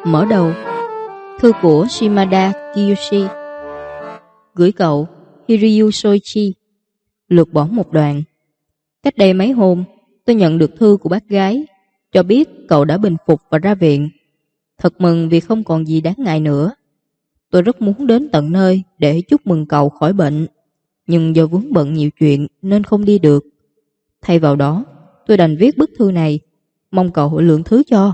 Mở đầu. Thư của Shimada Kiyoshi. Gửi cậu Hiryu Soichi. Lược bỏ một đoạn. Cách đây mấy hôm, tôi nhận được thư của bác gái, cho biết cậu đã bình phục và ra viện. Thật mừng vì không còn gì đáng ngại nữa. Tôi rất muốn đến tận nơi để chúc mừng cậu khỏi bệnh, nhưng do vướng bận nhiều chuyện nên không đi được. Thay vào đó, tôi đành viết bức thư này, mong cậu lượng thứ cho.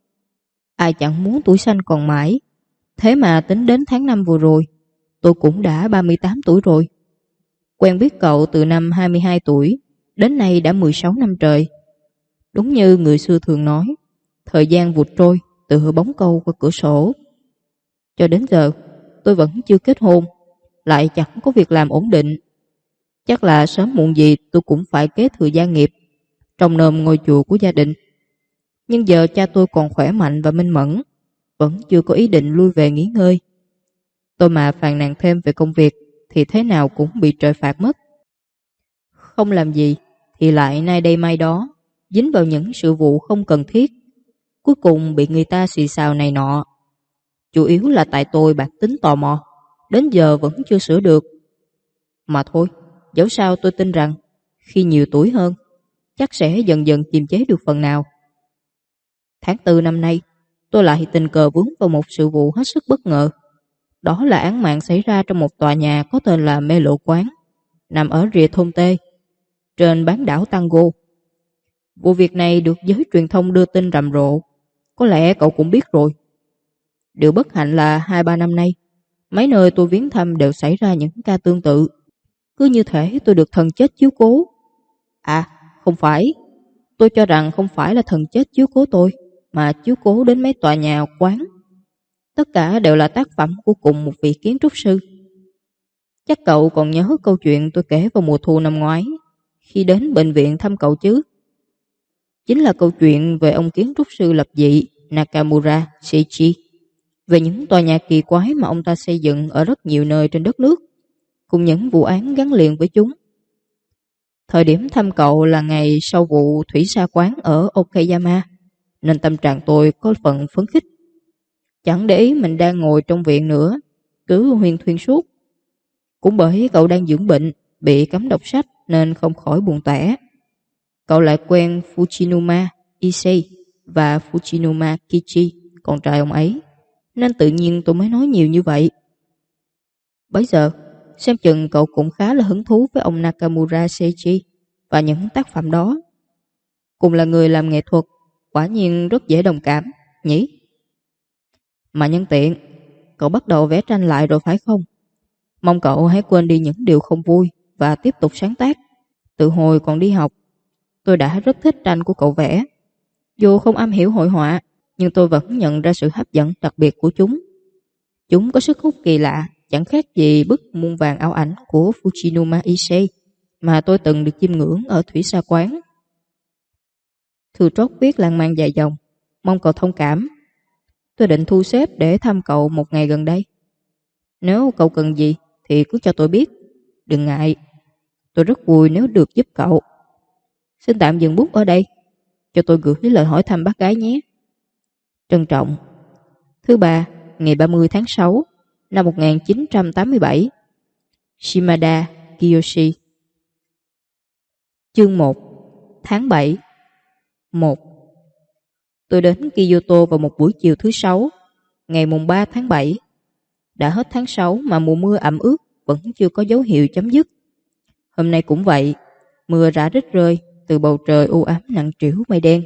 Ai chẳng muốn tuổi xanh còn mãi. Thế mà tính đến tháng 5 vừa rồi, tôi cũng đã 38 tuổi rồi. Quen biết cậu từ năm 22 tuổi, đến nay đã 16 năm trời. Đúng như người xưa thường nói, thời gian vụt trôi tựa bóng câu qua cửa sổ. Cho đến giờ, tôi vẫn chưa kết hôn, lại chẳng có việc làm ổn định. Chắc là sớm muộn gì tôi cũng phải kế thừa gia nghiệp, trông nom ngôi chùa của gia đình. Nhưng giờ cha tôi còn khỏe mạnh và minh mẫn, vẫn chưa có ý định lui về nghỉ ngơi. Tôi mà phàn nàn thêm về công việc thì thế nào cũng bị trời phạt mất. Không làm gì thì lại nay đây mai đó, dính vào những sự vụ không cần thiết, cuối cùng bị người ta xì xào này nọ. Chủ yếu là tại tôi bạc tính tò mò, đến giờ vẫn chưa sửa được. Mà thôi, dẫu sao tôi tin rằng khi nhiều tuổi hơn, chắc sẽ dần dần kiềm chế được phần nào. Tháng 4 năm nay, tôi lại tình cờ vướng vào một sự vụ hết sức bất ngờ. Đó là án mạng xảy ra trong một tòa nhà có tên là Mê Lộ Quán, nằm ở rìa thôn Tê, trên bán đảo Tango. Vụ việc này được giới truyền thông đưa tin rầm rộ, có lẽ cậu cũng biết rồi. Điều bất hạnh là 2-3 năm nay, mấy nơi tôi viếng thăm đều xảy ra những ca tương tự. Cứ như thể tôi được thần chết chiếu cố. À, không phải. Tôi cho rằng không phải là thần chết chiếu cố tôi, mà chiếu cố đến mấy tòa nhà quán. Tất cả đều là tác phẩm của cùng một vị kiến trúc sư. Chắc cậu còn nhớ câu chuyện tôi kể vào mùa thu năm ngoái, khi đến bệnh viện thăm cậu chứ. Chính là câu chuyện về ông kiến trúc sư lập dị Nakamura Seiichi, về những tòa nhà kỳ quái mà ông ta xây dựng ở rất nhiều nơi trên đất nước, cùng những vụ án gắn liền với chúng. Thời điểm thăm cậu là ngày sau vụ thủy sa quán ở Okayama, nên tâm trạng tôi có phần phấn khích. Chẳng để ý mình đang ngồi trong viện nữa, cứ huyên thuyên suốt. Cũng bởi cậu đang dưỡng bệnh, bị cấm đọc sách nên không khỏi buồn tẻ. Cậu lại quen Fujinuma Issei và Fujinuma Kichi, con trai ông ấy, nên tự nhiên tôi mới nói nhiều như vậy. Bấy giờ, xem chừng cậu cũng khá là hứng thú với ông Nakamura Seiichi và những tác phẩm đó. Cùng là người làm nghệ thuật, quả nhiên rất dễ đồng cảm, nhỉ? Mà nhân tiện, cậu bắt đầu vẽ tranh lại rồi phải không? Mong cậu hãy quên đi những điều không vui và tiếp tục sáng tác. Từ hồi còn đi học, tôi đã rất thích tranh của cậu vẽ. Dù không am hiểu hội họa, nhưng tôi vẫn nhận ra sự hấp dẫn đặc biệt của chúng. Chúng có sức hút kỳ lạ, chẳng khác gì bức muôn vàng ảo ảnh của Fujinuma Issei mà tôi từng được chiêm ngưỡng ở thủy sa quán. Thư trót viết lan man dài dòng, mong cậu thông cảm. Tôi định thu xếp để thăm cậu một ngày gần đây. Nếu cậu cần gì thì cứ cho tôi biết, đừng ngại. Tôi rất vui nếu được giúp cậu. Xin tạm dừng bút ở đây, cho tôi gửi lời hỏi thăm bác gái nhé. Trân trọng. Thứ ba, ngày 30 tháng 6 năm 1987. Shimada Kiyoshi. Chương 1. Tháng 7. 1. Tôi đến Kyoto vào một buổi chiều thứ Sáu, ngày mùng 3 tháng 7. Đã hết tháng 6 mà mùa mưa ẩm ướt vẫn chưa có dấu hiệu chấm dứt. Hôm nay cũng vậy, mưa rã rít rơi từ bầu trời u ám nặng trĩu mây đen.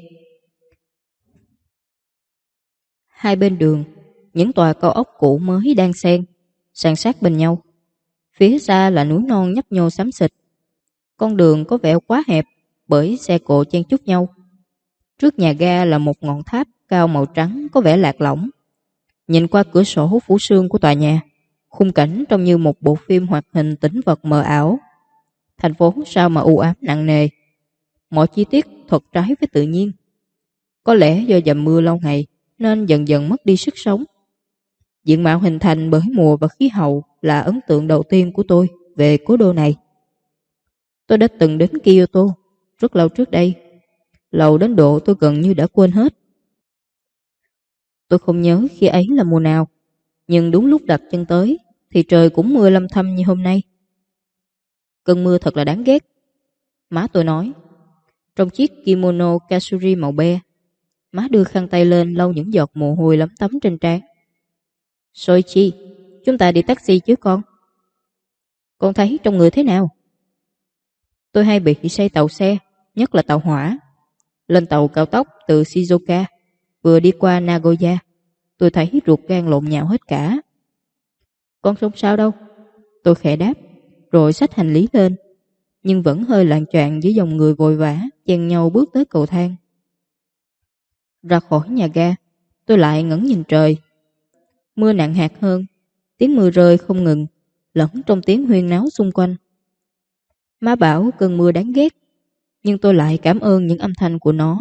Hai bên đường, những tòa cao ốc cũ mới đang xen, san sát bên nhau. Phía xa là núi non nhấp nhô xám xịt. Con đường có vẻ quá hẹp bởi xe cộ chen chúc nhau. Trước nhà ga là một ngọn tháp cao màu trắng có vẻ lạc lõng. Nhìn qua cửa sổ phủ sương của tòa nhà, khung cảnh trông như một bộ phim hoạt hình tĩnh vật mờ ảo. Thành phố sao mà u ám nặng nề. Mọi chi tiết thuật trái với tự nhiên. Có lẽ do dầm mưa lâu ngày nên dần dần mất đi sức sống. Diện mạo hình thành bởi mùa và khí hậu là ấn tượng đầu tiên của tôi về cố đô này. Tôi đã từng đến Kyoto rất lâu trước đây, lâu đến độ tôi gần như đã quên hết. Tôi không nhớ khi ấy là mùa nào, nhưng đúng lúc đặt chân tới thì trời cũng mưa lâm thâm như hôm nay. Cơn mưa thật là đáng ghét, má tôi nói. Trong chiếc kimono kasuri màu be, má đưa khăn tay lên lau những giọt mồ hôi lấm tấm trên trán. Soichi, chúng ta đi taxi chứ con? Con thấy trong người thế nào? Tôi hay bị say tàu xe, nhất là tàu hỏa. Lên tàu cao tốc từ Shizuoka, vừa đi qua Nagoya, tôi thấy ruột gan lộn nhào hết cả. Con không sao đâu, tôi khẽ đáp, rồi xách hành lý lên, nhưng vẫn hơi loạng choạng dưới dòng người vội vã chen nhau bước tới cầu thang. Ra khỏi nhà ga, tôi lại ngẩng nhìn trời. Mưa nặng hạt hơn, tiếng mưa rơi không ngừng, lẫn trong tiếng huyên náo xung quanh. Má bảo cơn mưa đáng ghét, nhưng tôi lại cảm ơn những âm thanh của nó.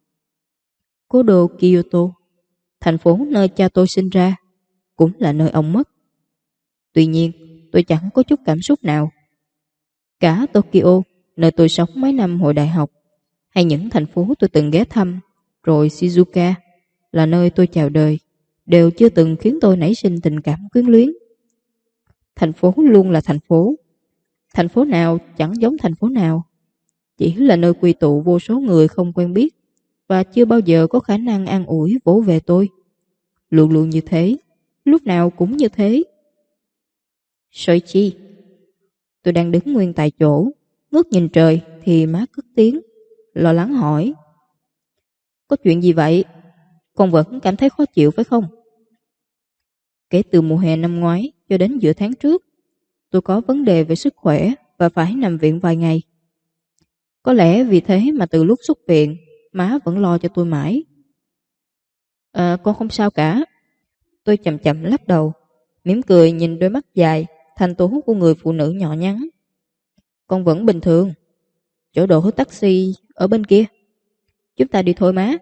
Cố đô Kyoto, thành phố nơi cha tôi sinh ra, cũng là nơi ông mất. Tuy nhiên, tôi chẳng có chút cảm xúc nào. Cả Tokyo, nơi tôi sống mấy năm hồi đại học, hay những thành phố tôi từng ghé thăm, rồi Shizuoka, là nơi tôi chào đời, đều chưa từng khiến tôi nảy sinh tình cảm quyến luyến. Thành phố luôn là thành phố. Thành phố nào chẳng giống thành phố nào. Chỉ là nơi quy tụ vô số người không quen biết và chưa bao giờ có khả năng an ủi vỗ về tôi. Luôn luôn như thế, lúc nào cũng như thế. Soichi. Tôi đang đứng nguyên tại chỗ, ngước nhìn trời thì má cất tiếng, lo lắng hỏi. Có chuyện gì vậy? Con vẫn cảm thấy khó chịu phải không? Kể từ mùa hè năm ngoái cho đến giữa tháng trước, tôi có vấn đề về sức khỏe và phải nằm viện vài ngày. Có lẽ vì thế mà từ lúc xuất viện, má vẫn lo cho tôi mãi. Con không sao cả. Tôi chậm chậm lắc đầu, mỉm cười nhìn đôi mắt dài, thanh tú của người phụ nữ nhỏ nhắn. Con vẫn bình thường. Chỗ đỗ taxi ở bên kia. Chúng ta đi thôi má.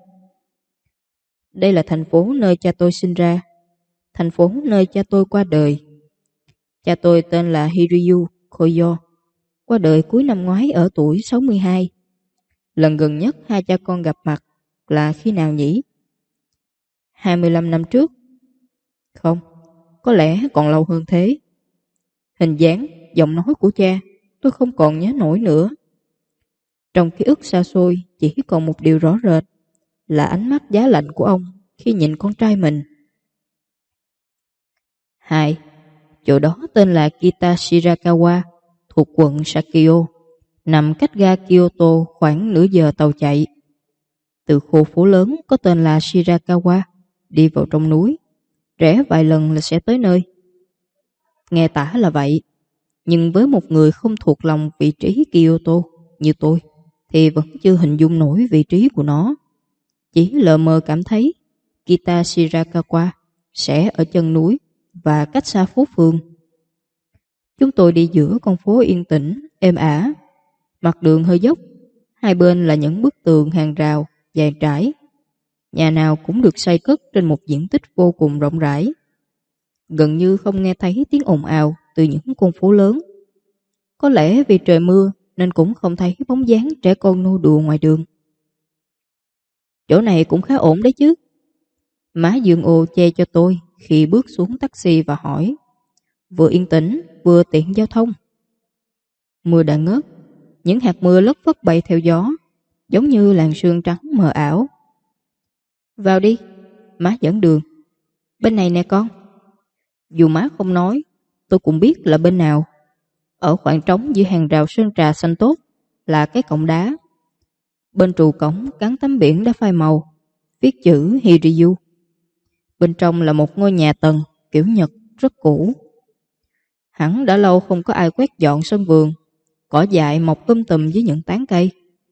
Đây là thành phố nơi cha tôi sinh ra, thành phố nơi cha tôi qua đời. Cha tôi tên là Hiryu Koyo, qua đời cuối năm ngoái ở tuổi 62. Lần gần nhất hai cha con gặp mặt là khi nào nhỉ? 25 năm trước? Không, có lẽ còn lâu hơn thế. Hình dáng, giọng nói của cha tôi không còn nhớ nổi nữa. Trong ký ức xa xôi chỉ còn một điều rõ rệt là ánh mắt giá lạnh của ông khi nhìn con trai mình. 2. Chỗ đó tên là Kitashirakawa, thuộc quận Sakio, nằm cách ga Kyoto khoảng nửa giờ tàu chạy. Từ khu phố lớn có tên là Shirakawa, đi vào trong núi, rẽ vài lần là sẽ tới nơi. Nghe tả là vậy, nhưng với một người không thuộc lòng vị trí Kyoto như tôi, thì vẫn chưa hình dung nổi vị trí của nó. Chỉ lờ mờ cảm thấy Kitashirakawa sẽ ở chân núi và cách xa phố phường. Chúng tôi đi giữa con phố yên tĩnh, êm ả. Mặt đường hơi dốc, hai bên là những bức tường hàng rào dài trải. Nhà nào cũng được xây cất trên một diện tích vô cùng rộng rãi. Gần như không nghe thấy tiếng ồn ào từ những con phố lớn. Có lẽ vì trời mưa nên cũng không thấy bóng dáng trẻ con nô đùa ngoài đường. Chỗ này cũng khá ổn đấy chứ. Má Dương Ô che cho tôi khi bước xuống taxi và hỏi. Vừa yên tĩnh, vừa tiện giao thông. Mưa đã ngớt, những hạt mưa lất phất bay theo gió, giống như làn sương trắng mờ ảo. Vào đi, má dẫn đường. Bên này nè con. Dù má không nói, tôi cũng biết là bên nào. Ở khoảng trống giữa hàng rào sơn trà xanh tốt là cái cổng đá. Bên trụ cổng gắn tấm biển đã phai màu, viết chữ Hiryu. Bên trong là một ngôi nhà tầng kiểu Nhật rất cũ. Hẳn đã lâu không có ai quét dọn sân vườn, cỏ dại mọc tùm dưới những tán cây.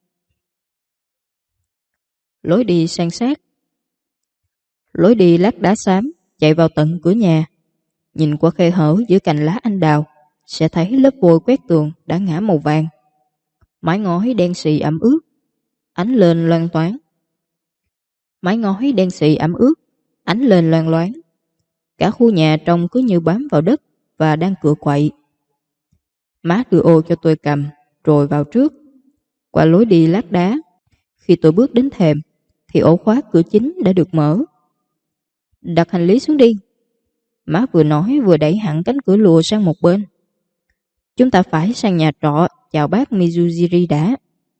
Lối đi san sát. Lối đi lát đá xám chạy vào tận cửa nhà. Nhìn qua khe hở giữa cành lá anh đào sẽ thấy lớp vôi quét tường đã ngã màu vàng. Mái ngói đen xì ẩm ướt, ánh lên loang toáng. Mái ngói đen xì ẩm ướt, ánh lên loang loáng. Cả khu nhà trông cứ như bám vào đất và đang cựa quậy. Má đưa ô cho tôi cầm rồi vào trước. Qua lối đi lát đá, khi tôi bước đến thềm thì ổ khóa cửa chính đã được mở. Đặt hành lý xuống đi. Má vừa nói vừa đẩy hẳn cánh cửa lùa sang một bên. Chúng ta phải sang nhà trọ chào bác Mizujiri đã.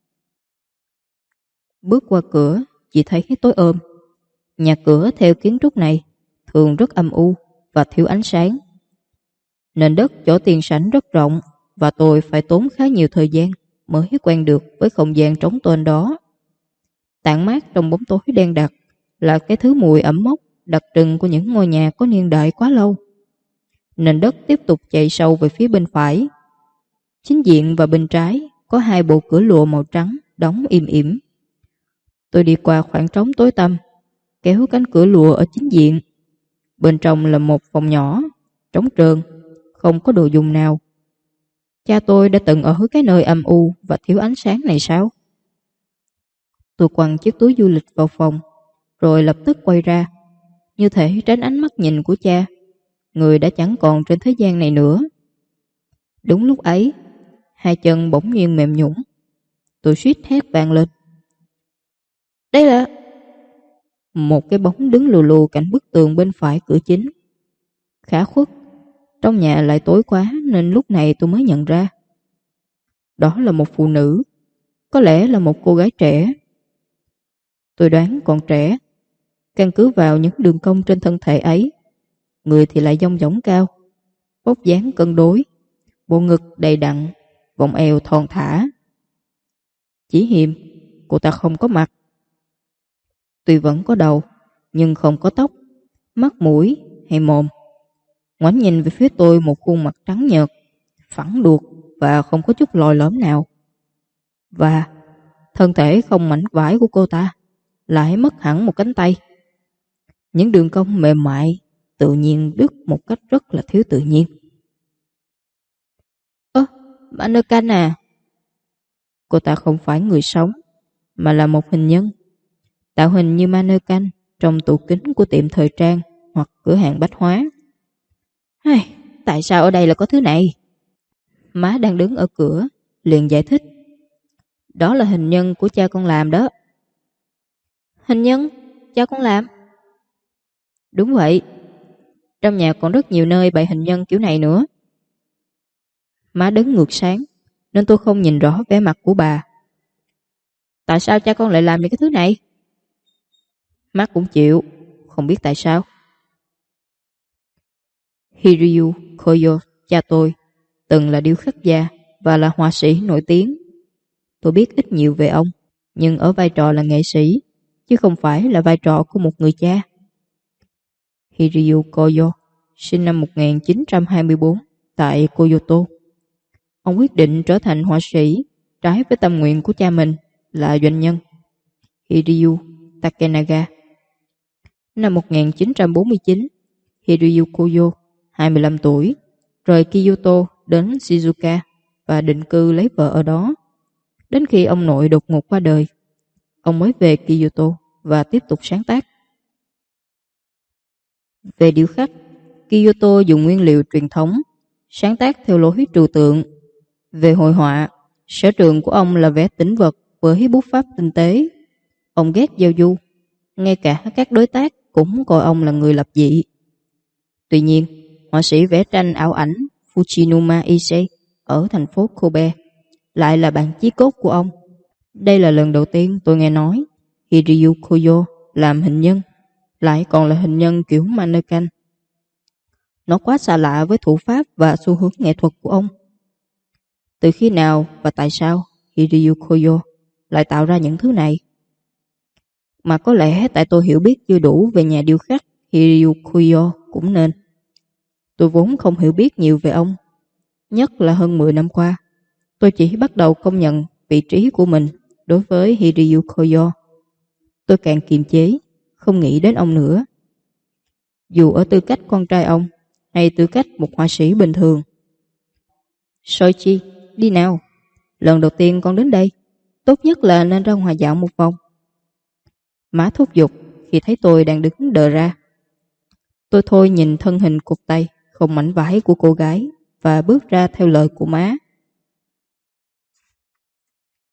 Bước qua cửa, chỉ thấy tối ôm. Nhà cửa theo kiến trúc này thường rất âm u và thiếu ánh sáng. Nền đất chỗ tiền sảnh rất rộng và tôi phải tốn khá nhiều thời gian mới quen được với không gian trống tên đó. Tản mát trong bóng tối đen đặc là cái thứ mùi ẩm mốc đặc trưng của những ngôi nhà có niên đại quá lâu. Nền đất tiếp tục chạy sâu về phía bên phải. Chính diện và bên trái có hai bộ cửa lụa màu trắng đóng im ỉm. Tôi đi qua khoảng trống tối tăm, kéo cánh cửa lụa ở chính diện. Bên trong là một phòng nhỏ, trống trơn, không có đồ dùng nào. Cha tôi đã từng ở cái nơi âm u và thiếu ánh sáng này sao? Tôi quăng chiếc túi du lịch vào phòng, rồi lập tức quay ra, như thể tránh ánh mắt nhìn của cha, người đã chẳng còn trên thế gian này nữa. Đúng lúc ấy, hai chân bỗng nhiên mềm nhũn. Tôi suýt hét vang lên. Đây là... Một cái bóng đứng lù lù cạnh bức tường bên phải cửa chính. Khá khuất, trong nhà lại tối quá nên lúc này tôi mới nhận ra. Đó là một phụ nữ, có lẽ là một cô gái trẻ. Tôi đoán còn trẻ. Căn cứ vào những đường cong trên thân thể ấy, người thì lại dong dỏng cao, vóc dáng cân đối, bộ ngực đầy đặn, vòng eo thon thả. Chỉ hiềm, cô ta không có mặt. Tuy vẫn có đầu, nhưng không có tóc, mắt mũi hay mồm. Ngoảnh nhìn về phía tôi một khuôn mặt trắng nhợt, phẳng đuột và không có chút lồi lõm nào. Và thân thể không mảnh vải của cô ta lại mất hẳn một cánh tay. Những đường cong mềm mại tự nhiên đứt một cách rất là thiếu tự nhiên. Ơ, Mannequin à? Cô ta không phải người sống, mà là một hình nhân, tạo hình như mannequin trong tủ kính của tiệm thời trang hoặc cửa hàng bách hóa. Hay, tại sao ở đây là có thứ này? Má đang đứng ở cửa, liền giải thích. Đó là hình nhân của cha con làm đó. Hình nhân? Cha con làm? Đúng vậy. Trong nhà còn rất nhiều nơi bày hình nhân kiểu này nữa. Má đứng ngược sáng, nên tôi không nhìn rõ vẻ mặt của bà. Tại sao cha con lại làm những cái thứ này? Má cũng chịu, không biết tại sao. Hiryu Koyo, cha tôi, từng là điêu khắc gia và là họa sĩ nổi tiếng. Tôi biết ít nhiều về ông, nhưng ở vai trò là nghệ sĩ, chứ không phải là vai trò của một người cha. Hiryu Koyo sinh năm 1924 tại Kyoto. Ông quyết định trở thành họa sĩ trái với tâm nguyện của cha mình là doanh nhân, Hiryu Takenaga. Năm 1949, Hiryu Koyo, 25 tuổi, rời Kyoto đến Shizuoka và định cư lấy vợ ở đó. Đến khi ông nội đột ngột qua đời, ông mới về Kyoto và tiếp tục sáng tác. Về điêu khắc, Kyoto dùng nguyên liệu truyền thống, sáng tác theo lối trừu tượng. Về hội họa, sở trường của ông là vẽ tĩnh vật với bút pháp tinh tế. Ông ghét giao du, ngay cả các đối tác cũng coi ông là người lập dị. Tuy nhiên, họa sĩ vẽ tranh ảo ảnh Fujinuma Issei ở thành phố Kobe lại là bạn chí cốt của ông. Đây là lần đầu tiên tôi nghe nói Hiryu Koyo làm hình nhân, lại còn là hình nhân kiểu mannequin. Nó quá xa lạ với thủ pháp và xu hướng nghệ thuật của ông. Từ khi nào và tại sao Hiryu Koyo lại tạo ra những thứ này? Mà có lẽ tại tôi hiểu biết chưa đủ về nhà điêu khắc Hiryu Koyo cũng nên. Tôi vốn không hiểu biết nhiều về ông, nhất là hơn 10 năm qua. Tôi chỉ bắt đầu công nhận vị trí của mình đối với Hiryu Koyo. Tôi càng kiềm chế, không nghĩ đến ông nữa. Dù ở tư cách con trai ông hay tư cách một họa sĩ bình thường. Soichi, đi nào. Lần đầu tiên con đến đây, tốt nhất là nên ra ngoài dạo một vòng. Má thúc giục khi thấy tôi đang đứng đờ ra. Tôi thôi nhìn thân hình cụt tay, không mảnh vải của cô gái và bước ra theo lời của má.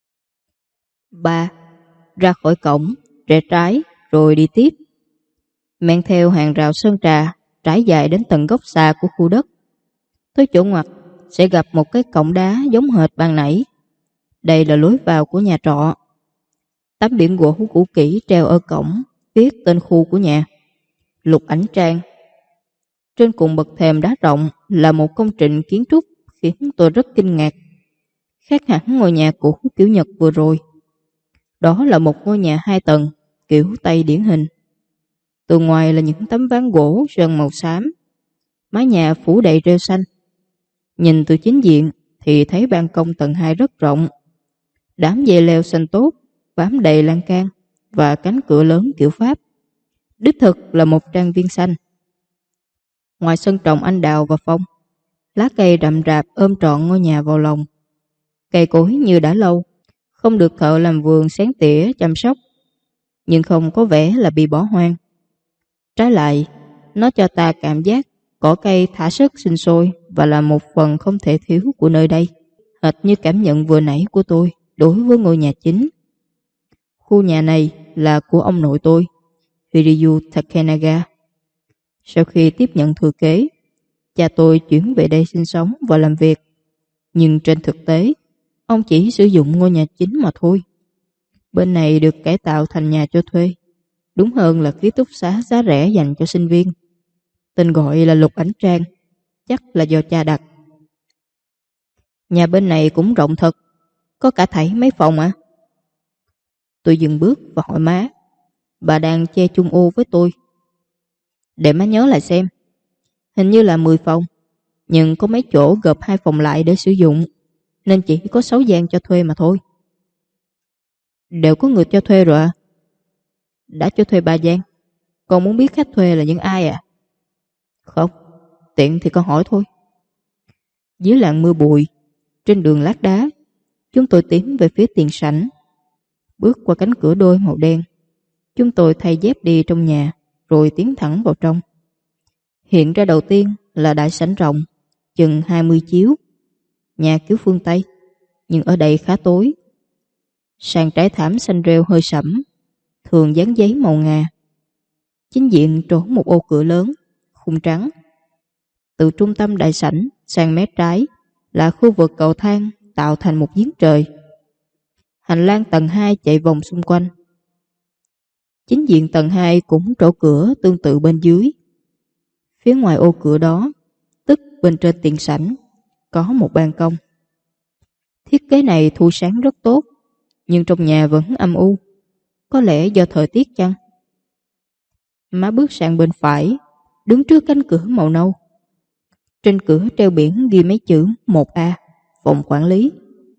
3. Ra khỏi cổng, rẽ trái, rồi đi tiếp. men theo hàng rào sơn trà trải dài đến tận góc xa của khu đất. Tới chỗ ngoặt sẽ gặp một cái cổng đá giống hệt ban nãy. Đây là lối vào của nhà trọ. Tấm biển gỗ cũ kỹ treo ở cổng viết tên khu của nhà: Lục Ảnh Trang. Trên cùng bậc thềm đá rộng là một công trình kiến trúc khiến tôi rất kinh ngạc. Khác hẳn ngôi nhà cũ kiểu Nhật vừa rồi. Đó là một ngôi nhà 2 tầng kiểu Tây điển hình. Từ ngoài là những tấm ván gỗ sơn màu xám, mái nhà phủ đầy rêu xanh. Nhìn từ chính diện thì thấy ban công tầng 2 rất rộng. Đám dây leo xanh tốt bám đầy lan can và cánh cửa lớn kiểu Pháp. Đích thực là một trang viên xanh. Ngoài sân trồng anh đào và phong, lá cây rậm rạp ôm trọn ngôi nhà vào lòng. Cây cối như đã lâu không được thợ làm vườn xén tỉa chăm sóc, nhưng không có vẻ là bị bỏ hoang. Trái lại, nó cho ta cảm giác cỏ cây thả sức sinh sôi và là một phần không thể thiếu của nơi đây, hệt như cảm nhận vừa nãy của tôi đối với ngôi nhà chính. Khu nhà này là của ông nội tôi, Hiryu Takenaga. Sau khi tiếp nhận thừa kế, cha tôi chuyển về đây sinh sống và làm việc. Nhưng trên thực tế, ông chỉ sử dụng ngôi nhà chính mà thôi. Bên này được cải tạo thành nhà cho thuê, đúng hơn là ký túc xá giá rẻ dành cho sinh viên. Tên gọi là Lục Ảnh Trang, chắc là do cha đặt. Nhà bên này cũng rộng thật, có cả thảy mấy phòng à? Tôi dừng bước và hỏi má. Bà đang che chung ô với tôi. Để má nhớ lại xem. Hình như là 10 phòng, nhưng có mấy chỗ gộp 2 phòng lại để sử dụng, nên chỉ có 6 gian cho thuê mà thôi. Đều có người cho thuê rồi à? Đã cho thuê 3 gian. Con muốn biết khách thuê là những ai à? Không, tiện thì con hỏi thôi. Dưới làn mưa bụi, trên đường lát đá, chúng tôi tiến về phía tiền sảnh. Bước qua cánh cửa đôi màu đen, chúng tôi thay dép đi trong nhà, rồi tiến thẳng vào trong. Hiện ra đầu tiên là đại sảnh rộng, chừng 20 chiếu. Nhà kiểu phương Tây, nhưng ở đây khá tối. Sàn trải thảm xanh rêu hơi sẫm, thường dán giấy màu ngà. Chính diện trổ một ô cửa lớn, khung trắng. Từ trung tâm đại sảnh sang mé trái là khu vực cầu thang tạo thành một giếng trời. Hành lang tầng 2 chạy vòng xung quanh. Chính diện tầng 2 cũng trổ cửa tương tự bên dưới. Phía ngoài ô cửa đó, tức bên trên tiền sảnh, có một ban công. Thiết kế này thu sáng rất tốt, nhưng trong nhà vẫn âm u. Có lẽ do thời tiết chăng? Má bước sang bên phải, đứng trước cánh cửa màu nâu. Trên cửa treo biển ghi mấy chữ 1A, phòng quản lý.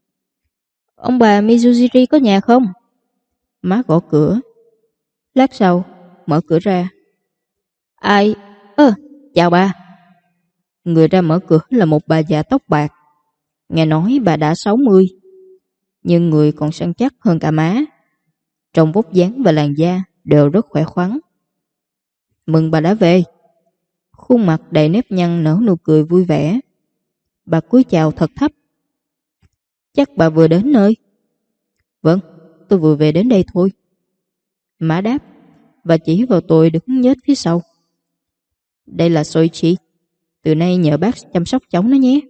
Ông bà Mizujiri có nhà không? Má gõ cửa. Lát sau, mở cửa ra. Ai? Chào bà. Người ra mở cửa là một bà già tóc bạc. Nghe nói bà đã 60, nhưng người còn săn chắc hơn cả má. Trong vóc dáng và làn da đều rất khỏe khoắn. Mừng bà đã về. Khuôn mặt đầy nếp nhăn nở nụ cười vui vẻ. Bà cúi chào thật thấp. Chắc bà vừa đến nơi. Vâng, tôi vừa về đến đây thôi. Má đáp và chỉ vào tôi đứng nhết phía sau. Đây là Soichi. Từ nay nhờ bác chăm sóc cháu nó nhé.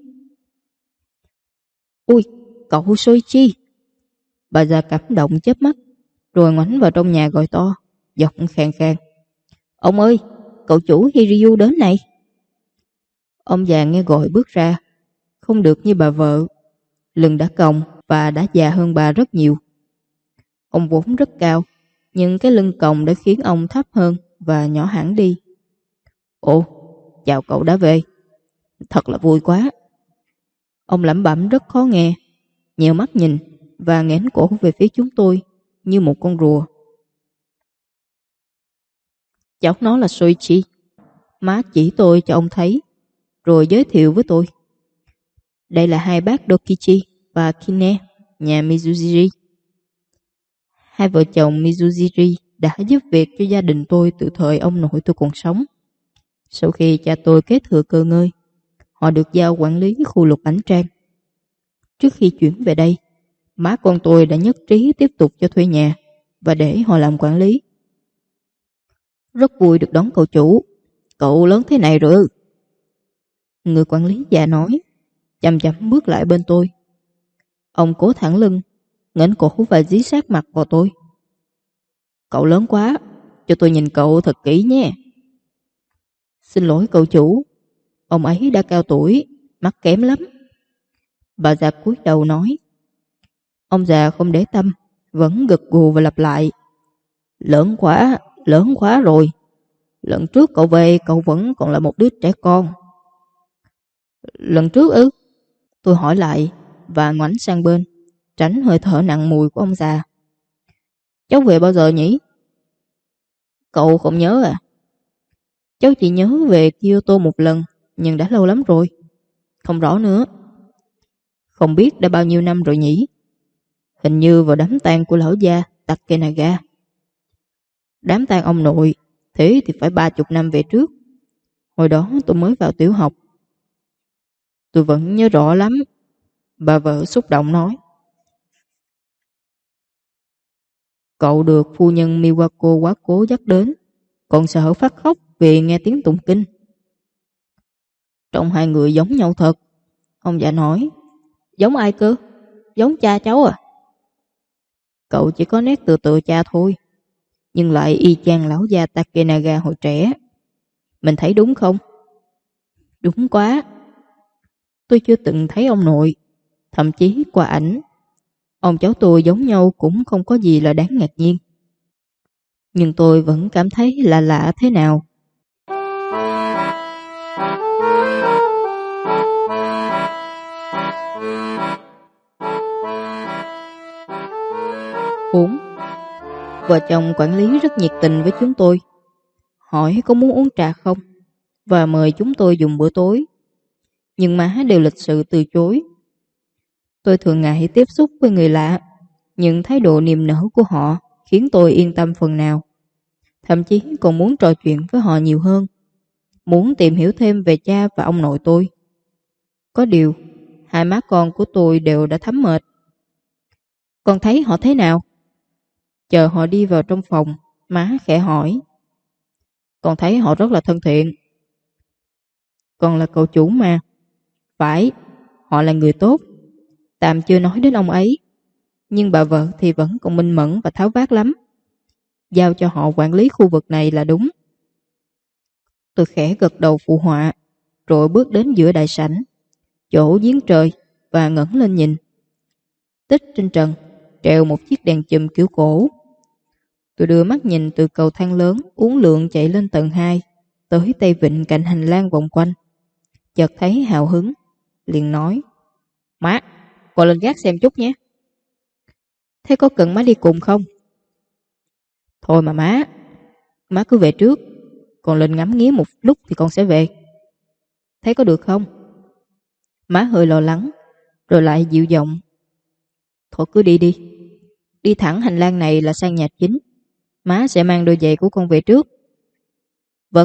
Ui, cậu Soichi. Bà già cảm động chớp mắt, rồi ngoảnh vào trong nhà gọi to, giọng khàn khàn. Ông ơi, cậu chủ Hiryu đến này. Ông già nghe gọi bước ra. Không được như bà vợ. Lưng đã còng và đã già hơn bà rất nhiều. Ông vốn rất cao, nhưng cái lưng còng đã khiến ông thấp hơn và nhỏ hẳn đi. Ồ, chào cậu đã về. Thật là vui quá. Ông lẩm bẩm rất khó nghe, nheo mắt nhìn và nghển cổ về phía chúng tôi như một con rùa. Cháu nó là Soichi. Má chỉ tôi cho ông thấy, rồi giới thiệu với tôi. Đây là hai bác Dokichi và Kine, nhà Mizujiri. Hai vợ chồng Mizujiri đã giúp việc cho gia đình tôi từ thời ông nội tôi còn sống. Sau khi cha tôi kế thừa cơ ngơi, họ được giao quản lý khu Lục Ảnh Trang. Trước khi chuyển về đây, má con tôi đã nhất trí tiếp tục cho thuê nhà và để họ làm quản lý. Rất vui được đón cậu chủ. Cậu lớn thế này rồi ư? Người quản lý già nói, chậm chậm bước lại bên tôi. Ông cố thẳng lưng, nghếch cổ và dí sát mặt vào tôi. Cậu lớn quá, cho tôi nhìn cậu thật kỹ nhé. Xin lỗi cậu chủ, ông ấy đã cao tuổi, mắt kém lắm. Bà già cúi đầu nói. Ông già không để tâm, vẫn gật gù và lặp lại. Lớn quá rồi. Lần trước cậu về cậu vẫn còn là một đứa trẻ con. Lần trước ư? Tôi hỏi lại và ngoảnh sang bên, tránh hơi thở nặng mùi của ông già. Cháu về bao giờ nhỉ? Cậu không nhớ à? Cháu chỉ nhớ về Kyoto một lần, nhưng đã lâu lắm rồi. Không rõ nữa. Không biết đã bao nhiêu năm rồi nhỉ? Hình như vào đám tang của lão gia Takenaga. Đám tang ông nội, thế thì phải 30 năm về trước. Hồi đó tôi mới vào tiểu học. Tôi vẫn nhớ rõ lắm. Bà vợ xúc động nói. Cậu được phu nhân Miwako quá cố dắt đến, còn sợ phát khóc vì nghe tiếng tụng kinh. Trông hai người giống nhau thật. Ông già nói. Giống ai cơ? Giống cha cháu à? Cậu chỉ có nét từ cha thôi, nhưng lại y chang lão già Takenaga hồi trẻ. Mình thấy đúng không? Đúng quá. Tôi chưa từng thấy ông nội, thậm chí qua ảnh ông cháu tôi giống nhau cũng không có gì là đáng ngạc nhiên. Nhưng tôi vẫn cảm thấy là lạ thế nào. Uống. Vợ chồng quản lý rất nhiệt tình với chúng tôi, hỏi có muốn uống trà không và mời chúng tôi dùng bữa tối. Nhưng má đều lịch sự từ chối. Tôi thường ngại tiếp xúc với người lạ, nhưng thái độ niềm nở của họ khiến tôi yên tâm phần nào. Thậm chí còn muốn trò chuyện với họ nhiều hơn, muốn tìm hiểu thêm về cha và ông nội tôi. Có điều, hai má con của tôi đều đã thấm mệt. Con thấy họ thế nào? Chờ họ đi vào trong phòng, má khẽ hỏi. Con thấy họ rất là thân thiện. Con là cậu chủ mà. Phải, họ là người tốt. Tạm chưa nói đến ông ấy, nhưng bà vợ thì vẫn còn minh mẫn và tháo vát lắm. Giao cho họ quản lý khu vực này là đúng. Tôi khẽ gật đầu phụ họa, rồi bước đến giữa đại sảnh, chỗ giếng trời, và ngẩng lên nhìn. Tích trên trần treo một chiếc đèn chùm kiểu cổ. Tôi đưa mắt nhìn từ cầu thang lớn uốn lượn chạy lên tầng 2 tới tay vịn cạnh hành lang vòng quanh. Chợt thấy hào hứng, liền nói. Má, con lên gác xem chút nhé. Thế có cần má đi cùng không? Thôi mà má cứ về trước, còn lên ngắm nghía một lúc thì con sẽ về. Thế có được không? Má hơi lo lắng, rồi lại dịu giọng. Thôi cứ đi đi. Đi thẳng hành lang này là sang nhà chính. Má sẽ mang đôi giày của con về trước. Vâng.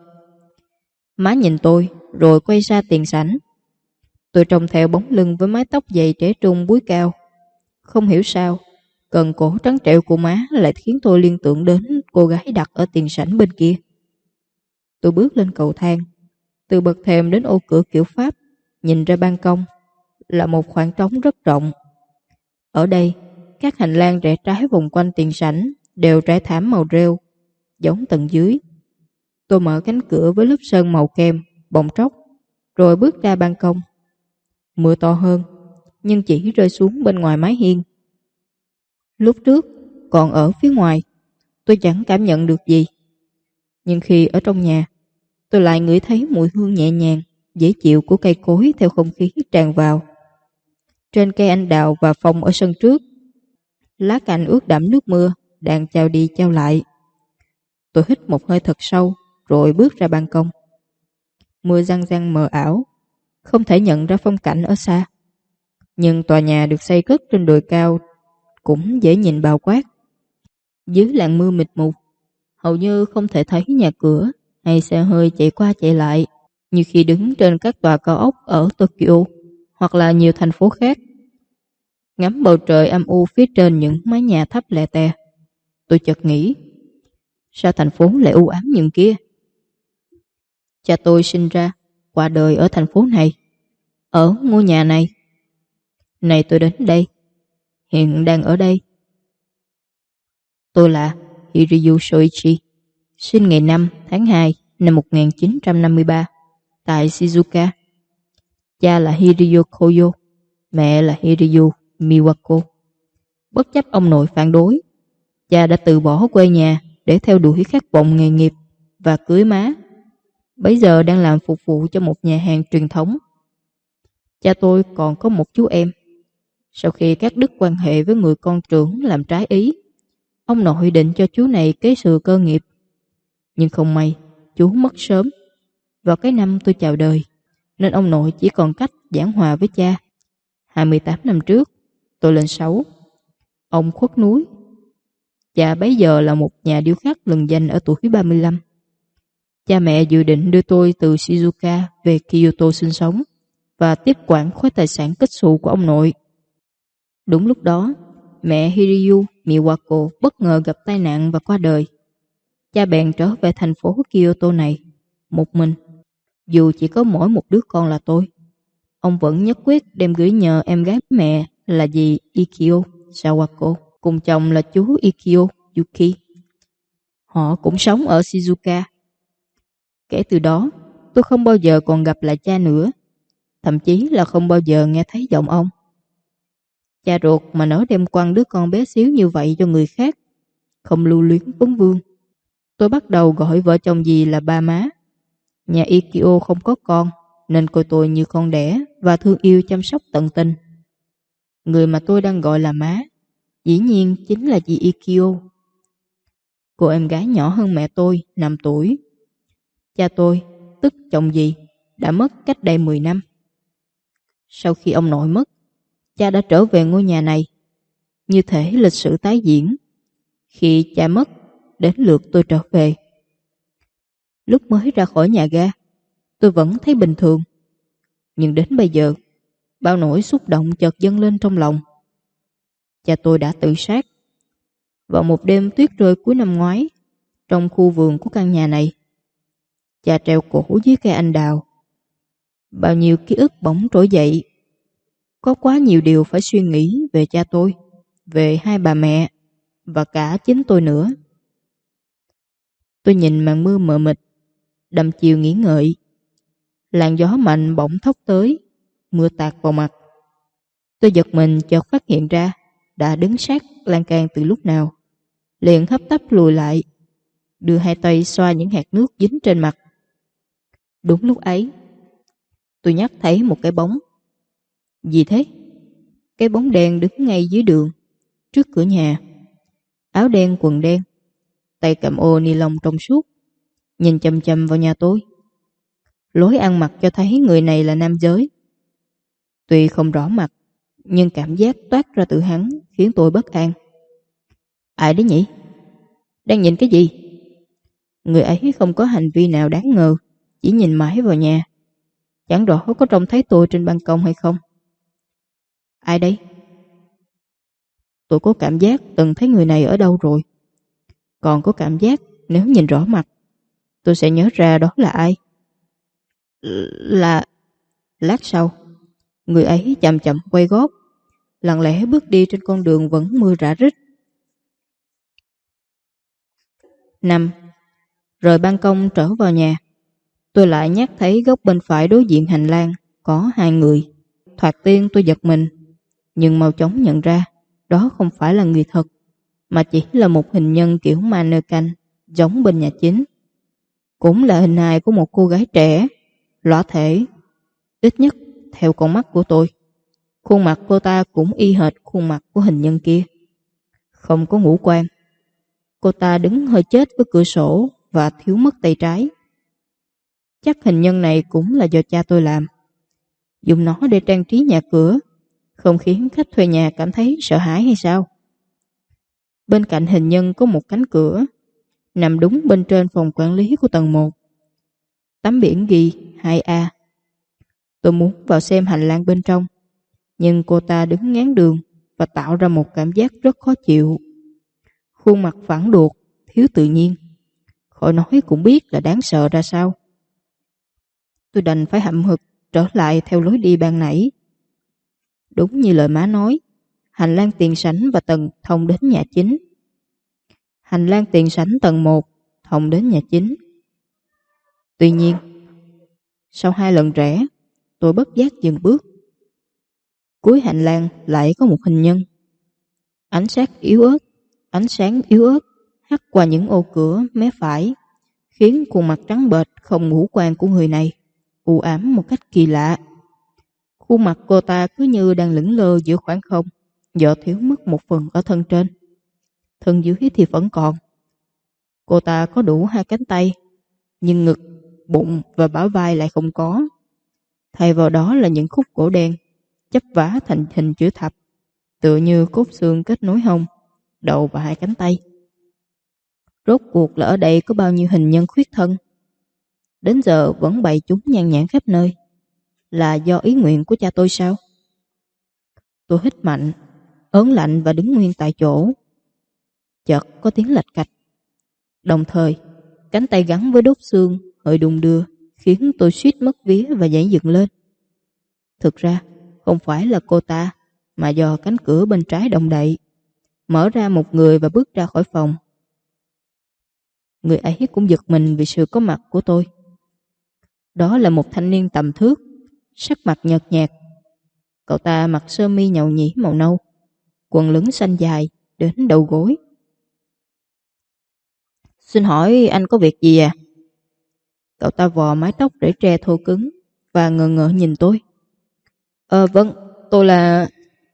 Má nhìn tôi, rồi quay ra tiền sảnh. Tôi trông theo bóng lưng với mái tóc dày trẻ trung búi cao. Không hiểu sao, cần cổ trắng trẻo của má lại khiến tôi liên tưởng đến cô gái đặt ở tiền sảnh bên kia. Tôi bước lên cầu thang, từ bậc thềm đến ô cửa kiểu Pháp, nhìn ra ban công là một khoảng trống rất rộng. Ở đây, các hành lang rẽ trái vòng quanh tiền sảnh đều trải thảm màu rêu, giống tầng dưới. Tôi mở cánh cửa với lớp sơn màu kem, bong tróc, rồi bước ra ban công. Mưa to hơn, nhưng chỉ rơi xuống bên ngoài mái hiên. Lúc trước, còn ở phía ngoài, tôi chẳng cảm nhận được gì. Nhưng khi ở trong nhà, tôi lại ngửi thấy mùi hương nhẹ nhàng, dễ chịu của cây cối theo không khí tràn vào. Trên cây anh đào và phong ở sân trước, lá cành ướt đẫm nước mưa đang chao đi chao lại. Tôi hít một hơi thật sâu, rồi bước ra ban công. Mưa răng răng mờ ảo, không thể nhận ra phong cảnh ở xa. Nhưng tòa nhà được xây cất trên đồi cao cũng dễ nhìn bao quát. Dưới làn mưa mịt mù, hầu như không thể thấy nhà cửa hay xe hơi chạy qua chạy lại như khi đứng trên các tòa cao ốc ở Tokyo hoặc là nhiều thành phố khác. Ngắm bầu trời âm u phía trên những mái nhà thấp lè tè, tôi chợt nghĩ, Sao thành phố lại u ám như kia? Cha tôi sinh ra, qua đời ở thành phố này, ở ngôi nhà này. Này tôi đến đây, hiện đang ở đây. Tôi là Hiryu Soichi, sinh ngày 5 tháng 2 năm 1953 tại Shizuoka. Cha là Hiryu Koyo, mẹ là Hiryu Miwako. Bất chấp ông nội phản đối, cha đã từ bỏ quê nhà để theo đuổi khát vọng nghề nghiệp và cưới má. Bấy giờ đang làm phục vụ cho một nhà hàng truyền thống. Cha tôi còn có một chú em. Sau khi cắt đứt quan hệ với người con trưởng làm trái ý, ông nội định cho chú này kế thừa cơ nghiệp. Nhưng không may, chú mất sớm vào cái năm tôi chào đời, nên ông nội chỉ còn cách giảng hòa với cha. 28 năm trước, tôi lên 6. Ông khuất núi. Cha bấy giờ là một nhà điêu khắc lừng danh ở tuổi 35. Cha mẹ dự định đưa tôi từ Shizuoka về Kyoto sinh sống và tiếp quản khối tài sản kết xù của ông nội. Đúng lúc đó, mẹ Hiryu Miwako bất ngờ gặp tai nạn và qua đời. Cha bèn trở về thành phố Kyoto này một mình. Dù chỉ có mỗi một đứa con là tôi, ông vẫn nhất quyết đem gửi nhờ em gái mẹ là dì Ikio Sawako cùng chồng là chú Ikio Yuki. Họ cũng sống ở Shizuoka. Kể từ đó, tôi không bao giờ còn gặp lại cha nữa, thậm chí là không bao giờ nghe thấy giọng ông. Cha ruột mà nỡ đem quăng đứa con bé xíu như vậy cho người khác, không lưu luyến vấn vương. Tôi bắt đầu gọi vợ chồng dì là ba má. Nhà Ikio không có con, nên coi tôi như con đẻ và thương yêu chăm sóc tận tình. Người mà tôi đang gọi là má, dĩ nhiên chính là dì Ikio. Cô em gái nhỏ hơn mẹ tôi 5 tuổi. Cha tôi, tức chồng dì, đã mất cách đây 10 năm. Sau khi ông nội mất, cha đã trở về ngôi nhà này. Như thể lịch sử tái diễn. Khi cha mất, đến lượt tôi trở về. Lúc mới ra khỏi nhà ga, tôi vẫn thấy bình thường. Nhưng đến bây giờ, bao nỗi xúc động chợt dâng lên trong lòng. Cha tôi đã tự sát. Vào một đêm tuyết rơi cuối năm ngoái, trong khu vườn của căn nhà này, cha treo cổ dưới cây anh đào. Bao nhiêu ký ức bỗng trỗi dậy. Có quá nhiều điều phải suy nghĩ về cha tôi, về hai bà mẹ và cả chính tôi nữa. Tôi nhìn màn mưa mờ mịt, đầm chiều nghỉ ngợi. Làn gió mạnh bỗng thốc tới, mưa tạt vào mặt. Tôi giật mình chợt phát hiện ra đã đứng sát lan can từ lúc nào. Liền hấp tấp lùi lại, đưa hai tay xoa những hạt nước dính trên mặt. Đúng lúc ấy, tôi nhắc thấy một cái bóng. Gì thế? Cái bóng đen đứng ngay dưới đường, trước cửa nhà. Áo đen quần đen, tay cầm ô ni lông trong suốt, nhìn chằm chằm vào nhà tôi. Lối ăn mặc cho thấy người này là nam giới. Tuy không rõ mặt, nhưng cảm giác toát ra từ hắn khiến tôi bất an. Ai đấy nhỉ? Đang nhìn cái gì? Người ấy không có hành vi nào đáng ngờ, chỉ nhìn mãi vào nhà. Chẳng rõ có trông thấy tôi trên ban công hay không. Ai đấy? Tôi có cảm giác từng thấy người này ở đâu rồi. Còn có cảm giác nếu nhìn rõ mặt, tôi sẽ nhớ ra đó là ai. Là... Lát sau, người ấy chậm chậm quay gót, lặng lẽ bước đi trên con đường vẫn mưa rã rít. 5. Rời ban công trở vào nhà, tôi lại nhắc thấy góc bên phải đối diện hành lang có hai người. Thoạt tiên tôi giật mình, nhưng mau chóng nhận ra đó không phải là người thật, mà chỉ là một hình nhân kiểu mannequin giống bên nhà chính. Cũng là hình hài của một cô gái trẻ, lõa thể, ít nhất theo con mắt của tôi. Khuôn mặt cô ta cũng y hệt khuôn mặt của hình nhân kia, không có ngũ quan. Cô ta đứng hơi chết với cửa sổ và thiếu mất tay trái. Chắc hình nhân này cũng là do cha tôi làm, dùng nó để trang trí nhà cửa, không khiến khách thuê nhà cảm thấy sợ hãi hay sao? Bên cạnh hình nhân có một cánh cửa, nằm đúng bên trên phòng quản lý của tầng 1. Tấm biển ghi 2A. Tôi muốn vào xem hành lang bên trong, nhưng cô ta đứng ngán đường và tạo ra một cảm giác rất khó chịu. Khuôn mặt phẳng đột, thiếu tự nhiên, khỏi nói cũng biết là đáng sợ ra sao. Tôi đành phải hậm hực trở lại theo lối đi ban nãy. Đúng như lời má nói, hành lang tiền sảnh và tầng thông đến nhà chính. Hành lang tiền sảnh tầng 1 thông đến nhà chính. Tuy nhiên, sau 2 lần rẽ, tôi bất giác dừng bước. Cuối hành lang lại có một hình nhân. Ánh sáng yếu ớt hắt qua những ô cửa mé phải, khiến khuôn mặt trắng bệch không ngũ quan của người này u ám một cách kỳ lạ. Khuôn mặt cô ta cứ như đang lững lơ giữa khoảng không, do thiếu mất một phần ở thân trên. Thân dưới thì vẫn còn. Cô ta có đủ 2 cánh tay, nhưng ngực, bụng và bả vai lại không có. Thay vào đó là những khúc gỗ đen chấp vá thành hình chữ thập, tựa như cốt xương kết nối hông, đầu và 2 cánh tay. Rốt cuộc là ở đây có bao nhiêu hình nhân khuyết thân? Đến giờ vẫn bày chúng nhan nhản khắp nơi. Là do ý nguyện của cha tôi sao? Tôi hít mạnh, ớn lạnh và đứng nguyên tại chỗ. Chợt có tiếng lạch cạch. Đồng thời, cánh tay gắn với đốt xương hơi đung đưa, khiến tôi suýt mất vía và nhảy dựng lên. Thực ra, không phải là cô ta, mà do cánh cửa bên trái động đậy, mở ra một người và bước ra khỏi phòng. Người ấy cũng giật mình vì sự có mặt của tôi. Đó là một thanh niên tầm thước, sắc mặt nhợt nhạt. Cậu ta mặc sơ mi nhàu nhĩ màu nâu, quần lửng xanh dài đến đầu gối. Xin hỏi anh có việc gì à? Cậu ta vò mái tóc rễ tre thô cứng và ngờ ngợ nhìn tôi. Vâng, tôi là...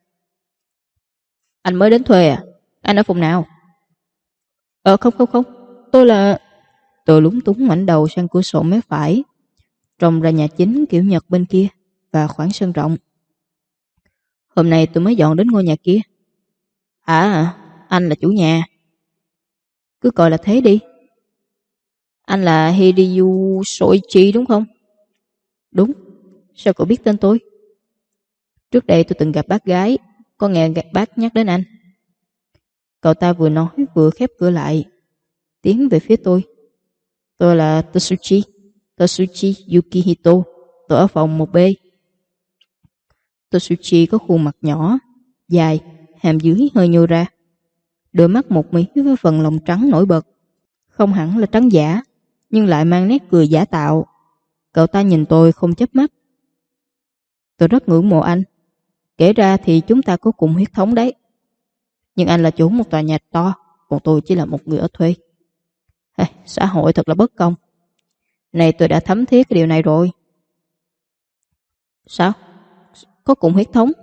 Anh mới đến thuê à? Anh ở phòng nào? Không, tôi là... Tôi lúng túng ngoảnh đầu sang cửa sổ mé phải, trông ra nhà chính kiểu Nhật bên kia và khoảng sân rộng. Hôm nay tôi mới dọn đến ngôi nhà kia. À, anh là chủ nhà. Cứ coi là thế đi. Anh là Hideo Soichi đúng không? Đúng. Sao cậu biết tên tôi? Trước đây tôi từng gặp bác gái, có nghe bác nhắc đến anh. Cậu ta vừa nói vừa khép cửa lại, tiến về phía tôi. Tôi là Totsuchi Yukihito. Tôi ở phòng 1B. Totsuchi có khuôn mặt nhỏ, dài, hàm dưới hơi nhô ra. Đôi mắt một mí với phần lông trắng nổi bật. Không hẳn là trắng giả, nhưng lại mang nét cười giả tạo. Cậu ta nhìn tôi không chớp mắt. Tôi rất ngưỡng mộ anh. Kể ra thì chúng ta có cùng huyết thống đấy. Nhưng anh là chủ một tòa nhà to, còn tôi chỉ là một người ở thuê. Xã hội thật là bất công. Này tôi đã thấm thiết cái điều này rồi. Sao? Có cùng huyết thống?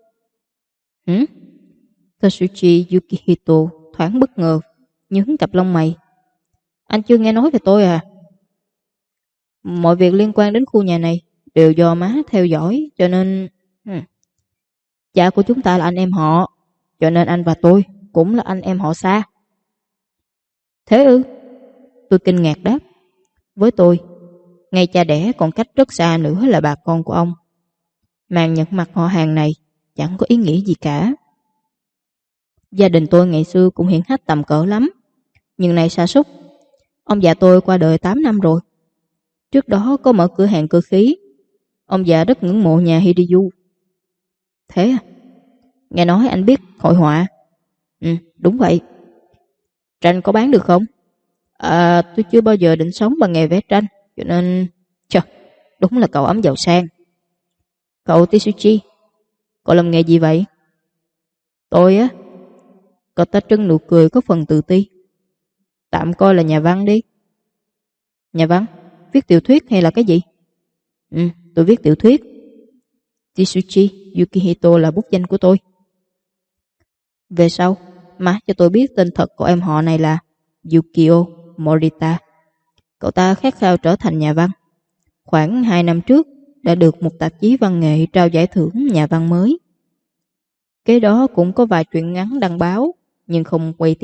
Totsuchi Yukihito thoáng bất ngờ, nhướng cặp lông mày. Anh chưa nghe nói về tôi à? Mọi việc liên quan đến khu nhà này đều do má theo dõi, cho nên... Cha của chúng ta là anh em họ, cho nên anh và tôi cũng là anh em họ xa. Thế ư? Tôi kinh ngạc đáp. Với tôi, ngay cha đẻ còn cách rất xa nữa là bà con của ông. Màn nhận mặt họ hàng này chẳng có ý nghĩa gì cả. Gia đình tôi ngày xưa cũng hiển hách tầm cỡ lắm, nhưng nay sa sút. Ông già tôi qua đời 8 năm rồi. Trước đó có mở cửa hàng cơ khí. Ông già rất ngưỡng mộ nhà Hideo. Thế à? Nghe nói anh biết hội họa. Đúng vậy. Tranh có bán được không? Tôi chưa bao giờ định sống bằng nghề vẽ tranh, cho nên... đúng là cậu ấm giàu sang. Cậu Tsuchi, cậu làm nghề gì vậy? Tôi á? Cậu ta trưng nụ cười có phần tự ti. Tạm coi là nhà văn đi. Nhà văn? Viết tiểu thuyết hay là cái gì? Tôi viết tiểu thuyết. Tsuchi Yukihito là bút danh của tôi. Về sau, má cho tôi biết tên thật của em họ này là Yukio Morita. Cậu ta khát khao trở thành nhà văn. Khoảng 2 năm trước đã được một tạp chí văn nghệ trao giải thưởng nhà văn mới. Kế đó cũng có vài truyện ngắn đăng báo, nhưng không gây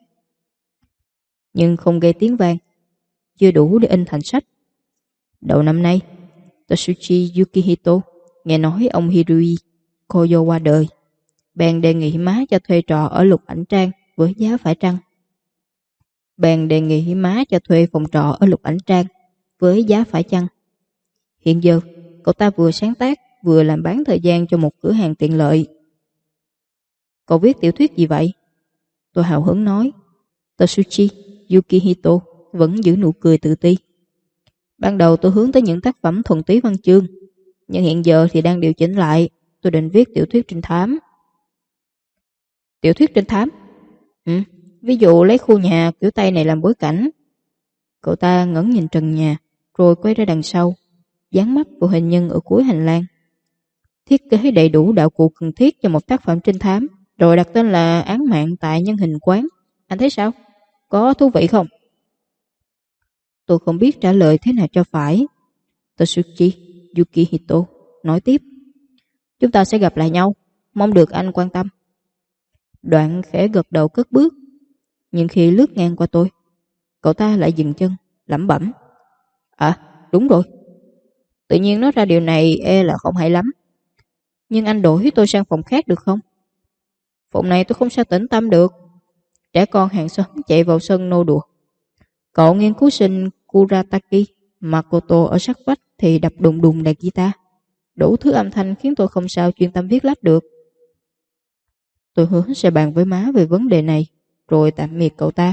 tiếng vang. Chưa đủ để in thành sách. Đầu năm nay, Totsuchi Yukihito nghe nói ông Hirui Koyo qua đời, bèn đề nghị má cho thuê trọ ở Lục Ảnh Trang với giá phải chăng. Bèn đề nghị má cho thuê phòng trọ ở Lục Ảnh Trang với giá phải chăng. Hiện giờ, cậu ta vừa sáng tác, vừa làm bán thời gian cho một cửa hàng tiện lợi. Cậu viết tiểu thuyết gì vậy? Tôi hào hứng nói. Tetsuchi Yukihito vẫn giữ nụ cười tự ti. Ban đầu tôi hướng tới những tác phẩm thuần túy văn chương, nhưng hiện giờ thì đang điều chỉnh lại. Tôi định viết tiểu thuyết trinh thám. Tiểu thuyết trinh thám? Ví dụ lấy khu nhà kiểu Tây này làm bối cảnh. Cậu ta ngẩng nhìn trần nhà, rồi quay ra đằng sau, dán mắt vào hình nhân ở cuối hành lang. Thiết kế đầy đủ đạo cụ cần thiết cho một tác phẩm trinh thám, rồi đặt tên là Án mạng tại nhân hình quán. Anh thấy sao? Có thú vị không? Tôi không biết trả lời thế nào cho phải. Tetsuchi Yukihito nói tiếp. Chúng ta sẽ gặp lại nhau, mong được anh quan tâm. Đoạn khẽ gật đầu cất bước. Nhưng khi lướt ngang qua tôi, cậu ta lại dừng chân, lẩm bẩm. Đúng rồi. Tự nhiên nói ra điều này e là không hay lắm. Nhưng anh đổi tôi sang phòng khác được không? Phòng này tôi không sao tĩnh tâm được. Trẻ con hàng xóm chạy vào sân nô đùa. Cậu nghiên cứu sinh Kurataki Makoto ở sát vách thì đập đùng đùng đàn guitar. Đủ thứ âm thanh khiến tôi không sao chuyên tâm viết lách được. Tôi hứa sẽ bàn với má về vấn đề này, rồi tạm biệt cậu ta.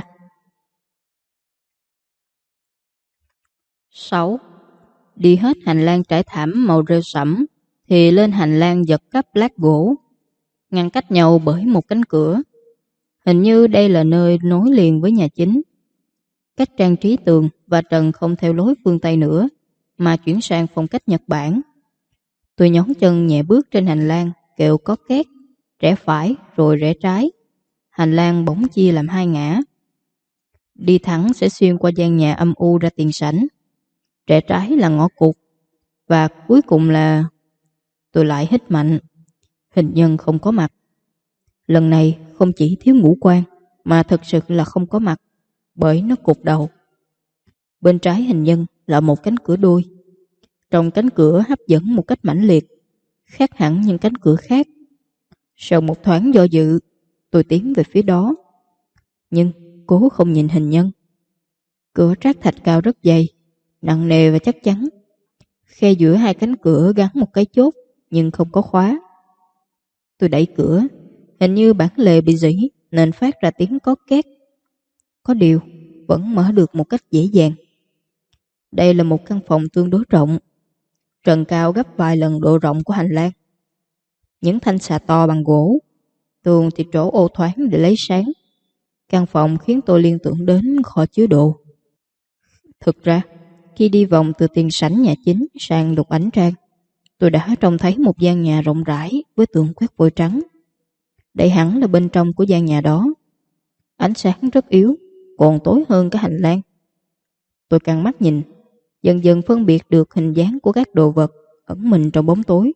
6. Đi hết hành lang trải thảm màu rêu sẫm, thì lên hành lang giật cấp lát gỗ, ngăn cách nhau bởi một cánh cửa. Hình như đây là nơi nối liền với nhà chính. Cách trang trí tường và trần không theo lối phương Tây nữa, mà chuyển sang phong cách Nhật Bản. Tôi nhón chân nhẹ bước trên hành lang, kêu có két, rẽ phải rồi rẽ trái. Hành lang bỗng chia làm hai ngã. Đi thẳng sẽ xuyên qua gian nhà âm u ra tiền sảnh. Rẽ trái là ngõ cụt. Và cuối cùng là... Tôi lại hít mạnh. Hình nhân không có mặt. Lần này không chỉ thiếu ngũ quan, mà thật sự là không có mặt, bởi nó cụt đầu. Bên trái hình nhân là một cánh cửa đôi. Trong cánh cửa hấp dẫn một cách mãnh liệt, khác hẳn những cánh cửa khác. Sau một thoáng do dự, tôi tiến về phía đó, nhưng cố không nhìn hình nhân. Cửa trác thạch cao rất dày, nặng nề và chắc chắn. Khe giữa hai cánh cửa gắn một cái chốt, nhưng không có khóa. Tôi đẩy cửa, hình như bản lề bị rỉ nên phát ra tiếng có két. Có điều, vẫn mở được một cách dễ dàng. Đây là một căn phòng tương đối rộng, trần cao gấp vài lần độ rộng của hành lang. Những thanh xà to bằng gỗ, tường thì chỗ ô thoáng để lấy sáng. Căn phòng khiến tôi liên tưởng đến kho chứa đồ. Thực ra, khi đi vòng từ tiền sảnh nhà chính sang Lục Ảnh Trang, tôi đã trông thấy một gian nhà rộng rãi với tường quét vôi trắng. Đây hẳn là bên trong của gian nhà đó. Ánh sáng rất yếu, còn tối hơn cả hành lang. Tôi căng mắt nhìn, dần dần phân biệt được hình dáng của các đồ vật ẩn mình trong bóng tối.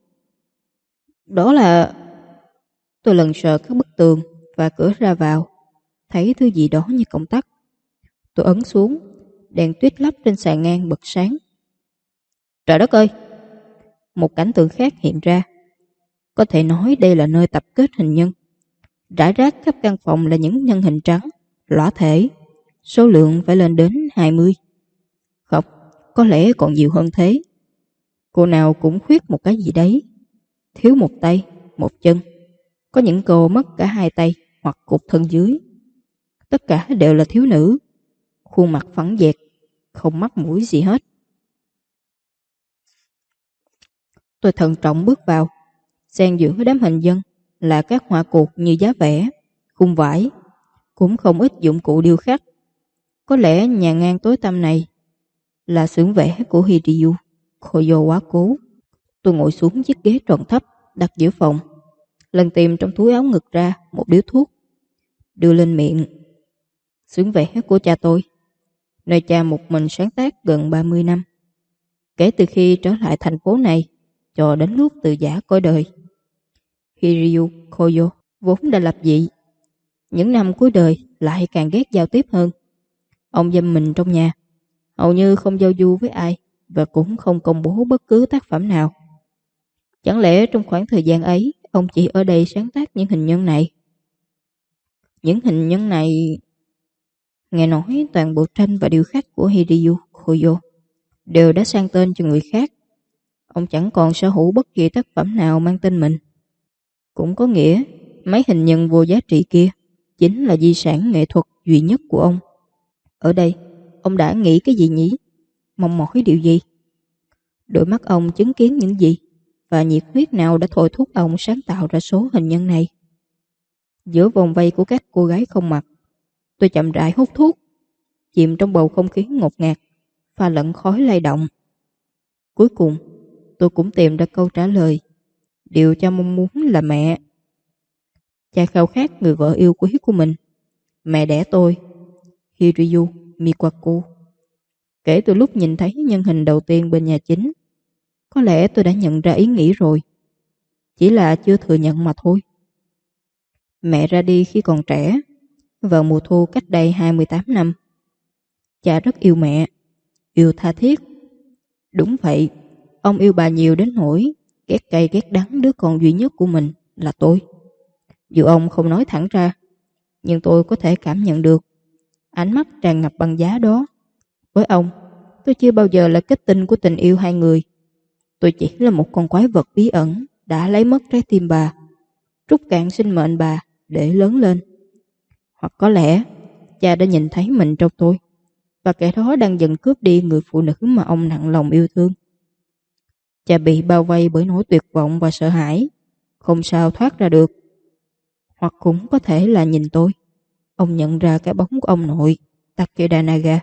Đó là... Tôi lần sờ các bức tường và cửa ra vào, thấy thứ gì đó như công tắc. Tôi ấn xuống, đèn tuyết lắp trên sàn ngang bật sáng. Trời đất ơi! Một cảnh tượng khác hiện ra. Có thể nói đây là nơi tập kết hình nhân. Rải rác khắp căn phòng là những nhân hình trắng, lõa thể. Số lượng phải lên đến 20. Không, có lẽ còn nhiều hơn thế. Cô nào cũng khuyết một cái gì đấy. Thiếu một tay, một chân. Có những cô mất cả hai tay hoặc cụt thân dưới. Tất cả đều là thiếu nữ. Khuôn mặt phẳng dẹt, không mắt mũi gì hết. Tôi thận trọng bước vào. Xen giữa đám hình dân là các họa cột như giá vẽ, khung vải, cũng không ít dụng cụ điêu khắc. Có lẽ nhà ngang tối tăm này là xưởng vẽ của Hiryu Koyo quá cố. Tôi ngồi xuống chiếc ghế tròn thấp đặt giữa phòng, lần tìm trong túi áo ngực ra một điếu thuốc, đưa lên miệng. Xưởng vẽ của cha tôi, nơi cha một mình sáng tác gần 30 năm, kể từ khi trở lại thành phố này cho đến lúc từ giã cõi đời. Hiryu Koyo vốn đã lập dị, những năm cuối đời lại càng ghét giao tiếp hơn. Ông giam mình trong nhà, hầu như không giao du với ai và cũng không công bố bất cứ tác phẩm nào. Chẳng lẽ trong khoảng thời gian ấy ông chỉ ở đây sáng tác những hình nhân này? Những hình nhân này... Nghe nói toàn bộ tranh và điêu khắc của Hiryu Koyo đều đã sang tên cho người khác. Ông chẳng còn sở hữu bất kỳ tác phẩm nào mang tên mình. Cũng có nghĩa mấy hình nhân vô giá trị kia chính là di sản nghệ thuật duy nhất của ông. Ở đây, ông đã nghĩ cái gì nhỉ? Mong mỏi điều gì? Đôi mắt ông chứng kiến những gì? Và nhiệt huyết nào đã thôi thúc ông sáng tạo ra số hình nhân này? Giữa vòng vây của các cô gái không mặc, tôi chậm rãi hút thuốc, chìm trong bầu không khí ngột ngạt, pha lẫn khói lay động. Cuối cùng, tôi cũng tìm ra câu trả lời. Điều cha mong muốn là mẹ. Cha khao khát người vợ yêu quý của mình. Mẹ đẻ tôi, Hiryu Miwako. Kể từ lúc nhìn thấy nhân hình đầu tiên bên nhà chính, có lẽ tôi đã nhận ra ý nghĩ rồi. Chỉ là chưa thừa nhận mà thôi. Mẹ ra đi khi còn trẻ, vào mùa thu cách đây 28 năm. Cha rất yêu mẹ, yêu tha thiết. Đúng vậy, ông yêu bà nhiều đến nỗi ghét cay ghét đắng đứa con duy nhất của mình là tôi. Dù ông không nói thẳng ra, nhưng tôi có thể cảm nhận được ánh mắt tràn ngập băng giá đó. Với ông, tôi chưa bao giờ là kết tinh của tình yêu hai người. Tôi chỉ là một con quái vật bí ẩn đã lấy mất trái tim bà, trút cạn sinh mệnh bà để lớn lên. Hoặc có lẽ cha đã nhìn thấy mình trong tôi, và kẻ đó đang dần cướp đi người phụ nữ mà ông nặng lòng yêu thương. Cha bị bao vây bởi nỗi tuyệt vọng và sợ hãi, không sao thoát ra được. Hoặc cũng có thể là nhìn tôi, ông nhận ra cái bóng của ông nội Takeda Naga.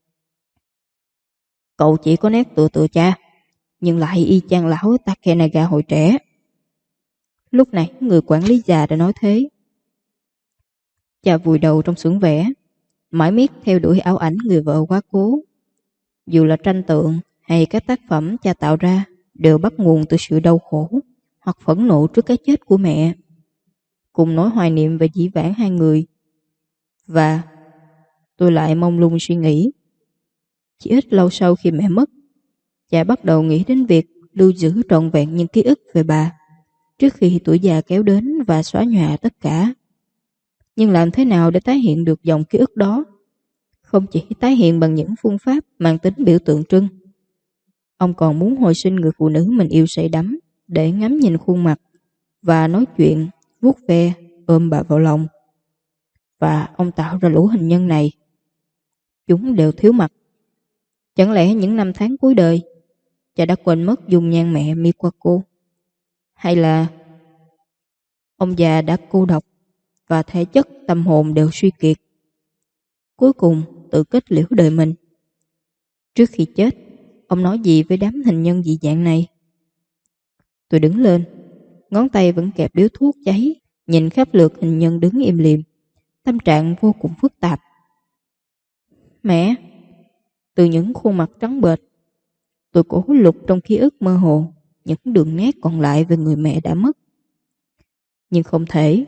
Cậu chỉ có nét tựa cha, nhưng lại y chang lão Takeda Naga hồi trẻ. Lúc này người quản lý già đã nói thế. Cha vùi đầu trong xưởng vẽ, mãi miết theo đuổi ảo ảnh người vợ quá cố. Dù là tranh tượng hay các tác phẩm cha tạo ra đều bắt nguồn từ sự đau khổ hoặc phẫn nộ trước cái chết của mẹ, cùng nỗi hoài niệm về dĩ vãng hai người. Và tôi lại mông lung suy nghĩ. Chỉ ít lâu sau khi mẹ mất, cha bắt đầu nghĩ đến việc lưu giữ trọn vẹn những ký ức về bà trước khi tuổi già kéo đến và xóa nhòa tất cả. Nhưng làm thế nào để tái hiện được dòng ký ức đó? Không chỉ tái hiện bằng những phương pháp mang tính biểu tượng trưng. Ông còn muốn hồi sinh người phụ nữ mình yêu say đắm để ngắm nhìn khuôn mặt và nói chuyện, vuốt ve, ôm bà vào lòng. Và ông tạo ra lũ hình nhân này. Chúng đều thiếu mặt. Chẳng lẽ những năm tháng cuối đời, cha đã quên mất dung nhan mẹ Miwako? Hay là ông già đã cô độc và thể chất tâm hồn đều suy kiệt, cuối cùng tự kết liễu đời mình? Trước khi chết, ông nói gì với đám hình nhân dị dạng này? Tôi đứng lên, ngón tay vẫn kẹp điếu thuốc cháy, nhìn khắp lượt hình nhân đứng im lìm, tâm trạng vô cùng phức tạp. Mẹ! Từ những khuôn mặt trắng bệch, tôi cố lục trong ký ức mơ hồ những đường nét còn lại về người mẹ đã mất. Nhưng không thể.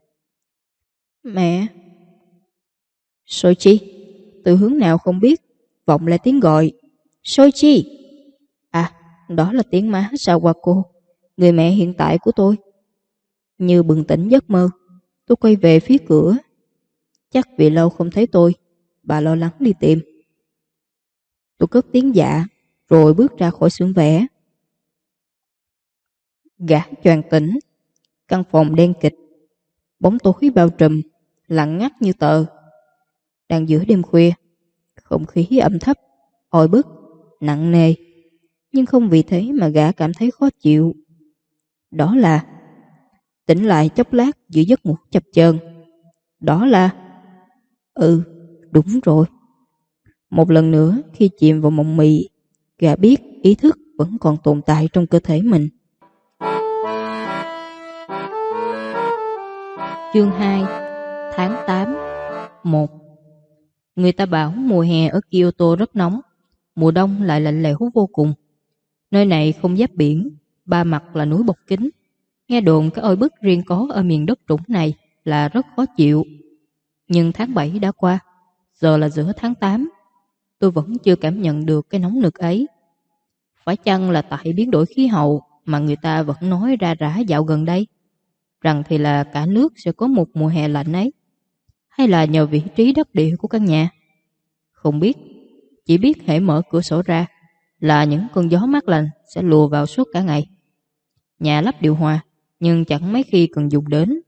Mẹ! Soichi! Từ hướng nào không biết, vọng lại tiếng gọi. Soichi! À, đó là tiếng má Sawako, người mẹ hiện tại của tôi. Như bừng tỉnh giấc mơ, tôi quay về phía cửa. Chắc vì lâu không thấy tôi, bà lo lắng đi tìm. Tôi cất tiếng dạ, rồi bước ra khỏi xưởng vẽ. Gã choàng tỉnh, căn phòng đen kịch, bóng tối bao trùm, lặng ngắt như tờ. Đang giữa đêm khuya, không khí âm thấp, oi bức, nặng nề, nhưng không vì thế mà gã cảm thấy khó chịu. Đó là tỉnh lại chốc lát giữa giấc ngủ chập chờn. Đó là đúng rồi. Một lần nữa khi chìm vào mộng mị, gã biết ý thức vẫn còn tồn tại trong cơ thể mình. Chương 2, tháng 8, 1. Người ta bảo mùa hè ở Kyoto rất nóng, mùa đông lại lạnh lẽo vô cùng. Nơi này không giáp biển, ba mặt là núi bọc kính. Nghe đồn cái oi bức riêng có ở miền đất trũng này là rất khó chịu. Nhưng tháng 7 đã qua, giờ là giữa tháng 8. Tôi vẫn chưa cảm nhận được cái nóng nực ấy. Phải chăng là tại biến đổi khí hậu mà người ta vẫn nói ra rã dạo gần đây, rằng thì là cả nước sẽ có một mùa hè lạnh ấy? hay là nhờ vị trí đắc địa của căn nhà? Không biết, chỉ biết hễ mở cửa sổ ra là những cơn gió mát lành sẽ lùa vào suốt cả ngày. Nhà lắp điều hòa, nhưng chẳng mấy khi cần dùng đến.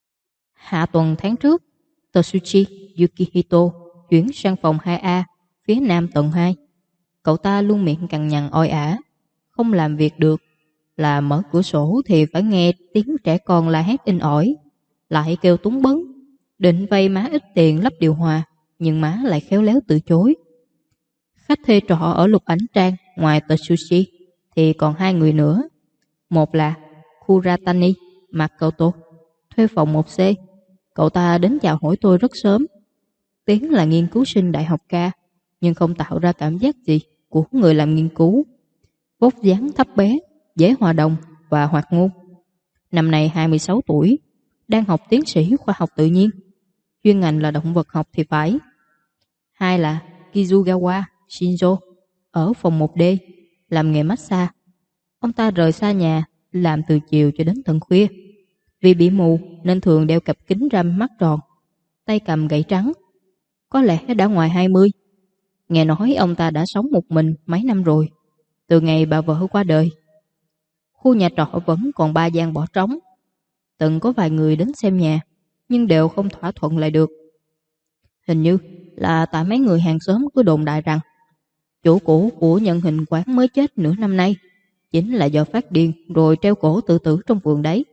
Hạ tuần tháng trước, Totsuchi Yukihito chuyển sang phòng 2A, phía nam tầng 2. Cậu ta luôn miệng cằn nhằn oi ả, không làm việc được, là mở cửa sổ thì phải nghe tiếng trẻ con la hét inh ỏi, lại kêu túng bấn, định vay má ít tiền lắp điều hòa, nhưng má lại khéo léo từ chối. Khách thuê trọ ở Lục Ảnh Trang ngoài Totsuchi thì còn 2 người nữa. Một là Kuratani Makoto, thuê phòng 1C. Cậu ta đến chào hỏi tôi rất sớm. Tiếng là nghiên cứu sinh đại học ca, nhưng không tạo ra cảm giác gì của người làm nghiên cứu. Vóc dáng thấp bé, dễ hòa đồng và hoạt ngôn. Năm nay 26 tuổi, đang học tiến sĩ khoa học tự nhiên, chuyên ngành là động vật học thì phải. Hai là Kizugawa Shinzo, ở phòng 1D, làm nghề massage. Ông ta rời xa nhà, làm từ chiều cho đến tận khuya. Vì bị mù nên thường đeo cặp kính râm mắt tròn, tay cầm gậy trắng. Có lẽ đã ngoài 20. Nghe nói ông ta đã sống một mình mấy năm rồi, từ ngày bà vợ qua đời. Khu nhà trọ vẫn còn 3 gian bỏ trống. Từng có vài người đến xem nhà, nhưng đều không thỏa thuận lại được. Hình như là tại mấy người hàng xóm cứ đồn đại rằng chủ cũ của nhân hình quán mới chết nửa năm nay chính là do phát điên rồi treo cổ tự tử trong vườn đấy.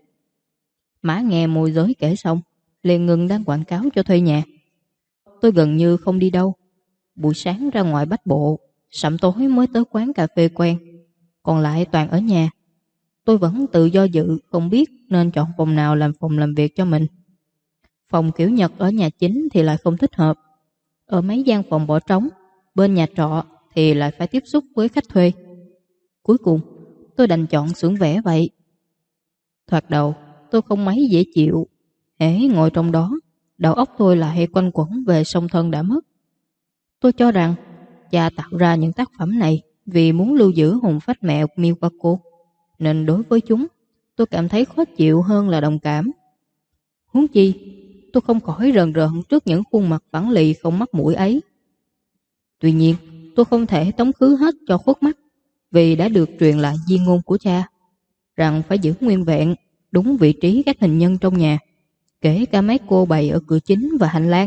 Má nghe môi giới kể xong, liền ngừng đang quảng cáo cho thuê nhà. Tôi gần như không đi đâu. Buổi sáng ra ngoài bách bộ, sẩm tối mới tới quán cà phê quen, còn lại toàn ở nhà. Tôi vẫn tự do dự, không biết nên chọn phòng nào làm phòng làm việc cho mình. Phòng kiểu Nhật ở nhà chính thì lại không thích hợp. Ở mấy gian phòng bỏ trống bên nhà trọ thì lại phải tiếp xúc với khách thuê. Cuối cùng tôi đành chọn xưởng vẽ vậy. Thoạt đầu tôi không mấy dễ chịu. Hễ ngồi trong đó, đầu óc tôi lại quanh quẩn về song thân đã mất. Tôi cho rằng cha tạo ra những tác phẩm này vì muốn lưu giữ hồn phách mẹ Miwako, nên đối với chúng tôi cảm thấy khó chịu hơn là đồng cảm. Huống chi tôi không khỏi rờn rợn trước những khuôn mặt phẳng lì không mắt mũi ấy. Tuy nhiên tôi không thể tống khứ hết cho khuất mắt, vì đã được truyền lại di ngôn của cha rằng phải giữ nguyên vẹn đúng vị trí các hình nhân trong nhà, kể cả mấy cô bày ở cửa chính và hành lang.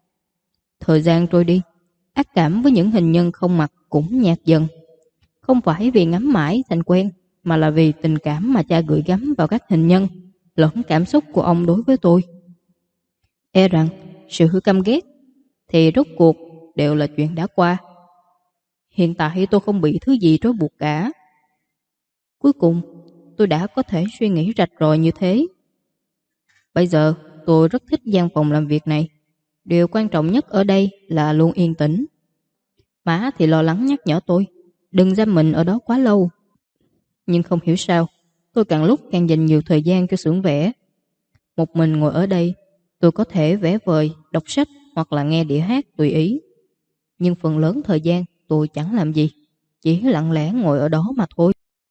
Thời gian trôi đi, ác cảm với những hình nhân không mặt cũng nhạt dần. Không phải vì ngắm mãi thành quen, mà là vì tình cảm mà cha gửi gắm vào các hình nhân, lẫn cảm xúc của ông đối với tôi. E rằng sự căm ghét thì rốt cuộc đều là chuyện đã qua. Hiện tại tôi không bị thứ gì trói buộc cả. Cuối cùng tôi đã có thể suy nghĩ rạch ròi như thế. Bây giờ tôi rất thích gian phòng làm việc này. Điều quan trọng nhất ở đây là luôn yên tĩnh. Má thì lo lắng nhắc nhở tôi đừng giam mình ở đó quá lâu. Nhưng không hiểu sao tôi càng lúc càng dành nhiều thời gian cho xưởng vẽ. Một mình ngồi ở đây, tôi có thể vẽ vời, đọc sách hoặc là nghe đĩa hát tùy ý. Nhưng phần lớn thời gian tôi chẳng làm gì, chỉ lặng lẽ ngồi ở đó mà thôi.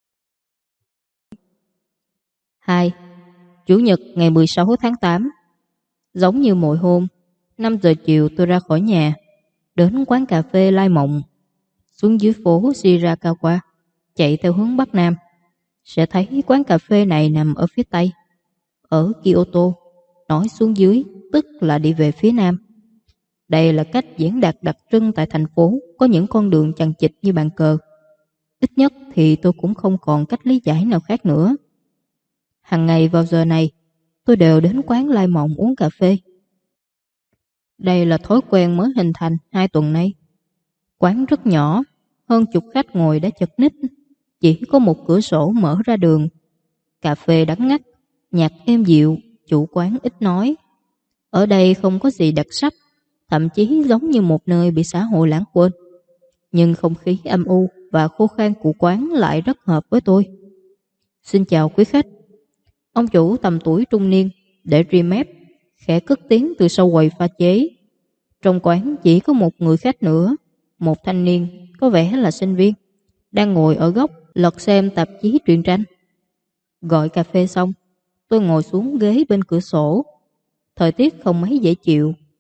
2. Chủ nhật ngày 16 tháng 8. Giống như mọi hôm, 5 giờ chiều tôi ra khỏi nhà, đến quán cà phê Lai Mộng, xuống dưới phố Shirakawa, chạy theo hướng Bắc Nam. Sẽ thấy quán cà phê này nằm ở phía Tây. Ở Kyoto, nói xuống dưới tức là đi về phía Nam. Đây là cách diễn đạt đặc trưng tại thành phố có những con đường chằng chịt như bàn cờ. Ít nhất thì tôi cũng không còn cách lý giải nào khác nữa. Hàng ngày vào giờ này, tôi đều đến quán Lai Mộng uống cà phê. Đây là thói quen mới hình thành 2 tuần nay. Quán rất nhỏ, hơn chục khách ngồi đã chật ních. Chỉ có một cửa sổ mở ra đường. Cà phê đắng ngắt, nhạc êm dịu, chủ quán ít nói. Ở đây không có gì đặc sắc, thậm chí giống như một nơi bị xã hội lãng quên. Nhưng không khí âm u và khô khan của quán lại rất hợp với tôi. Xin chào quý khách. Ông chủ tầm tuổi trung niên, để ri mép, khẽ cất tiếng từ sau quầy pha chế. Trong quán chỉ có một người khách nữa, một thanh niên có vẻ là sinh viên, đang ngồi ở góc lật xem tạp chí truyện tranh. Gọi cà phê xong, tôi ngồi xuống ghế bên cửa sổ. Thời tiết không mấy dễ chịu.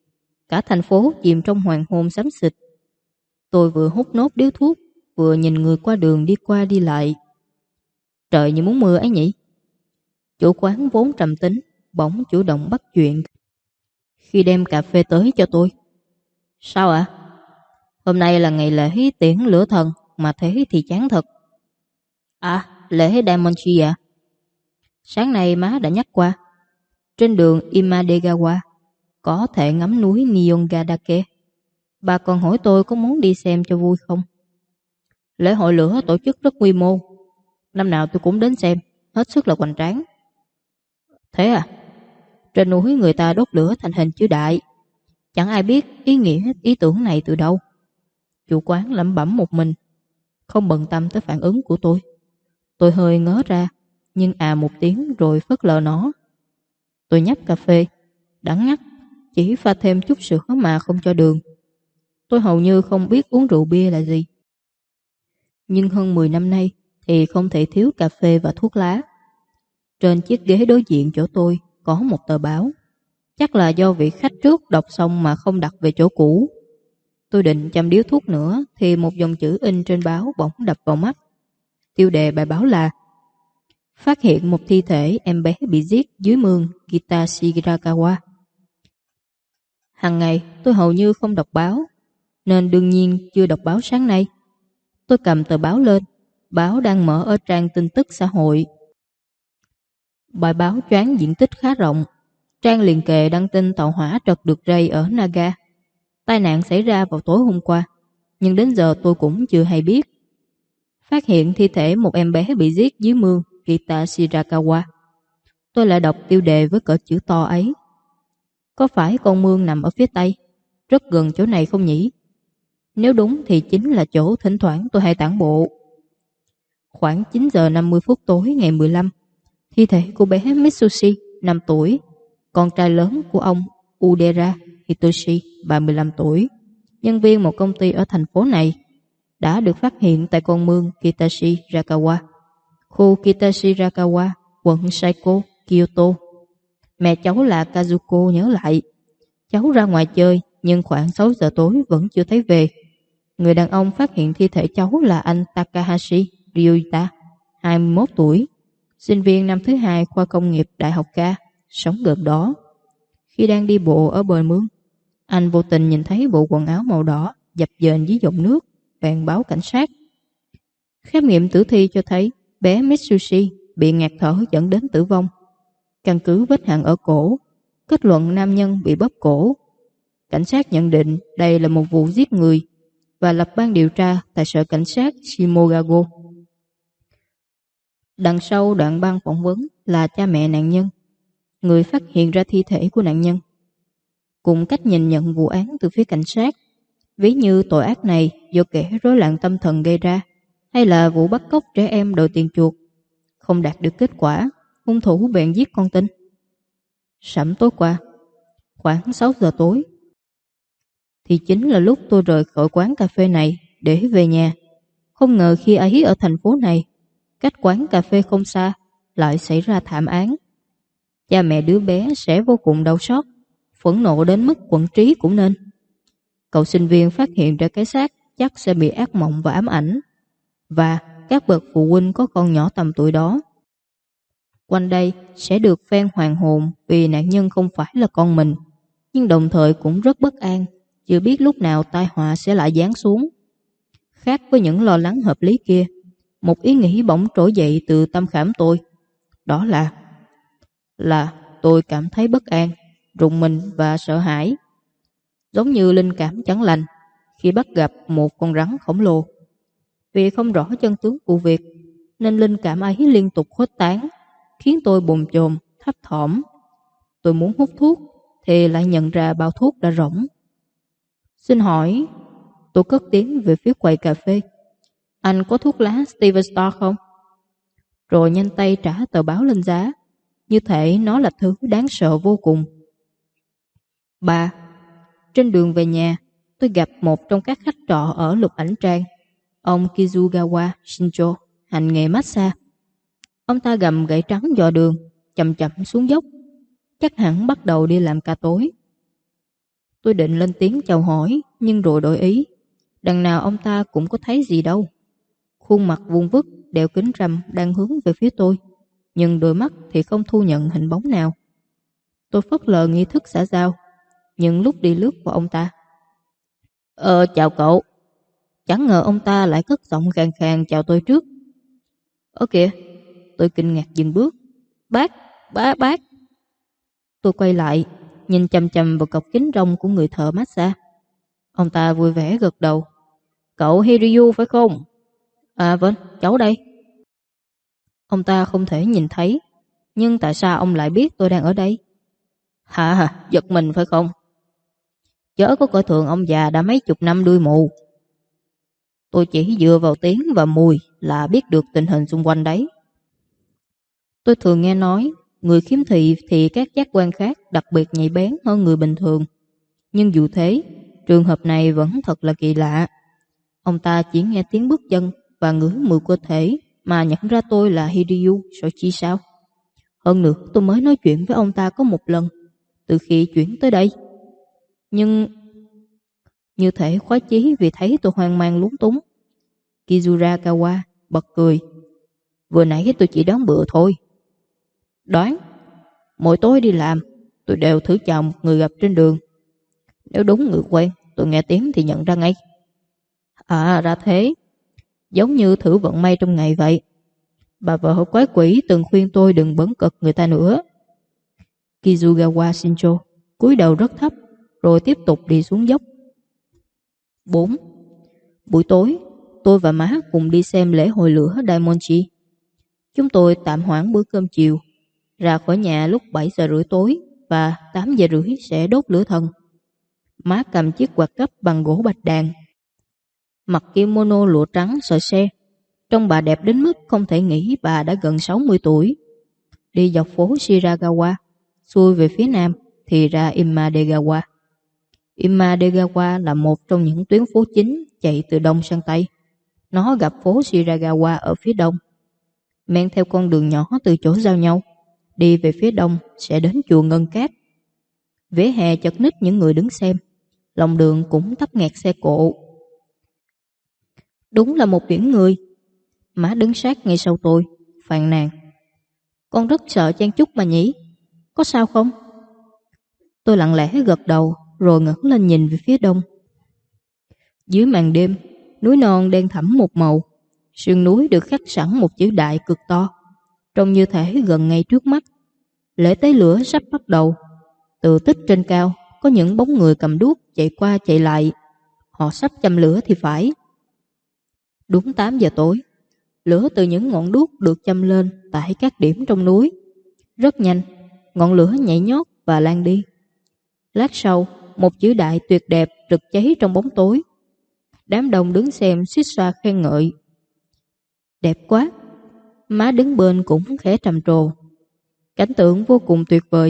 Cả thành phố chìm trong hoàng hôn xám xịt. Tôi vừa hút nốt điếu thuốc, vừa nhìn người qua đường đi qua đi lại. Trời như muốn mưa ấy nhỉ. Chủ quán vốn trầm tính, bỗng chủ động bắt chuyện khi đem cà phê tới cho tôi. Sao ạ? Hôm nay là ngày lễ tiễn lửa thần, mà thế thì chán thật. À, lễ Daimonji à? Sáng nay má đã nhắc qua. Trên đường Imadegawa có thể ngắm núi Niongadake. Bà còn hỏi tôi có muốn đi xem cho vui không. Lễ hội lửa tổ chức rất quy mô. Năm nào tôi cũng đến xem, hết sức là hoành tráng. Thế à? Trên núi người ta đốt lửa thành hình chữ đại. Chẳng ai biết ý nghĩa ý tưởng này từ đâu. Chủ quán lẩm bẩm một mình, không bận tâm tới phản ứng của tôi. Tôi hơi ngớ ra, nhưng một tiếng rồi phớt lờ nó. Tôi nhấp cà phê, đắng ngắt, chỉ pha thêm chút sữa mà không cho đường. Tôi hầu như không biết uống rượu bia là gì. Nhưng hơn 10 năm nay thì không thể thiếu cà phê và thuốc lá. Trên chiếc ghế đối diện chỗ tôi có một tờ báo. Chắc là do vị khách trước đọc xong mà không đặt về chỗ cũ. Tôi định châm điếu thuốc nữa thì một dòng chữ in trên báo bỗng đập vào mắt. Tiêu đề bài báo là: phát hiện một thi thể em bé bị giết dưới mương Kitashirakawa. Hằng ngày tôi hầu như không đọc báo, nên đương nhiên chưa đọc báo sáng nay. Tôi cầm tờ báo lên, báo đang mở ở trang tin tức xã hội. Bài báo choán diện tích khá rộng. Trang liền kề đăng tin tàu hỏa trật được rây ở Naga. Tai nạn xảy ra vào tối hôm qua, nhưng đến giờ tôi cũng chưa hay biết. Phát hiện thi thể một em bé bị giết dưới mương Kitashirakawa. Tôi lại đọc tiêu đề với cỡ chữ to ấy. Có phải con mương nằm ở phía Tây, rất gần chỗ này không nhỉ? Nếu đúng thì chính là chỗ thỉnh thoảng tôi hay tản bộ. Khoảng 9 giờ 50 phút tối ngày 15, thi thể của bé Mitsushi, 5 tuổi, con trai lớn của ông Udera Hitoshi, 35 tuổi, nhân viên một công ty ở thành phố này, đã được phát hiện tại con mương Kitashirakawa, khu Kitashirakawa, quận Saiko, Kyoto. Mẹ cháu là Kazuko nhớ lại, cháu ra ngoài chơi nhưng khoảng 6 giờ tối vẫn chưa thấy về. Người đàn ông phát hiện thi thể cháu là anh Takahashi Ryuta, 21 tuổi, sinh viên năm thứ 2 khoa công nghiệp Đại học K, sống gần đó. Khi đang đi bộ ở bờ mương, anh vô tình nhìn thấy bộ quần áo màu đỏ dập dềnh dưới dòng nước, bèn báo cảnh sát. Khám nghiệm tử thi cho thấy bé Mitsushi bị ngạt thở dẫn đến tử vong. Căn cứ vết hằn ở cổ, kết luận nam nhân bị bóp cổ. Cảnh sát nhận định đây là một vụ giết người và lập ban điều tra tại sở cảnh sát Shimogago. Đằng sau đoạn băng phỏng vấn là cha mẹ nạn nhân, người phát hiện ra thi thể của nạn nhân, cùng cách nhìn nhận vụ án từ phía cảnh sát, ví như tội ác này do kẻ rối loạn tâm thần gây ra, hay là vụ bắt cóc trẻ em đòi tiền chuộc. Không đạt được kết quả, hung thủ bèn giết con tin. Sẩm tối qua, khoảng 6 giờ tối, thì chính là lúc tôi rời khỏi quán cà phê này để về nhà. Không ngờ khi ấy ở thành phố này, cách quán cà phê không xa, lại xảy ra thảm án. Cha mẹ đứa bé sẽ vô cùng đau xót, phẫn nộ đến mức quẫn trí cũng nên. Cậu sinh viên phát hiện ra cái xác chắc sẽ bị ác mộng và ám ảnh. Và các bậc phụ huynh có con nhỏ tầm tuổi đó, quanh đây sẽ được phen hoàng hồn vì nạn nhân không phải là con mình, nhưng đồng thời cũng rất bất an, chưa biết lúc nào tai họa sẽ lại giáng xuống. Khác với những lo lắng hợp lý kia, một ý nghĩ bỗng trỗi dậy từ tâm khảm tôi. Đó là tôi cảm thấy bất an, rùng mình và sợ hãi, giống như linh cảm chẳng lành khi bắt gặp một con rắn khổng lồ. Vì không rõ chân tướng vụ việc, nên linh cảm ấy liên tục khuếch tán, khiến tôi bồn chồn, thấp thỏm. Tôi muốn hút thuốc, thì lại nhận ra bao thuốc đã rỗng. Xin hỏi, tôi cất tiếng về phía quầy cà phê, anh có thuốc lá Steven Star không? Rồi nhanh tay trả tờ báo lên giá, như thể nó là thứ đáng sợ vô cùng. 3. Trên đường về nhà, tôi gặp một trong các khách trọ ở Lục Ảnh Trang, ông Kizugawa Shinjo, hành nghề massage. Ông ta gầm gậy trắng dò đường, chậm chậm xuống dốc, chắc hẳn bắt đầu đi làm ca tối. Tôi định lên tiếng chào hỏi, nhưng rồi đổi ý. Đằng nào ông ta cũng có thấy gì đâu. Khuôn mặt vuông vức, đeo kính râm đang hướng về phía tôi, nhưng đôi mắt thì không thu nhận hình bóng nào. Tôi phớt lờ nghi thức xã giao, nhưng lúc đi lướt qua ông ta. Chào cậu. Chẳng ngờ ông ta lại cất giọng khàn khàn chào tôi trước. Kìa, tôi kinh ngạc dừng bước. Bác. Tôi quay lại, nhìn chằm chằm vào cọc kính rông của người thợ massage. Ông ta vui vẻ gật đầu. Cậu Hiryu phải không? À vâng, cháu đây. Ông ta không thể nhìn thấy, nhưng tại sao ông lại biết tôi đang ở đây? Hả, giật mình phải không? Chớ có coi thường ông già đã mấy chục năm đuôi mù. Tôi chỉ dựa vào tiếng và mùi là biết được tình hình xung quanh đấy. Tôi thường nghe nói, người khiếm thị thì các giác quan khác đặc biệt nhạy bén hơn người bình thường. Nhưng dù thế, trường hợp này vẫn thật là kỳ lạ. Ông ta chỉ nghe tiếng bước chân và ngửi mùi cơ thể mà nhận ra tôi là Hiryu Soichi sao? Hơn nữa, tôi mới nói chuyện với ông ta có một lần từ khi chuyển tới đây. Nhưng như thể khoái chí vì thấy tôi hoang mang lúng túng. Kizurakawa bật cười. Vừa nãy tôi chỉ đoán bựa thôi. Đoán? Mỗi tối đi làm, tôi đều thử chào một người gặp trên đường. Nếu đúng người quen, tôi nghe tiếng thì nhận ra ngay. À, ra thế. Giống như thử vận may trong ngày vậy. Bà vợ quái quỷ từng khuyên tôi đừng bấn cực người ta nữa. Kizugawa Shincho cúi đầu rất thấp, rồi tiếp tục đi xuống dốc. 4. Buổi tối, tôi và má cùng đi xem lễ hội lửa Daimonji. Chúng tôi tạm hoãn bữa cơm chiều, ra khỏi nhà lúc 7 giờ rưỡi tối và 8 giờ rưỡi sẽ đốt lửa thần. Má cầm chiếc quạt cấp bằng gỗ bạch đàn, mặc kimono lụa trắng sợi xe. Trông bà đẹp đến mức không thể nghĩ bà đã gần 60 tuổi. Đi dọc phố Shiragawa, xuôi về phía nam thì ra Imadegawa. Imadegawa là một trong những tuyến phố chính chạy từ đông sang tây. Nó gặp phố Shiragawa ở phía đông. Men theo con đường nhỏ từ chỗ giao nhau, đi về phía đông sẽ đến chùa Ngân Cát. Vỉa hè chật ních những người đứng xem, lòng đường cũng tấp nghẹt xe cộ. Đúng là một biển người. Má đứng sát ngay sau tôi, phàn nàn. Con rất sợ chen chúc mà nhỉ? Có sao không? Tôi lặng lẽ gật đầu, rồi ngẩng lên nhìn về phía đông. Dưới màn đêm, núi non đen thẳm một màu. Sườn núi được khắc sẵn một chữ đại cực to, trông như thể gần ngay trước mắt. Lễ tế lửa sắp bắt đầu. Từ tích trên cao, có những bóng người cầm đuốc chạy qua chạy lại. Họ sắp châm lửa thì phải. Đúng 8 giờ tối, lửa từ những ngọn đuốc được châm lên tại các điểm trong núi. Rất nhanh, ngọn lửa nhảy nhót và lan đi. Lát sau, một chữ đại tuyệt đẹp rực cháy trong bóng tối. Đám đông đứng xem suýt xoa khen ngợi. Đẹp quá. Má đứng bên cũng khẽ trầm trồ. Cảnh tượng vô cùng tuyệt vời.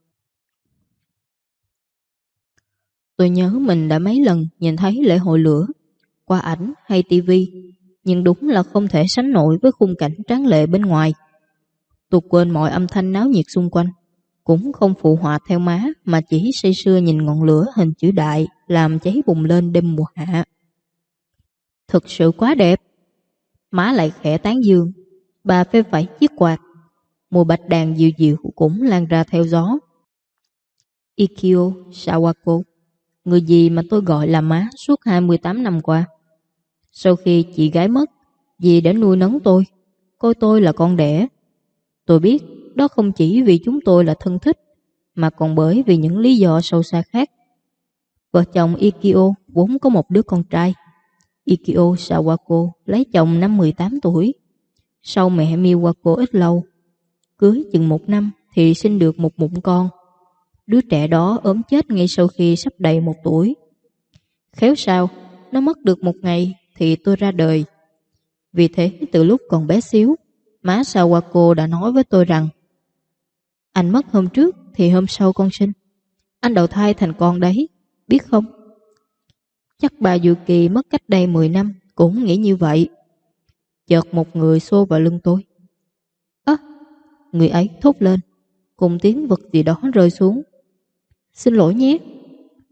Tôi nhớ mình đã mấy lần nhìn thấy lễ hội lửa qua ảnh hay tivi, nhưng đúng là không thể sánh nổi với khung cảnh tráng lệ bên ngoài. Tôi quên mọi âm thanh náo nhiệt xung quanh, cũng không phụ họa theo má mà chỉ say sưa nhìn ngọn lửa hình chữ đại làm cháy bùng lên đêm mùa hạ. Thực sự quá đẹp. Má lại khẽ tán dương. Bà phê phẩy chiếc quạt. Mùi bạch đàn dịu dịu cũng lan ra theo gió. Ikkyo Sawako, người gì mà tôi gọi là má suốt 28 năm qua. Sau khi chị gái mất, dì đã nuôi nấng tôi, coi tôi là con đẻ. Tôi biết đó không chỉ vì chúng tôi là thân thích, mà còn bởi vì những lý do sâu xa khác. Vợ chồng Ikkyo vốn có một đứa con trai. Ikkyo Sawako lấy chồng năm 18 tuổi. Sau mẹ Miwako ít lâu, cưới chừng 1 năm thì sinh được một mụn con. Đứa trẻ đó ốm chết ngay sau khi sắp đầy 1 tuổi. Khéo sao, nó mất được 1 ngày thì tôi ra đời. Vì thế từ lúc còn bé xíu, má Sawako đã nói với tôi rằng anh mất hôm trước thì hôm sau con sinh. Anh đầu thai thành con đấy, biết không? Chắc bà Yuki mất cách đây 10 năm cũng nghĩ như vậy. Chợt một người xô vào lưng tôi. Người ấy thốt lên, cùng tiếng vật gì đó rơi xuống. Xin lỗi nhé.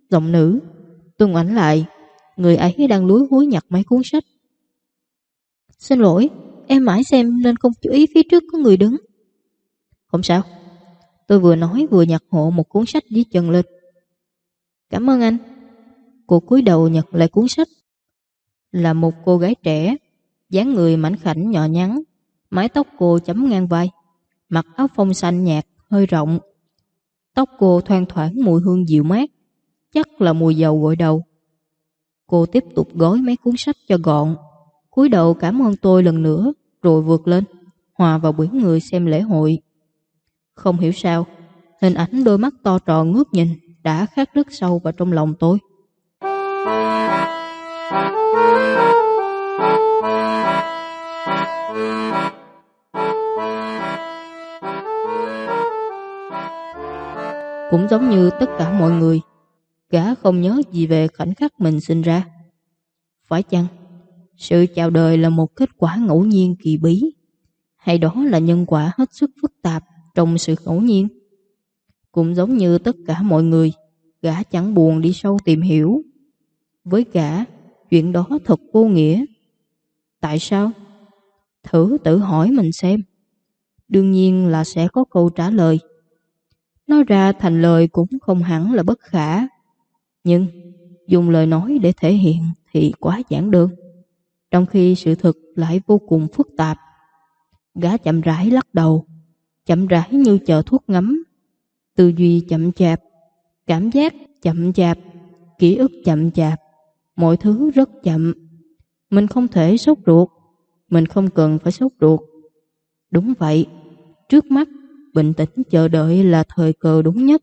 Giọng nữ. Tôi ngoảnh lại, người ấy đang lúi húi nhặt mấy cuốn sách. Xin lỗi, em mãi xem nên không chú ý phía trước có người đứng. Không sao. Tôi vừa nói vừa nhặt hộ một cuốn sách dưới chân lên. Cảm ơn anh. Cô cúi đầu nhặt lại cuốn sách. Là một cô gái trẻ, dáng người mảnh khảnh nhỏ nhắn, mái tóc cô chấm ngang vai, mặc áo phông xanh nhạt hơi rộng. Tóc cô thoang thoảng mùi hương dịu mát, chắc là mùi dầu gội đầu. Cô tiếp tục gói mấy cuốn sách cho gọn, cúi đầu cảm ơn tôi lần nữa, rồi vượt lên, hòa vào biển người xem lễ hội. Không hiểu sao, hình ảnh đôi mắt to tròn ngước nhìn đã khắc rất sâu vào trong lòng tôi. Cũng giống như tất cả mọi người, gã không nhớ gì về khoảnh khắc mình sinh ra. Phải chăng sự chào đời là một kết quả ngẫu nhiên kỳ bí, hay đó là nhân quả hết sức phức tạp trong sự ngẫu nhiên? Cũng giống như tất cả mọi người, gã chẳng buồn đi sâu tìm hiểu. Với gã, chuyện đó thật vô nghĩa. Tại sao? Thử tự hỏi mình xem. Đương nhiên là sẽ có câu trả lời. Nói ra thành lời cũng không hẳn là bất khả, nhưng dùng lời nói để thể hiện thì quá giản đơn, trong khi sự thực lại vô cùng phức tạp. Gã chậm rãi lắc đầu, chậm rãi như chờ thuốc ngấm. Tư duy chậm chạp, cảm giác chậm chạp, ký ức chậm chạp, mọi thứ rất chậm. Mình không thể sốt ruột, mình không cần phải sốt ruột. Đúng vậy, trước mắt bình tĩnh chờ đợi là thời cơ đúng nhất.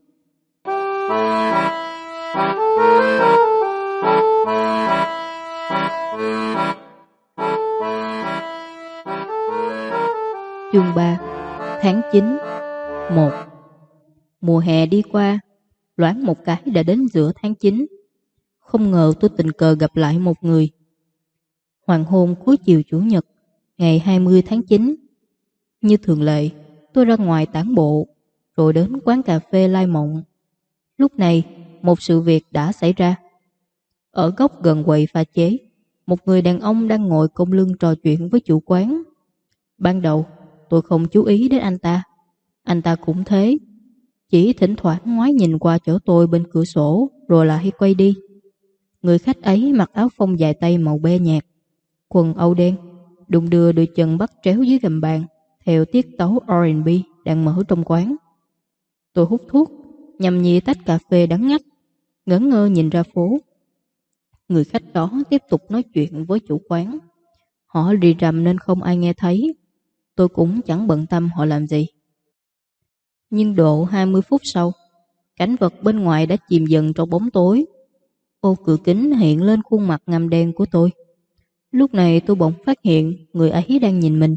Chương 3. Tháng 9. 1. Mùa hè đi qua, loáng một cái đã đến giữa tháng 9. Không ngờ tôi tình cờ gặp lại một người. Hoàng hôn cuối chiều Chủ nhật, ngày 20 tháng 9. Như thường lệ, tôi ra ngoài tản bộ, rồi đến quán cà phê Lai Mộng. Lúc này, một sự việc đã xảy ra. Ở góc gần quầy pha chế, một người đàn ông đang ngồi cong lưng trò chuyện với chủ quán. Ban đầu, tôi không chú ý đến anh ta. Anh ta cũng thế, chỉ thỉnh thoảng ngoái nhìn qua chỗ tôi bên cửa sổ, rồi lại quay đi. Người khách ấy mặc áo phông dài tay màu be nhạt, quần âu đen, đung đưa đôi chân bắt tréo dưới gầm bàn theo tiết tấu R&B đang mở trong quán. Tôi hút thuốc, nhâm nhi tách cà phê đắng ngắt, ngẩn ngơ nhìn ra phố. Người khách đó tiếp tục nói chuyện với chủ quán. Họ rì rầm nên không ai nghe thấy. Tôi cũng chẳng bận tâm họ làm gì. Nhưng độ 20 phút sau, cảnh vật bên ngoài đã chìm dần trong bóng tối. Ô cửa kính hiện lên khuôn mặt ngăm đen của tôi. Lúc này tôi bỗng phát hiện người ấy đang nhìn mình.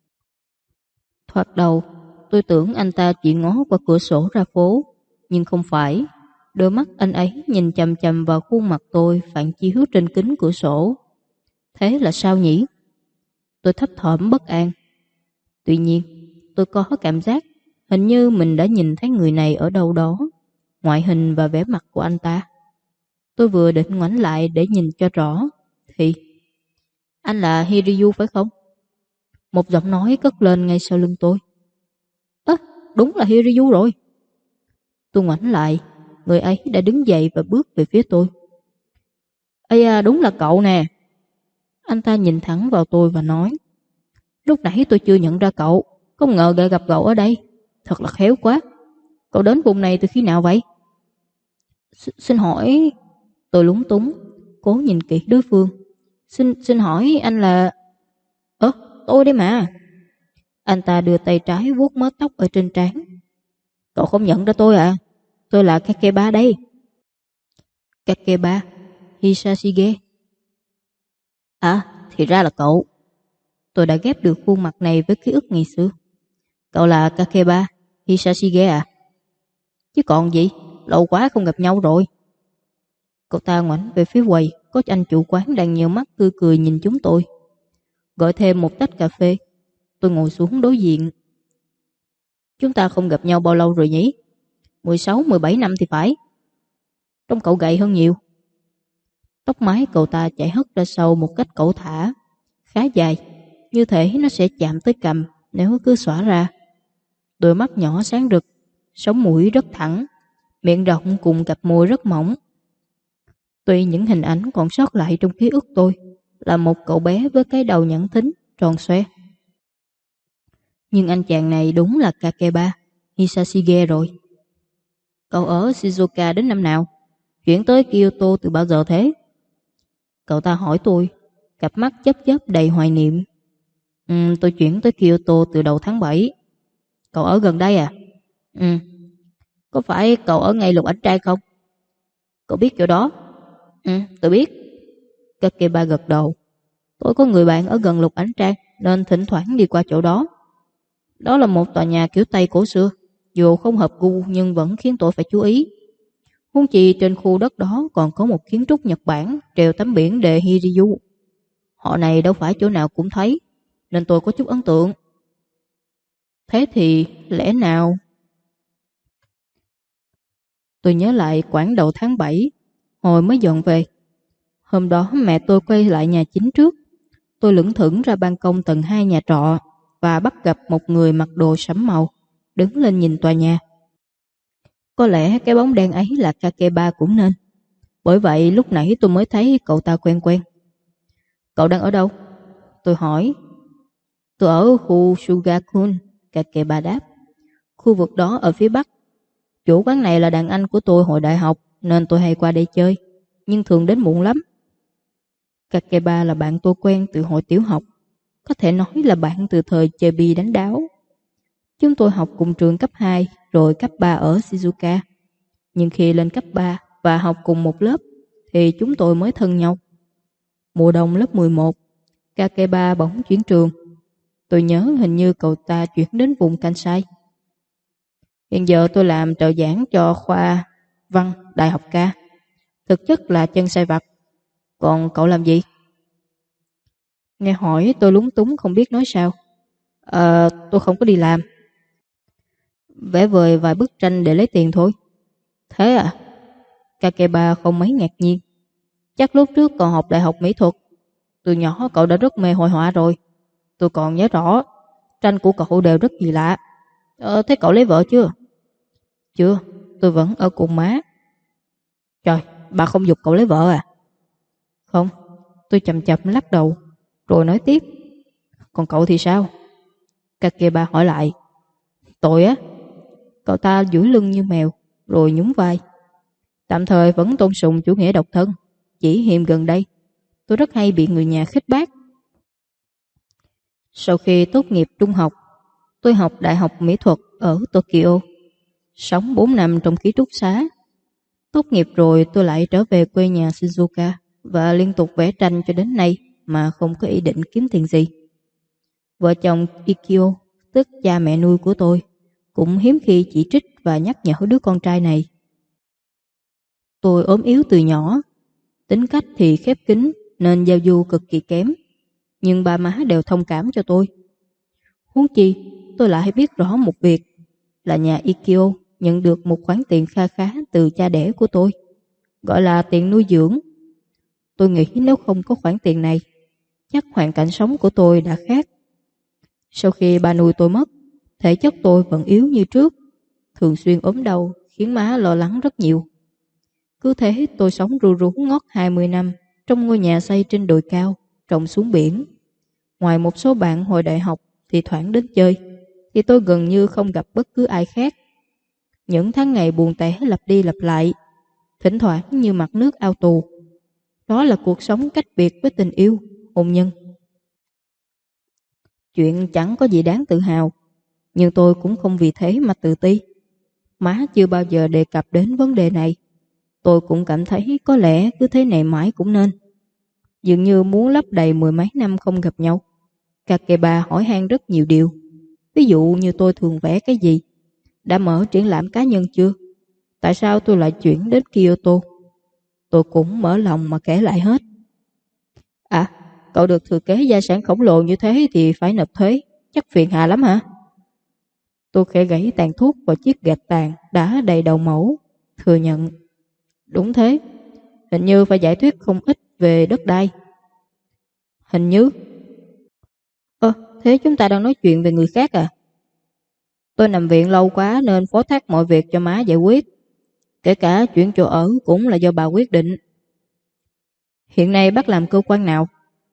Thoạt đầu, tôi tưởng anh ta chỉ ngó qua cửa sổ ra phố, nhưng không phải. Đôi mắt anh ấy nhìn chằm chằm vào khuôn mặt tôi phản chiếu trên kính cửa sổ. Thế là sao nhỉ? Tôi thấp thỏm bất an. Tuy nhiên, tôi có cảm giác hình như mình đã nhìn thấy người này ở đâu đó, ngoại hình và vẻ mặt của anh ta. Tôi vừa định ngoảnh lại để nhìn cho rõ, thì anh là Hiryu phải không? Một giọng nói cất lên ngay sau lưng tôi. Ơ, đúng là Hiryu rồi. Tôi ngoảnh lại, người ấy đã đứng dậy và bước về phía tôi. Ây à, đúng là cậu nè. Anh ta nhìn thẳng vào tôi và nói. Lúc nãy tôi chưa nhận ra cậu, không ngờ lại gặp cậu ở đây. Thật là khéo quá. Cậu đến vùng này từ khi nào vậy? Xin hỏi... Tôi lúng túng, cố nhìn kỹ đối phương. Xin hỏi anh là... tôi đấy mà. Anh ta đưa tay trái vuốt mớ tóc ở trên trán. Cậu không nhận ra tôi à? Tôi là Kakeba đây. Kakeba Hisashige. À, thì ra là cậu. Tôi đã ghép được khuôn mặt này với ký ức ngày xưa. Cậu là Kakeba Hisashige à? Chứ còn gì, lâu quá không gặp nhau rồi. Cậu ta ngoảnh về phía quầy, có anh chủ quán đang nhíu mắt tươi cười nhìn chúng tôi. Gọi thêm một tách cà phê. Tôi ngồi xuống đối diện. Chúng ta không gặp nhau bao lâu rồi nhỉ? 16-17 năm thì phải. Trông cậu gầy hơn nhiều. Tóc mái cậu ta chảy hất ra sau một cách cẩu thả, khá dài, như thể nó sẽ chạm tới cằm nếu cứ xõa ra. Đôi mắt nhỏ sáng rực, sống mũi rất thẳng, miệng rộng cùng cặp môi rất mỏng. Tuy những hình ảnh còn sót lại trong ký ức tôi là một cậu bé với cái đầu nhẵn thính, tròn xoe, nhưng anh chàng này đúng là Kakeba Hisashige rồi. Cậu ở Shizuoka đến năm nào? Chuyển tới Kyoto từ bao giờ thế? Cậu ta hỏi tôi, cặp mắt chớp chớp đầy hoài niệm. Tôi chuyển tới Kyoto từ đầu tháng 7. Cậu ở gần đây à? Có phải cậu ở ngay Lục Ánh Trai không? Cậu biết chỗ đó? Tôi biết. Kakeba gật đầu. Tôi có người bạn ở gần Lục Ánh Trang nên thỉnh thoảng đi qua chỗ đó. Đó là một tòa nhà kiểu Tây cổ xưa, dù không hợp gu nhưng vẫn khiến tôi phải chú ý. Huống chi trên khu đất đó còn có một kiến trúc Nhật Bản treo tấm biển đề Hiryu. Họ này đâu phải chỗ nào cũng thấy, nên tôi có chút ấn tượng. Thế thì lẽ nào? Tôi nhớ lại khoảng đầu tháng 7, hồi mới dọn về. Hôm đó mẹ tôi quay lại nhà chính trước. Tôi lững thững ra ban công tầng 2 nhà trọ và bắt gặp một người mặc đồ sẫm màu đứng lên nhìn tòa nhà. Có lẽ cái bóng đen ấy là Kakeba cũng nên. Bởi vậy lúc nãy tôi mới thấy cậu ta quen quen. Cậu đang ở đâu? Tôi hỏi. Tôi ở khu Sugakun, Kakeba đáp. Khu vực đó ở phía bắc. Chủ quán này là đàn anh của tôi hồi đại học nên tôi hay qua đây chơi, nhưng thường đến muộn lắm. Kakeba là bạn tôi quen từ hồi tiểu học, có thể nói là bạn từ thời chơi bi đánh đáo. Chúng tôi học cùng trường cấp 2 rồi cấp 3 ở Shizuoka. Nhưng khi lên cấp 3 và học cùng một lớp thì chúng tôi mới thân nhau. Mùa đông lớp 11, Kakeba bỗng chuyển trường. Tôi nhớ hình như cậu ta chuyển đến vùng Kansai. Hiện giờ tôi làm trợ giảng cho khoa văn Đại học K. Thực chất là chân sai vặt. Còn cậu làm gì? Nghe hỏi tôi lúng túng không biết nói sao. Tôi không có đi làm. Vẽ vời vài bức tranh để lấy tiền thôi. Thế à? Kakeba không mấy ngạc nhiên. Chắc lúc trước còn học đại học mỹ thuật. Từ nhỏ cậu đã rất mê hội họa rồi. Tôi còn nhớ rõ, tranh của cậu đều rất kỳ lạ. Thế cậu lấy vợ chưa? Chưa, tôi vẫn ở cùng má. Trời, bà không giục cậu lấy vợ à? Không, tôi chậm chậm lắc đầu, rồi nói tiếp. Còn cậu thì sao? Kakeba hỏi lại. Tôi á? Cậu ta duỗi lưng như mèo, rồi nhún vai. Tạm thời vẫn tôn sùng chủ nghĩa độc thân. Chỉ hiềm gần đây, tôi rất hay bị người nhà khích bác. Sau khi tốt nghiệp trung học, tôi học đại học mỹ thuật ở Tokyo. Sống 4 năm trong ký túc xá. Tốt nghiệp rồi tôi lại trở về quê nhà Shizuoka và liên tục vẽ tranh cho đến nay mà không có ý định kiếm tiền gì. Vợ chồng Ikio, tức cha mẹ nuôi của tôi, cũng hiếm khi chỉ trích và nhắc nhở đứa con trai này. Tôi ốm yếu từ nhỏ, tính cách thì khép kín nên giao du cực kỳ kém, nhưng ba má đều thông cảm cho tôi. Huống chi, tôi lại biết rõ một việc là nhà Ikio nhận được một khoản tiền kha khá từ cha đẻ của tôi, gọi là tiền nuôi dưỡng. Tôi nghĩ nếu không có khoản tiền này, chắc hoàn cảnh sống của tôi đã khác. Sau khi ba nuôi tôi mất, thể chất tôi vẫn yếu như trước, thường xuyên ốm đau khiến má lo lắng rất nhiều. Cứ thế tôi sống ru rú ngót 20 năm trong ngôi nhà xây trên đồi cao, trông xuống biển. Ngoài một số bạn hồi đại học thì thoảng đến chơi, thì tôi gần như không gặp bất cứ ai khác. Những tháng ngày buồn tẻ lặp đi lặp lại, thỉnh thoảng như mặt nước ao tù. Đó là cuộc sống cách biệt với tình yêu, hôn nhân. Chuyện chẳng có gì đáng tự hào, nhưng tôi cũng không vì thế mà tự ti. Má chưa bao giờ đề cập đến vấn đề này. Tôi cũng cảm thấy có lẽ cứ thế này mãi cũng nên. Dường như muốn lấp đầy 10 mấy năm không gặp nhau. Kakeba hỏi han rất nhiều điều. Ví dụ như tôi thường vẽ cái gì, đã mở triển lãm cá nhân chưa, tại sao tôi lại chuyển đến Kyoto. Tôi cũng mở lòng mà kể lại hết. À, cậu được thừa kế gia sản khổng lồ như thế thì phải nộp thuế, chắc phiền hà lắm hả? Tôi khẽ gãy tàn thuốc vào chiếc gạch tàn đã đầy đầu mẫu, thừa nhận. Đúng thế, hình như phải giải thuyết không ít về đất đai. Hình như. Thế chúng ta đang nói chuyện về người khác à? Tôi nằm viện lâu quá nên phó thác mọi việc cho má giải quyết. Kể cả chuyện chỗ ở cũng là do bà quyết định. Hiện nay bác làm cơ quan nào?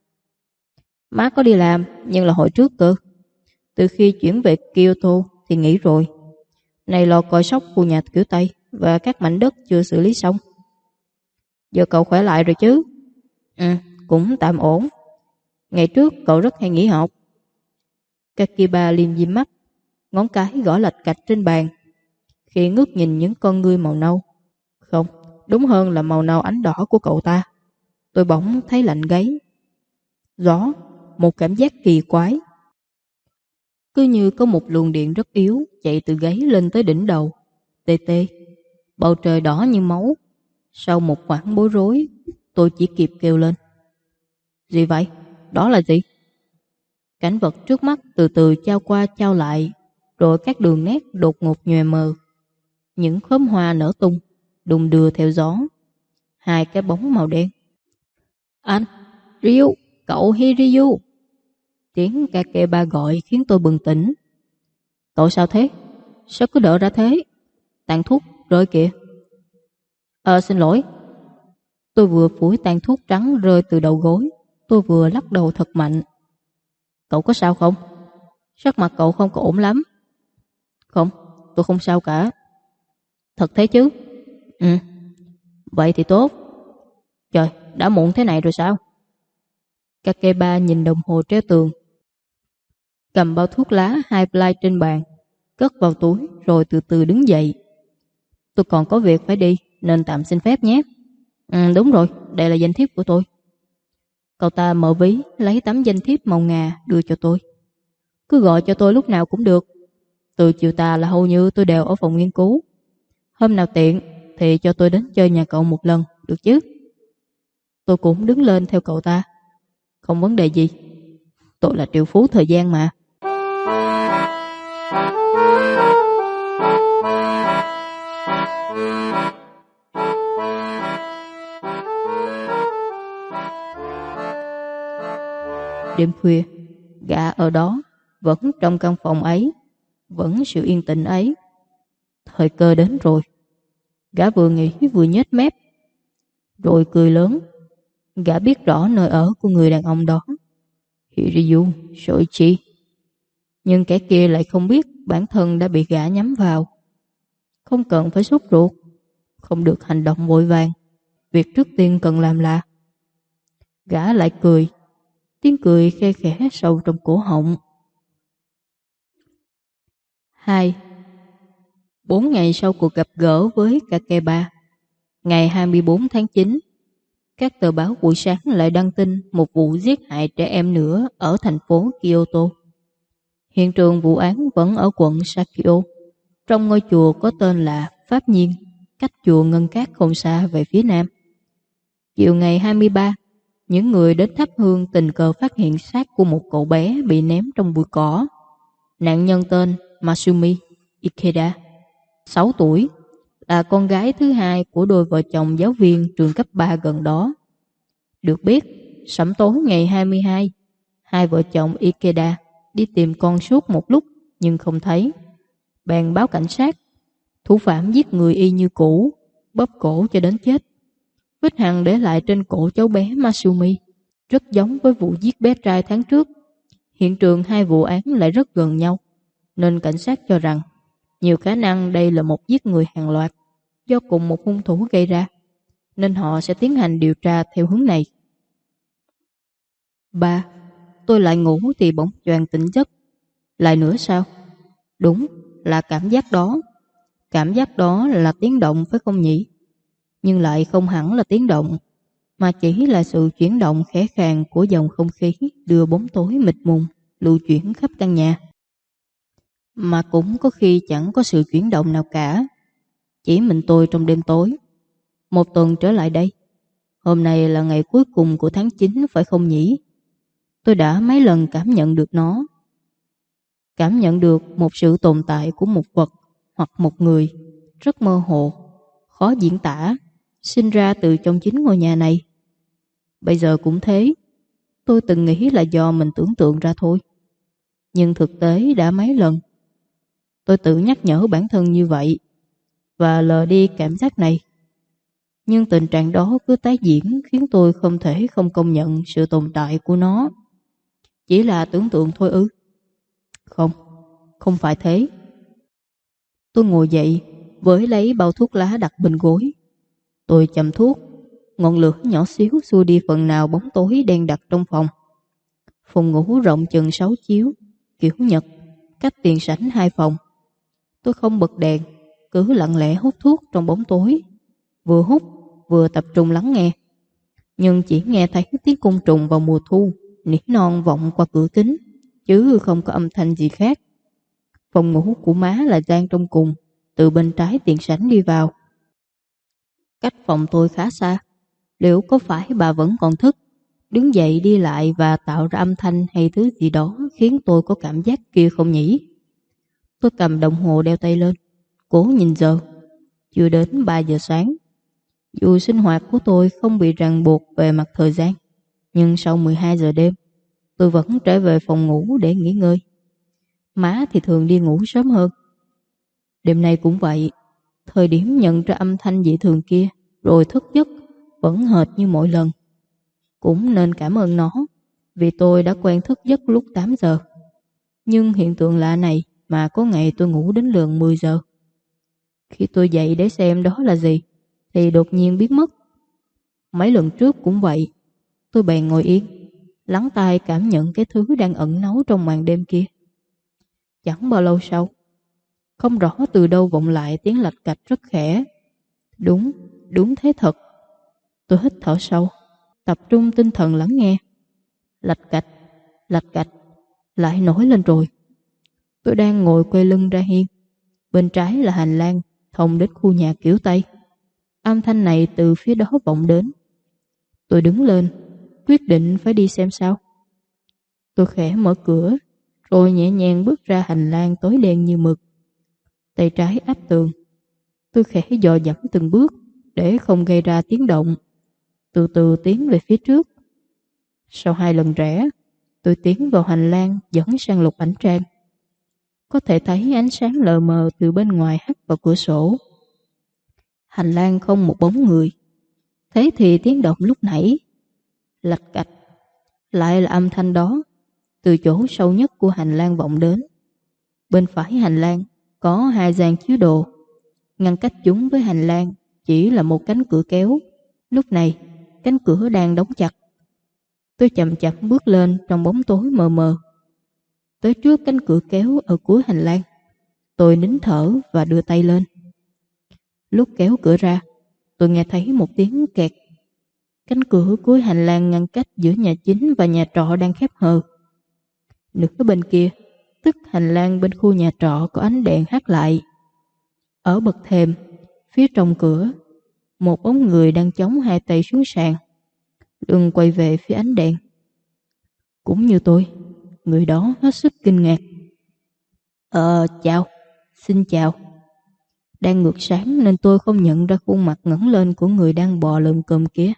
Má có đi làm nhưng là hồi trước cơ. Từ khi chuyển về Kyoto thì nghỉ rồi. Này lo coi sóc khu nhà kiểu Tây và các mảnh đất chưa xử lý xong. Giờ cậu khỏe lại rồi chứ? Ừ, cũng tạm ổn. Ngày trước cậu rất hay nghỉ học. Kakiba liêm diêm mắt, ngón cái gõ lạch cạch trên bàn. Khi ngước nhìn những con ngươi màu nâu. Không, đúng hơn là màu nâu ánh đỏ của cậu ta. Tôi bỗng thấy lạnh gáy. Gió, một cảm giác kỳ quái. Cứ như có một luồng điện rất yếu chạy từ gáy lên tới đỉnh đầu. Tê tê, bầu trời đỏ như máu. Sau một khoảng bối rối, tôi chỉ kịp kêu lên. Gì vậy? Đó là gì? Cảnh vật trước mắt từ từ trao qua trao lại, rồi các đường nét đột ngột nhòe mờ. Những khóm hoa nở tung, đùng đưa theo gió. Hai cái bóng màu đen. Anh, Ryu, cậu Hiryu. Tiếng Kakeba gọi khiến tôi bừng tỉnh. Cậu sao thế? Sao cứ đỡ ra thế? Tàn thuốc rơi kìa. Xin lỗi. Tôi vừa phủi tàn thuốc trắng rơi từ đầu gối. Tôi vừa lắc đầu thật mạnh. Cậu có sao không? Sắc mặt cậu không có ổn lắm. Không, tôi không sao cả. Thật thế chứ? Ừ, vậy thì tốt. Trời, đã muộn thế này rồi sao? Kakeba nhìn đồng hồ treo tường, cầm bao thuốc lá hai ply trên bàn, cất vào túi rồi từ từ đứng dậy. Tôi còn có việc phải đi nên tạm xin phép nhé. Đúng rồi, đây là danh thiếp của tôi. Cậu ta mở ví lấy tấm danh thiếp màu ngà đưa cho tôi. Cứ gọi cho tôi lúc nào cũng được. Từ chiều tà là hầu như tôi đều ở phòng nghiên cứu. Hôm nào tiện thì cho tôi đến chơi nhà cậu một lần, được chứ? Tôi cũng đứng lên theo cậu ta. Không vấn đề gì. Tôi là triệu phú thời gian mà. Đêm khuya, gã ở đó, vẫn trong căn phòng ấy, vẫn sự yên tĩnh ấy. Thời cơ đến rồi. Gã vừa nghĩ vừa nhếch mép, rồi cười lớn. Gã biết rõ nơi ở của người đàn ông đó, Hiryu Soichi. Nhưng kẻ kia lại không biết bản thân đã bị gã nhắm vào. Không cần phải sốt ruột, không được hành động vội vàng. Việc trước tiên cần làm là... Gã lại cười, tiếng cười khe khẽ sâu trong cổ họng. 2. 4 ngày sau cuộc gặp gỡ với Kakeba, ngày 24 tháng 9, các tờ báo buổi sáng lại đăng tin một vụ giết hại trẻ em nữa ở thành phố Kyoto. Hiện trường vụ án vẫn ở quận Sakio, trong ngôi chùa có tên là Pháp Nhiên, cách chùa Ngân Cát không xa về phía nam. Chiều ngày 23, những người đến thắp hương tình cờ phát hiện xác của một cậu bé bị ném trong bụi cỏ. Nạn nhân tên Masumi Ikeda, 6 tuổi, là con gái thứ hai của đôi vợ chồng giáo viên trường cấp 3 gần đó. Được biết, sẩm tối ngày 22, hai vợ chồng Ikeda đi tìm con suốt một lúc nhưng không thấy. Bèn báo cảnh sát. Thủ phạm giết người y như cũ, bóp cổ cho đến chết. Vết hằn để lại trên cổ cháu bé Masumi rất giống với vụ giết bé trai tháng trước. Hiện trường hai vụ án lại rất gần nhau, nên cảnh sát cho rằng nhiều khả năng đây là một giết người hàng loạt do cùng một hung thủ gây ra, nên họ sẽ tiến hành điều tra theo hướng này. 3. Tôi lại ngủ thì bỗng choàng tỉnh giấc. Lại nữa sao? Đúng, là cảm giác đó. Cảm giác đó là tiếng động phải không nhỉ? Nhưng lại không hẳn là tiếng động, mà chỉ là sự chuyển động khẽ khàng của dòng không khí đưa bóng tối mịt mùng lưu chuyển khắp căn nhà. Mà cũng có khi chẳng có sự chuyển động nào cả, chỉ mình tôi trong đêm tối. Một tuần trở lại đây, hôm nay là ngày cuối cùng của tháng 9 phải không nhỉ? Tôi đã mấy lần cảm nhận được nó. Cảm nhận được một sự tồn tại của một vật hoặc một người, rất mơ hồ, khó diễn tả, sinh ra từ trong chính ngôi nhà này. Bây giờ cũng thế. Tôi từng nghĩ là do mình tưởng tượng ra thôi. Nhưng thực tế đã mấy lần tôi tự nhắc nhở bản thân như vậy và lờ đi cảm giác này. Nhưng tình trạng đó cứ tái diễn khiến tôi không thể không công nhận sự tồn tại của nó. Chỉ là tưởng tượng thôi ư? Không, không phải thế. Tôi ngồi dậy với lấy bao thuốc lá đặt bên gối. Tôi châm thuốc, ngọn lửa nhỏ xíu xua đi phần nào bóng tối đen đặc trong phòng. Phòng ngủ rộng chừng 6 chiếu, kiểu Nhật, cách tiền sảnh 2 phòng. Tôi không bật đèn, cứ lặng lẽ hút thuốc trong bóng tối, vừa hút vừa tập trung lắng nghe. Nhưng chỉ nghe thấy tiếng côn trùng vào mùa thu nỉ non vọng qua cửa kính, chứ không có âm thanh gì khác. Phòng ngủ của má là gian trong cùng, từ bên trái tiền sảnh đi vào. Cách phòng tôi khá xa. Liệu có phải bà vẫn còn thức, đứng dậy đi lại và tạo ra âm thanh hay thứ gì đó khiến tôi có cảm giác kia không nhỉ? Tôi cầm đồng hồ đeo tay lên, cố nhìn giờ. Chưa đến 3 giờ sáng. Dù sinh hoạt của tôi không bị ràng buộc về mặt thời gian, nhưng sau 12 giờ đêm, tôi vẫn trở về phòng ngủ để nghỉ ngơi. Má thì thường đi ngủ sớm hơn. Đêm nay cũng vậy. Thời điểm nhận ra âm thanh dị thường kia rồi thức giấc vẫn hệt như mỗi lần. Cũng nên cảm ơn nó, vì tôi đã quen thức giấc lúc 8 giờ. Nhưng hiện tượng lạ này mà có ngày tôi ngủ đến lượt 10 giờ. Khi tôi dậy để xem đó là gì thì đột nhiên biến mất. Mấy lần trước cũng vậy. Tôi bèn ngồi yên, lắng tai cảm nhận cái thứ đang ẩn náu trong màn đêm kia. Chẳng bao lâu sau, không rõ từ đâu vọng lại tiếng lạch cạch rất khẽ. Đúng, đúng thế thật. Tôi hít thở sâu, tập trung tinh thần lắng nghe. Lạch cạch, lại nổi lên rồi. Tôi đang ngồi quay lưng ra hiên. Bên trái là hành lang thông đến khu nhà kiểu Tây. Âm thanh này từ phía đó vọng đến. Tôi đứng lên, quyết định phải đi xem sao. Tôi khẽ mở cửa, rồi nhẹ nhàng bước ra hành lang tối đen như mực. Tay trái áp tường. Tôi khẽ dò dẫm từng bước để không gây ra tiếng động. Từ từ tiến về phía trước. Sau 2 lần rẽ, tôi tiến vào hành lang dẫn sang lục ảnh trang. Có thể thấy ánh sáng lờ mờ từ bên ngoài hắt vào cửa sổ. Hành lang không một bóng người. Thế thì tiếng động lúc nãy, lạch cạch, lại là âm thanh đó, từ chỗ sâu nhất của hành lang vọng đến. Bên phải hành lang có 2 gian chứa đồ. Ngăn cách chúng với hành lang chỉ là một cánh cửa kéo. Lúc này, cánh cửa đang đóng chặt. Tôi chậm chậm bước lên trong bóng tối mờ mờ. Tới trước cánh cửa kéo ở cuối hành lang, tôi nín thở và đưa tay lên. Lúc kéo cửa ra, tôi nghe thấy một tiếng kẹt. Cánh cửa cuối hành lang ngăn cách giữa nhà chính và nhà trọ đang khép hờ. Nửa bên kia, tức hành lang bên khu nhà trọ có ánh đèn hắt lại. Ở bậc thềm, phía trong cửa, một bóng người đang chống 2 tay xuống sàn, lưng quay về phía ánh đèn. Cũng như tôi, người đó hết sức kinh ngạc. Chào, xin chào. Đang ngược sáng nên tôi không nhận ra khuôn mặt ngẩng lên của người đang bò lồm cồm kia.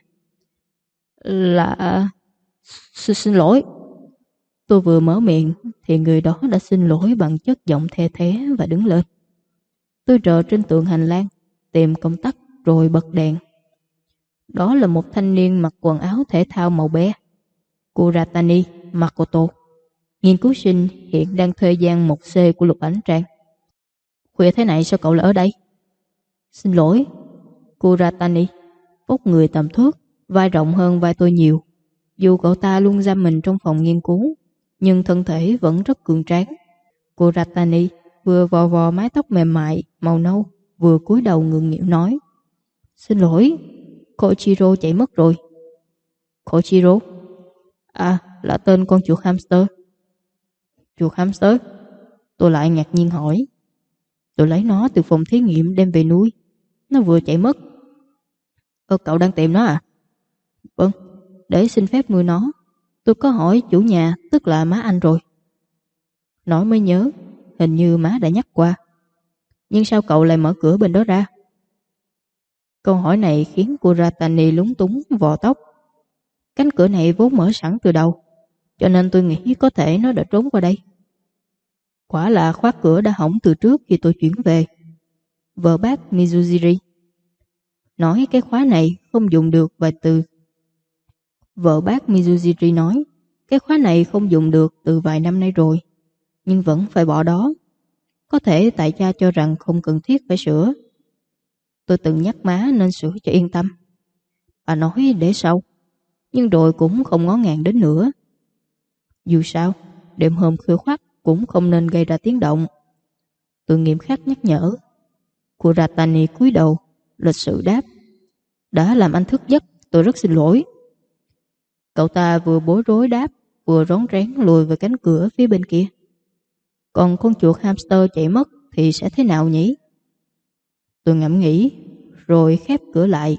Xin lỗi. Tôi vừa mở miệng thì người đó đã xin lỗi bằng chất giọng the thé và đứng lên. Tôi rờ trên tường hành lang, tìm công tắc rồi bật đèn. Đó là một thanh niên mặc quần áo thể thao màu bé, Kuratani Makoto, nghiên cứu sinh hiện đang thuê gian 1C của Lục Ảnh Trang. Khuya thế này sao cậu lại ở đây? Xin lỗi. Kuratani vóc người tầm thước, vai rộng hơn vai tôi nhiều. Dù cậu ta luôn giam mình trong phòng nghiên cứu, nhưng thân thể vẫn rất cường tráng. Kuratani vừa vò vò mái tóc mềm mại màu nâu, vừa cúi đầu ngượng nghịu nói: Xin lỗi, Koichiro chạy mất rồi. Koichiro? À, là tên con chuột hamster. Chuột hamster? Tôi lại ngạc nhiên hỏi. Tôi lấy nó từ phòng thí nghiệm đem về nuôi. Nó vừa chạy mất. Cậu đang tìm nó à? Vâng, để xin phép nuôi nó. Tôi có hỏi chủ nhà, tức là má anh rồi. Nói mới nhớ, hình như má đã nhắc qua. Nhưng sao cậu lại mở cửa bên đó ra? Câu hỏi này khiến Kuratani lúng túng vò tóc. Cánh cửa này vốn mở sẵn từ đầu, cho nên tôi nghĩ có thể nó đã trốn qua đây. Quả là khóa cửa đã hỏng từ trước khi tôi chuyển về. Vợ bác Mizujiri nói cái khóa này không dùng được vài từ. Vợ bác Mizujiri nói cái khóa này không dùng được từ vài năm nay rồi, nhưng vẫn phải bỏ đó. Có thể tại cha cho rằng không cần thiết phải sửa. Tôi từng nhắc má nên sửa cho yên tâm. Bà nói để sau, nhưng rồi cũng không ngó ngàng đến nữa. Dù sao, đêm hôm khuya khoắt cũng không nên gây ra tiếng động. Tôi nghiêm khắc nhắc nhở. Kuratani cúi đầu, lịch sự đáp: đã làm anh thức giấc, tôi rất xin lỗi. Cậu ta vừa bối rối đáp, vừa rón rén lùi về cánh cửa phía bên kia. Còn con chuột hamster chạy mất thì sẽ thế nào nhỉ? Tôi ngẫm nghĩ, rồi khép cửa lại.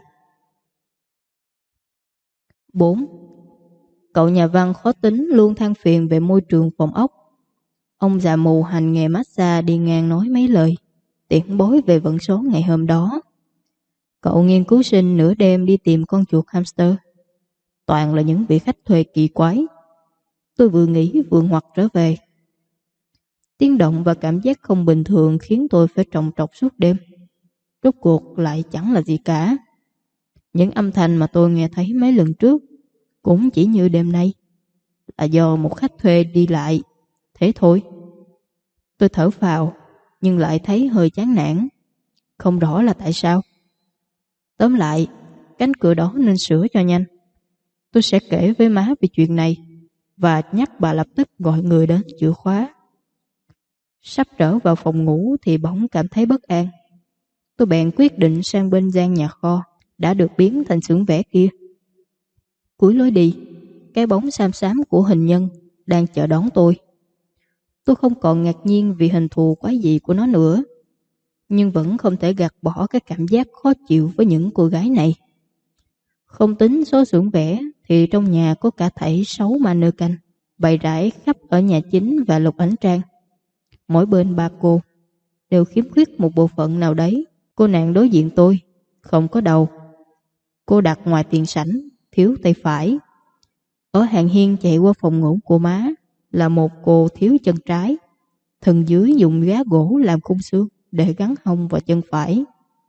4. Cậu nhà văn khó tính luôn than phiền về môi trường phòng ốc. Ông già mù hành nghề massage đi ngang nói mấy lời, tiễn bối về vận số ngày hôm đó. Cậu nghiên cứu sinh nửa đêm đi tìm con chuột hamster. Toàn là những vị khách thuê kỳ quái. Tôi vừa nghĩ vừa ngoặt trở về. Tiếng động và cảm giác không bình thường khiến tôi phải trằn trọc suốt đêm. Rốt cuộc lại chẳng là gì cả. Những âm thanh mà tôi nghe thấy mấy lần trước cũng chỉ như đêm nay, là do một khách thuê đi lại. Thế thôi. Tôi thở phào, nhưng lại thấy hơi chán nản. Không rõ là tại sao. Tóm lại, cánh cửa đó nên sửa cho nhanh. Tôi sẽ kể với má về chuyện này và nhắc bà lập tức gọi người đến chữa khóa. Sắp trở vào phòng ngủ thì bỗng cảm thấy bất an. Tôi bèn quyết định sang bên gian nhà kho đã được biến thành xưởng vẽ kia. Cuối lối đi, cái bóng xám xám của hình nhân đang chờ đón tôi. Tôi không còn ngạc nhiên vì hình thù quái dị của nó nữa, nhưng vẫn không thể gạt bỏ cái cảm giác khó chịu với những cô gái này. Không tính số xưởng vẽ thì trong nhà có cả thảy 6 mannequin bày rải khắp ở nhà chính và lục ảnh trang. Mỗi bên 3 cô đều khiếm khuyết một bộ phận nào đấy. Cô nàng đối diện tôi không có đầu. Cô đặt ngoài tiền sảnh, thiếu tay phải. Ở hàng hiên chạy qua phòng ngủ của má là một cô thiếu chân trái. Thân dưới dùng giá gỗ làm khung xương để gắn hông vào chân phải.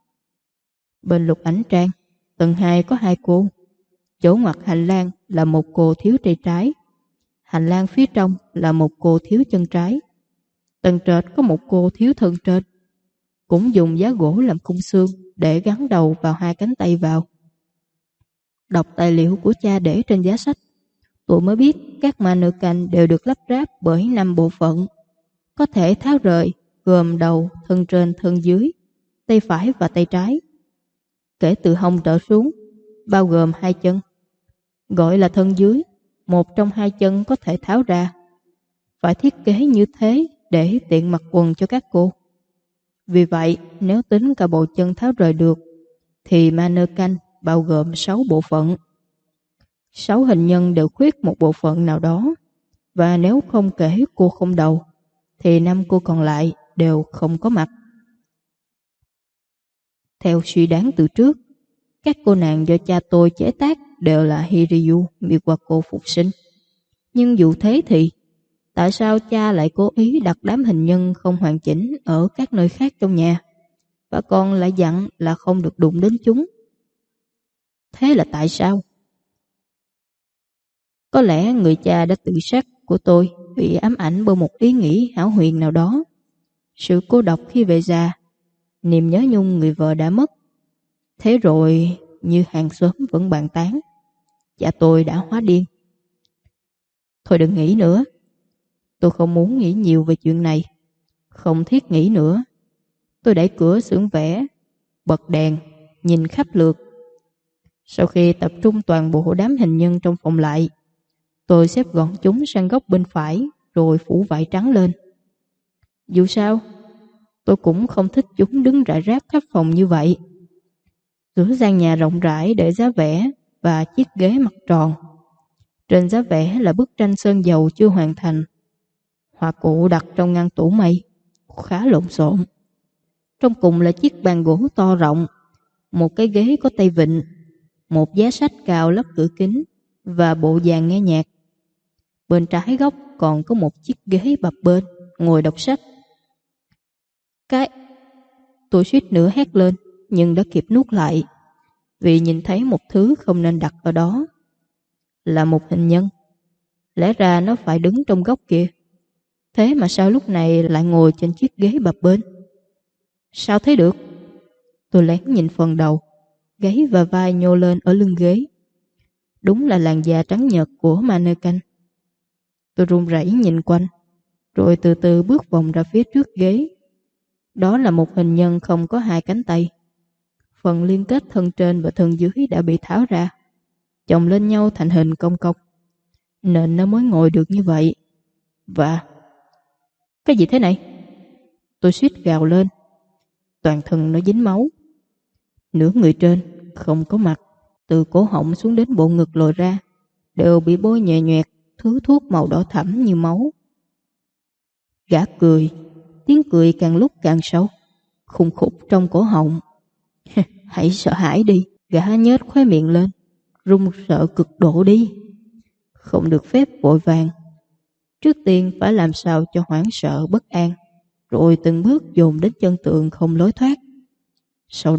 Bên lục ảnh trang, tầng 2 có 2 cô. Chỗ ngoặt hành lang là một cô thiếu tay trái. Hành lang phía trong là một cô thiếu chân trái. Tầng trệt có một cô thiếu thân trên, cũng dùng giá gỗ làm khung xương để gắn đầu vào 2 cánh tay vào. Đọc tài liệu của cha để trên giá sách, tôi mới biết các mannequin đều được lắp ráp bởi 5 bộ phận có thể tháo rời, gồm đầu, thân trên, thân dưới, tay phải và tay trái. Kể từ hông trở xuống, bao gồm 2 chân, gọi là thân dưới. Một trong 2 chân có thể tháo ra. Phải thiết kế như thế để tiện mặc quần cho các cô. Vì vậy, nếu tính cả bộ chân tháo rời được, thì mannequin bao gồm 6 bộ phận. 6 hình nhân đều khuyết một bộ phận nào đó, và nếu không kể cô không đầu, thì 5 cô còn lại đều không có mặt. Theo suy đoán từ trước, các cô nàng do cha tôi chế tác đều là Hiryu Miwako phục sinh. Nhưng dù thế thì, tại sao cha lại cố ý đặt đám hình nhân không hoàn chỉnh ở các nơi khác trong nhà, và còn lại dặn là không được đụng đến chúng? Thế là tại sao? Có lẽ người cha đã tự sát của tôi bị ám ảnh bởi một ý nghĩ hão huyền nào đó. Sự cô độc khi về già, niềm nhớ nhung người vợ đã mất. Thế rồi, như hàng xóm vẫn bàn tán, cha tôi đã hóa điên. Thôi đừng nghĩ nữa. Tôi không muốn nghĩ nhiều về chuyện này. Không thiết nghĩ nữa. Tôi đẩy cửa xưởng vẽ, bật đèn, nhìn khắp lượt. Sau khi tập trung toàn bộ đám hình nhân trong phòng lại, tôi xếp gọn chúng sang góc bên phải rồi phủ vải trắng lên. Dù sao, tôi cũng không thích chúng đứng rải rác khắp phòng như vậy. Giữa gian nhà rộng rãi để giá vẽ và chiếc ghế mặt tròn. Trên giá vẽ là bức tranh sơn dầu chưa hoàn thành. Họa cụ đặt trong ngăn tủ mây, khá lộn xộn. Trong cùng là chiếc bàn gỗ to rộng, một cái ghế có tay vịn, một giá sách cao lắp cửa kính và bộ dàn nghe nhạc. Bên trái góc còn có một chiếc ghế bập bênh ngồi đọc sách. Tôi suýt nữa hét lên nhưng đã kịp nuốt lại, vì nhìn thấy một thứ không nên đặt ở đó. Là một hình nhân. Lẽ ra nó phải đứng trong góc kia. Thế mà sao lúc này lại ngồi trên chiếc ghế bập bênh? Sao thế được? Tôi lén nhìn phần đầu, gáy và vai nhô lên ở lưng ghế. Đúng là làn da trắng nhợt của mannequin. Tôi run rẩy nhìn quanh, rồi từ từ bước vòng ra phía trước ghế. Đó là một hình nhân không có hai cánh tay. Phần liên kết thân trên và thân dưới đã bị tháo ra, chồng lên nhau thành hình cong cong, nên nó mới ngồi được như vậy. Và... cái gì thế này? Tôi suýt gào lên. Toàn thân nó dính máu. Nửa người trên không có mặt, từ cổ họng xuống đến bộ ngực lồi ra, đều bị bôi nhòe nhoẹt thứ thuốc màu đỏ thẫm như máu. Gã cười, tiếng cười càng lúc càng sâu, khùng khục trong cổ họng. Hãy sợ hãi đi. Gã nhếch khóe miệng lên, run sợ cực độ đi. Không được phép vội vàng. Trước tiên phải làm sao cho hoảng sợ bất an, rồi từng bước dồn đến chân tường không lối thoát. Sau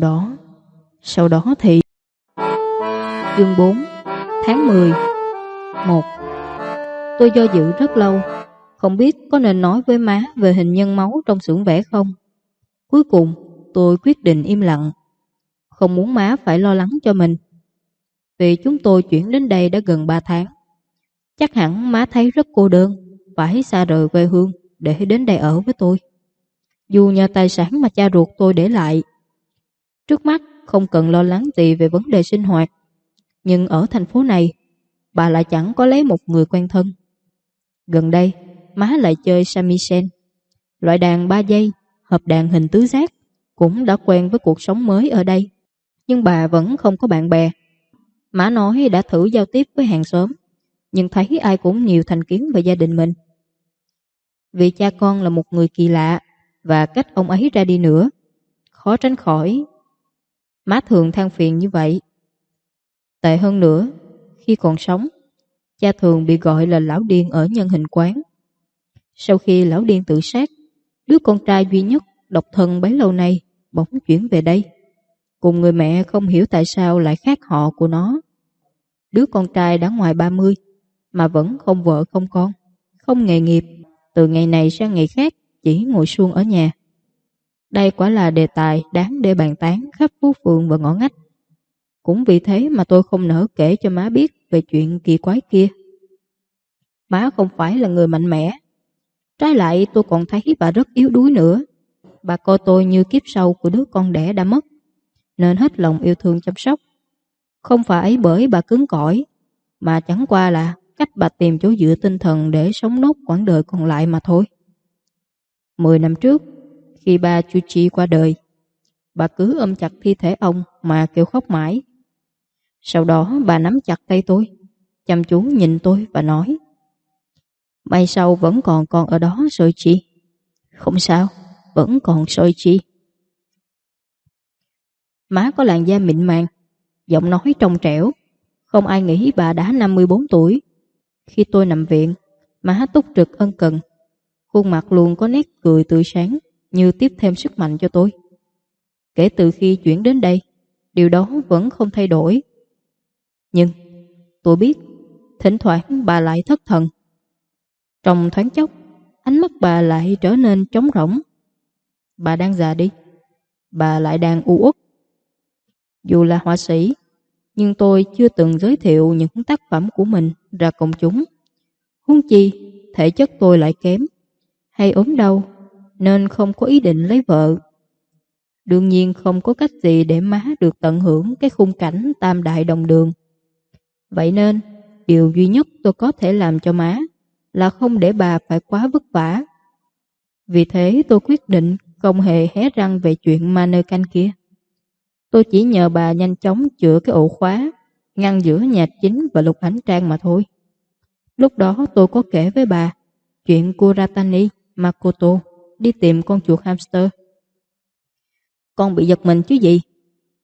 đó thì... Chương 4, tháng 10. 1. Tôi do dự rất lâu, không biết có nên nói với má về hình nhân máu trong xưởng vẽ không. Cuối cùng tôi quyết định im lặng. Không muốn má phải lo lắng cho mình. Vì chúng tôi chuyển đến đây đã gần 3 tháng. Chắc hẳn má thấy rất cô đơn, phải xa rời quê hương để đến đây ở với tôi. Dù nhờ tài sản mà cha ruột tôi để lại. Trước mắt không cần lo lắng gì về vấn đề sinh hoạt. Nhưng ở thành phố này, bà lại chẳng có lấy một người quen thân. Gần đây, má lại chơi shamisen, loại đàn 3 giây, hợp đàn hình tứ giác, cũng đã quen với cuộc sống mới ở đây. Nhưng bà vẫn không có bạn bè. Má nói đã thử giao tiếp với hàng xóm, nhưng thấy ai cũng nhiều thành kiến về gia đình mình. Vì cha con là một người kỳ lạ, và cách ông ấy ra đi nữa, khó tránh khỏi. Má thường than phiền như vậy. Tệ hơn nữa, khi còn sống, cha thường bị gọi là lão điên ở nhân hình quán. Sau khi lão điên tự sát, đứa con trai duy nhất độc thân bấy lâu nay bỗng chuyển về đây, cùng người mẹ không hiểu tại sao lại khác họ của nó. Đứa con trai đã ngoài 30 mà vẫn không vợ không con, không nghề nghiệp, từ ngày này sang ngày khác chỉ ngồi suông ở nhà. Đây quả là đề tài đáng để bàn tán khắp phố phường và ngõ ngách. Cũng vì thế mà tôi không nỡ kể cho má biết về chuyện kỳ quái kia. Má không phải là người mạnh mẽ. Trái lại tôi còn thấy bà rất yếu đuối nữa. Bà coi tôi như kiếp sau của đứa con đẻ đã mất, nên hết lòng yêu thương chăm sóc. Không phải bởi bà cứng cỏi, mà chẳng qua là cách bà tìm chỗ dựa tinh thần để sống nốt quãng đời còn lại mà thôi. 10 năm trước, khi ba Chuchi qua đời, bà cứ ôm chặt thi thể ông mà kêu khóc mãi. Sau đó bà nắm chặt tay tôi, chăm chú nhìn tôi và nói: "May sau vẫn còn con ở đó Soichi." "Không sao, vẫn còn Soichi." Má có làn da mịn màng, giọng nói trong trẻo. Không ai nghĩ bà đã 54 tuổi. Khi tôi nằm viện, má túc trực ân cần. Khuôn mặt luôn có nét cười tươi sáng, như tiếp thêm sức mạnh cho tôi. Kể từ khi chuyển đến đây, điều đó vẫn không thay đổi. Nhưng tôi biết, thỉnh thoảng bà lại thất thần. Trong thoáng chốc, ánh mắt bà lại trở nên trống rỗng. Bà đang già đi, bà lại đang u uất. Dù là họa sĩ, nhưng tôi chưa từng giới thiệu những tác phẩm của mình ra công chúng. Huống chi, thể chất tôi lại kém, hay ốm đau, nên không có ý định lấy vợ. Đương nhiên không có cách gì để má được tận hưởng cái khung cảnh tam đại đồng đường. Vậy nên, điều duy nhất tôi có thể làm cho má là không để bà phải quá vất vả. Vì thế tôi quyết định không hề hé răng về chuyện mannequin kia. Tôi chỉ nhờ bà nhanh chóng chữa cái ổ khóa ngăn giữa nhà chính và Lục Ánh Trang mà thôi. Lúc đó tôi có kể với bà chuyện Kuratani Makoto đi tìm con chuột hamster. Con bị giật mình chứ gì?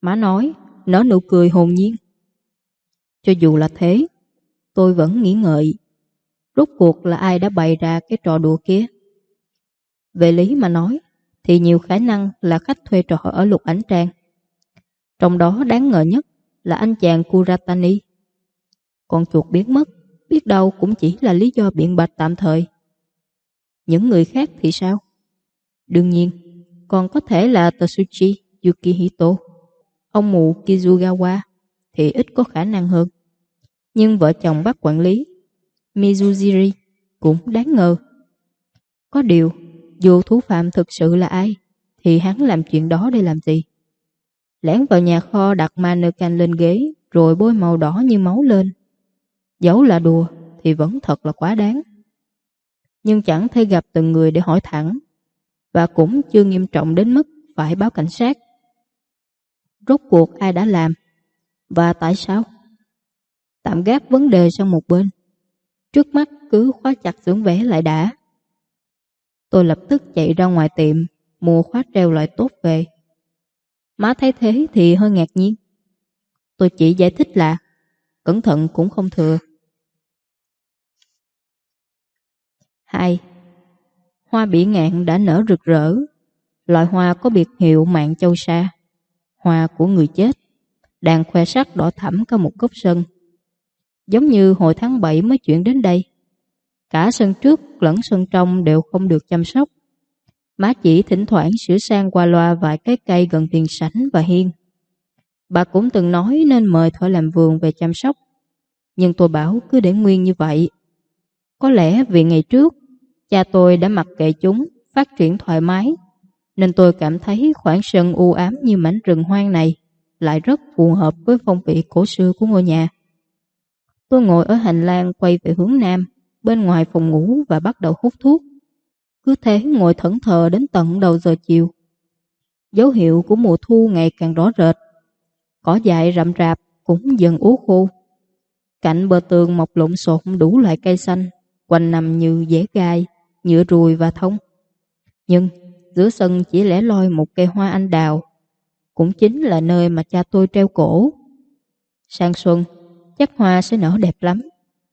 Má nói, nở nụ cười hồn nhiên. Cho dù là thế, tôi vẫn nghĩ ngợi, rốt cuộc là ai đã bày ra cái trò đùa kia. Về lý mà nói, thì nhiều khả năng là khách thuê trọ ở Lục Ảnh Trang. Trong đó đáng ngờ nhất là anh chàng Kuratani. Con chuột biến mất, biết đâu cũng chỉ là lý do biện bạch tạm thời. Những người khác thì sao? Đương nhiên, còn có thể là Tatsuchi Yukihito, ông mụ Kizugawa thì ít có khả năng hơn. Nhưng vợ chồng bác quản lý Mizujiri cũng đáng ngờ. Có điều, dù thủ phạm thực sự là ai, thì hắn làm chuyện đó để làm gì? Lẻn vào nhà kho đặt mannequin lên ghế rồi bôi màu đỏ như máu lên. Dẫu là đùa thì vẫn thật là quá đáng. Nhưng chẳng thể gặp từng người để hỏi thẳng, và cũng chưa nghiêm trọng đến mức phải báo cảnh sát. Rốt cuộc ai đã làm và tại sao? Tạm gác vấn đề sang một bên, trước mắt cứ khóa chặt xưởng vẽ lại đã. Tôi lập tức chạy ra ngoài tiệm mua khóa treo loại tốt về. Má thấy thế thì hơi ngạc nhiên. Tôi chỉ giải thích là cẩn thận cũng không thừa. 2. Hoa bỉ ngạn đã nở rực rỡ. Loại hoa có biệt hiệu Mạng Châu Sa, hoa của người chết, đang khoe sắc đỏ thẫm cả một góc sân. Giống như hồi tháng 7 mới chuyển đến đây. Cả sân trước lẫn sân trong đều không được chăm sóc. Má chỉ thỉnh thoảng sửa sang qua loa vài cái cây gần tiền sảnh và hiên. Bà cũng từng nói nên mời thợ làm vườn về chăm sóc, nhưng tôi bảo cứ để nguyên như vậy. Có lẽ vì ngày trước cha tôi đã mặc kệ chúng phát triển thoải mái, nên tôi cảm thấy khoảng sân u ám như mảnh rừng hoang này lại rất phù hợp với phong vị cổ xưa của ngôi nhà. Tôi ngồi ở hành lang quay về hướng nam, bên ngoài phòng ngủ và bắt đầu hút thuốc. Cứ thế ngồi thẫn thờ đến tận đầu giờ chiều. Dấu hiệu của mùa thu ngày càng rõ rệt. Cỏ dại rậm rạp cũng dần úa khô. Cạnh bờ tường mọc lộn xộn đủ loại cây xanh, quanh nằm như dẻ gai, nhựa ruồi và thông. Nhưng giữa sân chỉ lẻ loi một cây hoa anh đào, cũng chính là nơi mà cha tôi treo cổ. Sang xuân, chắc hoa sẽ nở đẹp lắm.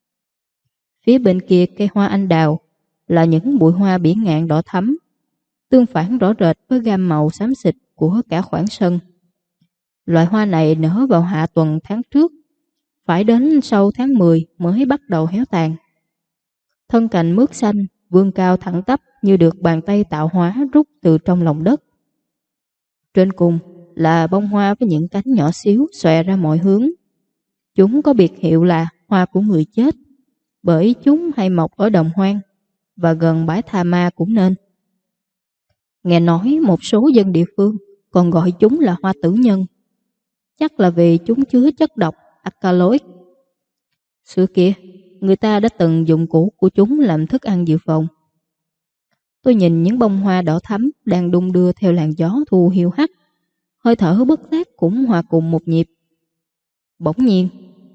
Phía bên kia cây hoa anh đào là những bụi hoa bỉ ngạn đỏ thắm, tương phản rõ rệt với gam màu xám xịt của cả khoảng sân. Loại hoa này nở vào hạ tuần tháng trước, phải đến sau tháng 10 mới bắt đầu héo tàn. Thân cành mướt xanh vươn cao thẳng tắp như được bàn tay tạo hóa rút từ trong lòng đất. Trên cùng là bông hoa với những cánh nhỏ xíu xòe ra mọi hướng. Chúng có biệt hiệu là hoa của người chết, bởi chúng hay mọc ở đồng hoang và gần bãi tha ma cũng nên. Nghe nói một số dân địa phương còn gọi chúng là hoa tử nhân, chắc là vì chúng chứa chất độc alkaloid. Xưa kia, người ta đã từng dùng củ của chúng làm thức ăn dự phòng. Tôi nhìn những bông hoa đỏ thắm đang đung đưa theo làn gió thu hiu hắt, hơi thở bất giác cũng hòa cùng một nhịp. Bỗng nhiên,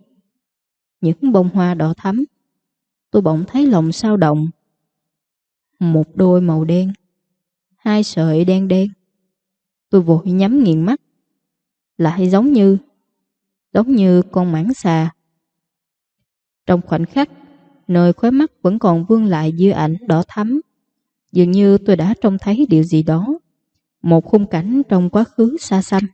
những bông hoa đỏ thắm, tôi bỗng thấy lòng sao động. Một đôi màu đen, hai sợi đen đen. Tôi vội nhắm nghiền mắt, lại giống như con mãng xà. Trong khoảnh khắc, nơi khóe mắt vẫn còn vương lại dư ảnh đỏ thắm, dường như tôi đã trông thấy điều gì đó, một khung cảnh trong quá khứ xa xăm.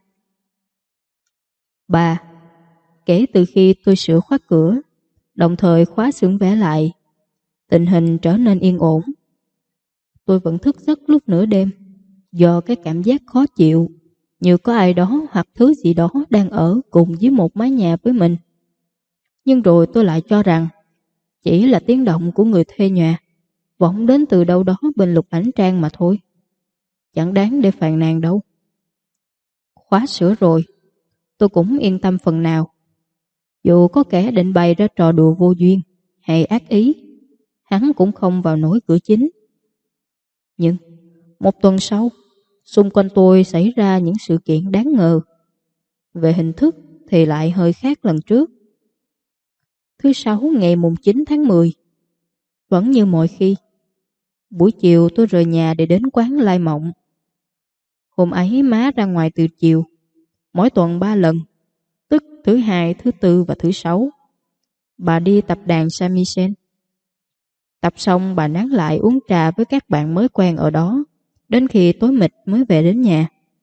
3. Kể từ khi tôi sửa khóa cửa, đồng thời khóa xưởng vẽ lại, tình hình trở nên yên ổn. Tôi vẫn thức giấc lúc nửa đêm, do cái cảm giác khó chịu, như có ai đó hoặc thứ gì đó đang ở cùng dưới một mái nhà với mình. Nhưng rồi tôi lại cho rằng chỉ là tiếng động của người thuê nhà, vọng đến từ đâu đó bên Lục Ảnh Trang mà thôi. Chẳng đáng để phàn nàn đâu. Khóa sửa rồi, tôi cũng yên tâm phần nào. Dù có kẻ định bày ra trò đùa vô duyên hay ác ý, hắn cũng không vào nổi cửa chính. Nhưng một tuần sau, xung quanh tôi xảy ra những sự kiện đáng ngờ. Về hình thức thì lại hơi khác lần trước. Thứ Sáu ngày mùng 9 tháng 10, vẫn như mọi khi, buổi chiều tôi rời nhà để đến quán Lai Mộng. Hôm ấy má ra ngoài từ chiều. mỗi tuần 3 lần, tức thứ hai, thứ tư và thứ sáu. Bà đi tập đàn shamisen. Tập xong bà nán lại uống trà với các bạn mới quen ở đó, đến khi tối mịt mới về đến nhà.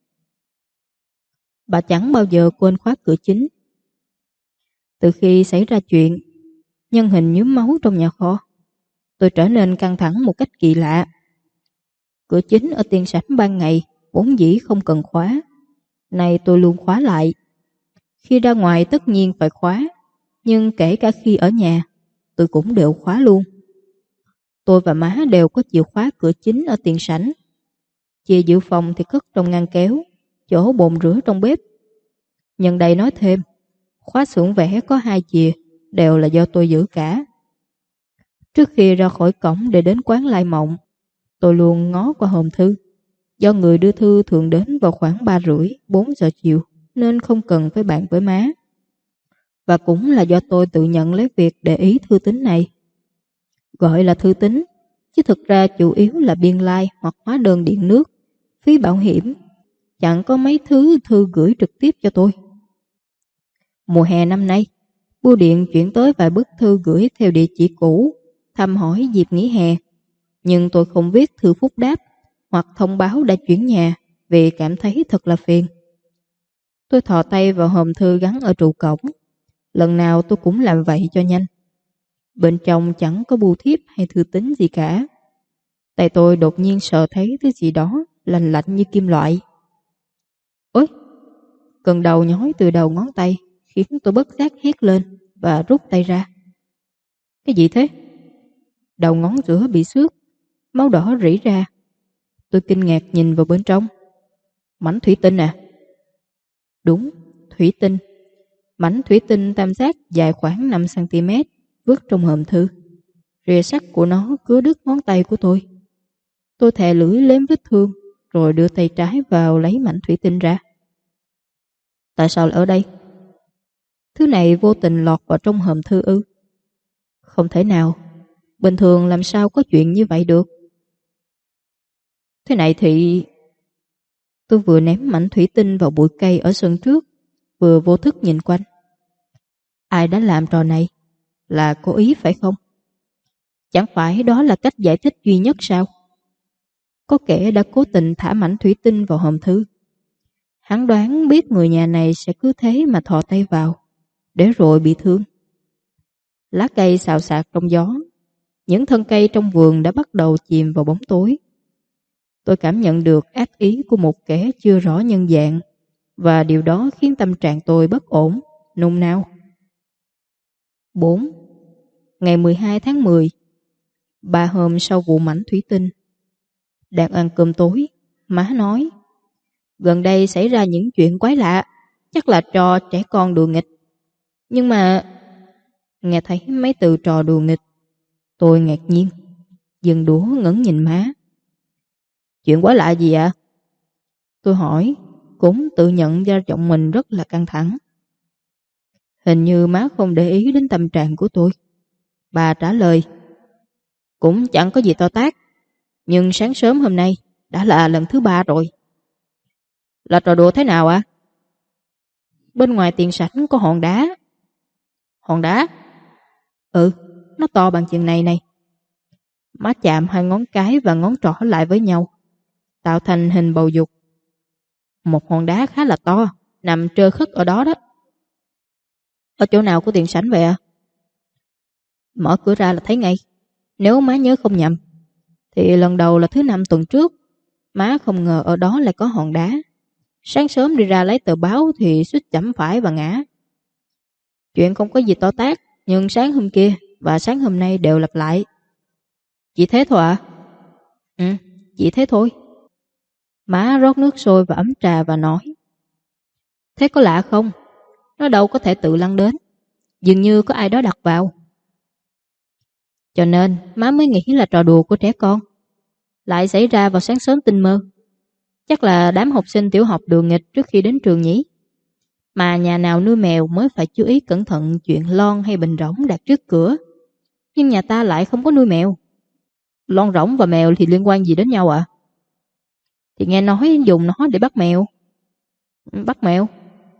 Bà chẳng bao giờ quên khóa cửa chính. Từ khi xảy ra chuyện nhân hình nhuốm máu trong nhà kho, tôi trở nên căng thẳng một cách kỳ lạ. Cửa chính ở tiền sảnh ban ngày vốn dĩ không cần khóa, nay tôi luôn khóa lại. Khi ra ngoài tất nhiên phải khóa, nhưng kể cả khi ở nhà, tôi cũng đều khóa luôn. Tôi và má đều có chìa khóa cửa chính ở tiền sảnh. Chìa dự phòng thì cất trong ngăn kéo, chỗ bồn rửa trong bếp. Nhân đây nói thêm, khóa xưởng vẽ có 2 chìa, đều là do tôi giữ cả. Trước khi ra khỏi cổng để đến quán Lai Mộng, tôi luôn ngó qua hòm thư. Do người đưa thư thường đến vào khoảng 3:30, 4 giờ chiều, nên không cần phải bàn với má. Và cũng là do tôi tự nhận lấy việc để ý thư tín này. Gọi là thư tín, chứ thực ra chủ yếu là biên lai hoặc hóa đơn điện nước, phí bảo hiểm. Chẳng có mấy thứ thư gửi trực tiếp cho tôi. Mùa hè năm nay, bưu điện chuyển tới vài bức thư gửi theo địa chỉ cũ, thăm hỏi dịp nghỉ hè. Nhưng tôi không viết thư phúc đáp hoặc thông báo đã chuyển nhà vì cảm thấy thật là phiền. Tôi thò tay vào hòm thư gắn ở trụ cổng. Lần nào tôi cũng làm vậy cho nhanh. Bên trong chẳng có bưu thiếp hay thư tín gì cả. Tay tôi đột nhiên sờ thấy thứ gì đó lành lạnh như kim loại. Ôi! Cơn đầu nhói từ đầu ngón tay khiến tôi bất giác hét lên và rút tay ra. Cái gì thế? Đầu ngón giữa bị xước, máu đỏ rỉ ra. Tôi kinh ngạc nhìn vào bên trong. Mảnh thủy tinh à? Đúng, thủy tinh. Mảnh thủy tinh tam giác dài khoảng 5 cm vứt trong hòm thư. Rìa sắt của nó cứa đứt ngón tay của tôi. Tôi thè lưỡi liếm vết thương rồi đưa tay trái vào lấy mảnh thủy tinh ra. Tại sao lại ở đây? Thứ này vô tình lọt vào trong hòm thư ư? Không thể nào. Bình thường làm sao có chuyện như vậy được? Thế này thì... Tôi vừa ném mảnh thủy tinh vào bụi cây ở sân trước, vừa vô thức nhìn quanh. Ai đã làm trò này? Là cố ý phải không? Chẳng phải đó là cách giải thích duy nhất sao? Có kẻ đã cố tình thả mảnh thủy tinh vào hòm thư. Hắn đoán biết người nhà này sẽ cứ thế mà thò tay vào, để rồi bị thương. Lá cây xào xạc trong gió. Những thân cây trong vườn đã bắt đầu chìm vào bóng tối. Tôi cảm nhận được ác ý của một kẻ chưa rõ nhân dạng, và điều đó khiến tâm trạng tôi bất ổn, nôn nao. 4. Ngày 12 tháng 10, 3 hôm sau vụ mảnh thủy tinh. Đang ăn cơm tối, má nói, gần đây xảy ra những chuyện quái lạ, chắc là trò trẻ con đùa nghịch. Nhưng mà... Nghe thấy mấy từ trò đùa nghịch, tôi ngạc nhiên, dừng đũa ngẩng nhìn má. Chuyện quái lạ gì ạ? Tôi hỏi, cũng tự nhận ra giọng mình rất là căng thẳng. Hình như má không để ý đến tâm trạng của tôi. Bà trả lời, cũng chẳng có gì to tát, nhưng sáng sớm hôm nay đã là lần thứ 3 rồi. Là trò đùa thế nào ạ? Bên ngoài tiền sảnh có hòn đá. Hòn đá? Ừ, nó to bằng chừng này này. Má chạm 2 ngón cái và ngón trỏ lại với nhau, tạo thành hình bầu dục. Một hòn đá khá là to, nằm trơ khất ở đó đó. Ở chỗ nào của tiền sảnh vậy ạ? Mở cửa ra là thấy ngay. Nếu má nhớ không nhầm, thì lần đầu là thứ 5 tuần trước. Má không ngờ ở đó lại có hòn đá. Sáng sớm đi ra lấy tờ báo thì suýt chẩm phải và ngã. Chuyện không có gì to tát, nhưng sáng hôm kia và sáng hôm nay đều lặp lại. Chỉ thế thôi ạ? Ừ, chỉ thế thôi. Má rót nước sôi và ấm trà và nói, thế có lạ không? Nó đâu có thể tự lăn đến. Dường như có ai đó đặt vào. Cho nên má mới nghĩ là trò đùa của trẻ con. Lại xảy ra vào sáng sớm tinh mơ. Chắc là đám học sinh tiểu học đùa nghịch trước khi đến trường nhỉ. Mà nhà nào nuôi mèo mới phải chú ý cẩn thận chuyện lon hay bình rỗng đặt trước cửa. Nhưng nhà ta lại không có nuôi mèo. Lon rỗng và mèo thì liên quan gì đến nhau ạ? Thì nghe nói dùng nó để bắt mèo. Bắt mèo?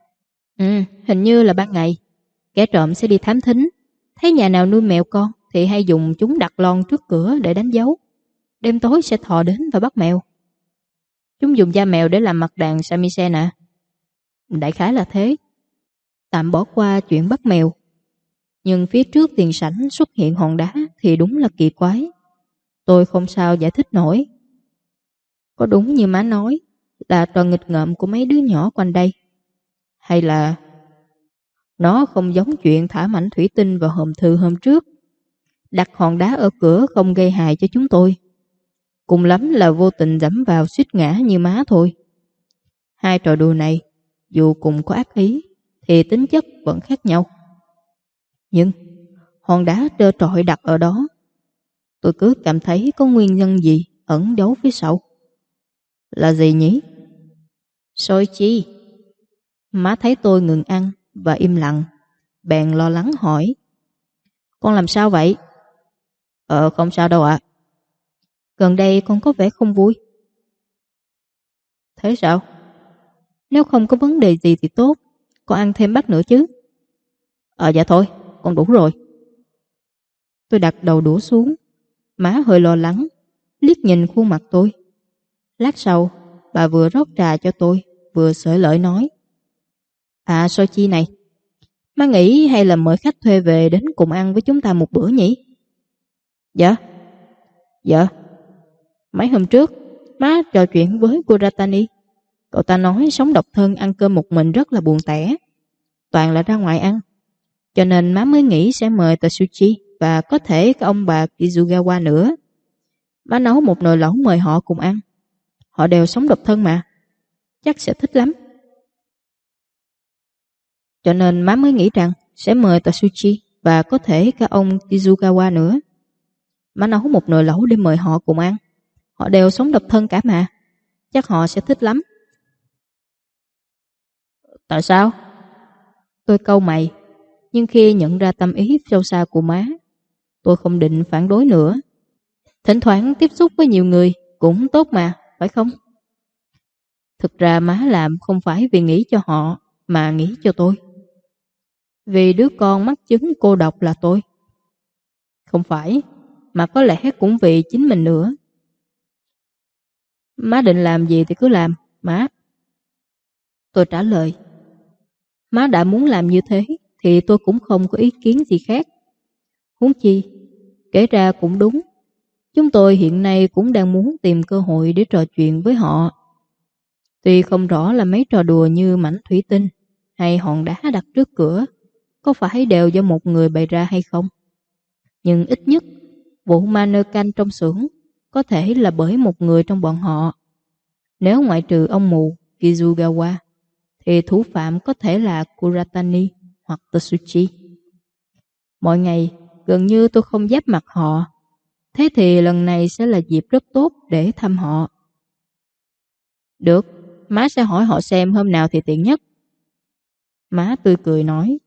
Hình như là ban ngày. Kẻ trộm sẽ đi thám thính. Thấy nhà nào nuôi mèo con thì hay dùng chúng đặt lon trước cửa để đánh dấu. Đêm tối sẽ thò đến và bắt mèo. Chúng dùng da mèo để làm mặt đàn samisen à? Đại khái là thế. Tạm bỏ qua chuyện bắt mèo. Nhưng phía trước tiền sảnh xuất hiện hòn đá thì đúng là kỳ quái. Tôi không sao giải thích nổi. Có đúng như má nói là toàn nghịch ngợm của mấy đứa nhỏ quanh đây? Hay là nó không giống chuyện thả mảnh thủy tinh vào hòm thư hôm trước? Đặt hòn đá ở cửa không gây hại cho chúng tôi. Cùng lắm là vô tình dẫm vào suýt ngã như má thôi. Hai trò đùa này, dù cùng có ác ý, thì tính chất vẫn khác nhau. Nhưng hòn đá trơ trọi đặt ở đó, tôi cứ cảm thấy có nguyên nhân gì ẩn giấu phía sau. Là gì nhỉ? Soi chi? Má thấy tôi ngừng ăn và im lặng, bèn lo lắng hỏi. Con làm sao vậy? Không sao đâu ạ. Gần đây con có vẻ không vui. Thế sao? Nếu không có vấn đề gì thì tốt. Con ăn thêm bát nữa chứ? Dạ thôi, con đủ rồi. Tôi đặt đầu đũa xuống. Má hơi lo lắng, liếc nhìn khuôn mặt tôi. Lát sau, bà vừa rót trà cho tôi, vừa xởi lởi nói. Soi chi này, má nghĩ hay là mời khách thuê về đến cùng ăn với chúng ta một bữa nhỉ? Dạ. Mấy hôm trước, má trò chuyện với Kuratani. Cậu ta nói sống độc thân ăn cơm một mình rất là buồn tẻ. Toàn là ra ngoài ăn. Cho nên má mới nghĩ sẽ mời Tatsuchi và có thể các ông bà Kizugawa nữa. Má nấu một nồi lẩu mời họ cùng ăn. Họ đều sống độc thân mà. Chắc sẽ thích lắm. Cho nên má mới nghĩ rằng sẽ mời Tatsuchi và có thể các ông Kizugawa nữa. Má nấu một nồi lẩu để mời họ cùng ăn. Họ đều sống độc thân cả mà. Chắc họ sẽ thích lắm. Tại sao? Tôi cau mày. Nhưng khi nhận ra tâm ý sâu xa của má, tôi không định phản đối nữa. Thỉnh thoảng tiếp xúc với nhiều người cũng tốt mà, phải không? Thực ra má làm không phải vì nghĩ cho họ, mà nghĩ cho tôi. Vì đứa con mắc chứng cô độc là tôi. Không phải, mà có lẽ cũng vì chính mình nữa. Má định làm gì thì cứ làm, má. Tôi trả lời. Má đã muốn làm như thế thì tôi cũng không có ý kiến gì khác. Huống chi, kể ra cũng đúng. Chúng tôi hiện nay cũng đang muốn tìm cơ hội để trò chuyện với họ. Tuy không rõ là mấy trò đùa như mảnh thủy tinh hay hòn đá đặt trước cửa có phải đều do một người bày ra hay không. Nhưng ít nhất, vụ ma nơ canh trong xưởng có thể là bởi một người trong bọn họ. Nếu ngoại trừ ông mù Kizugawa, thì thủ phạm có thể là Kuratani hoặc Tatsuchi. Mọi ngày, gần như tôi không giáp mặt họ. Thế thì lần này sẽ là dịp rất tốt để thăm họ. Được, má sẽ hỏi họ xem hôm nào thì tiện nhất. Má tươi cười nói.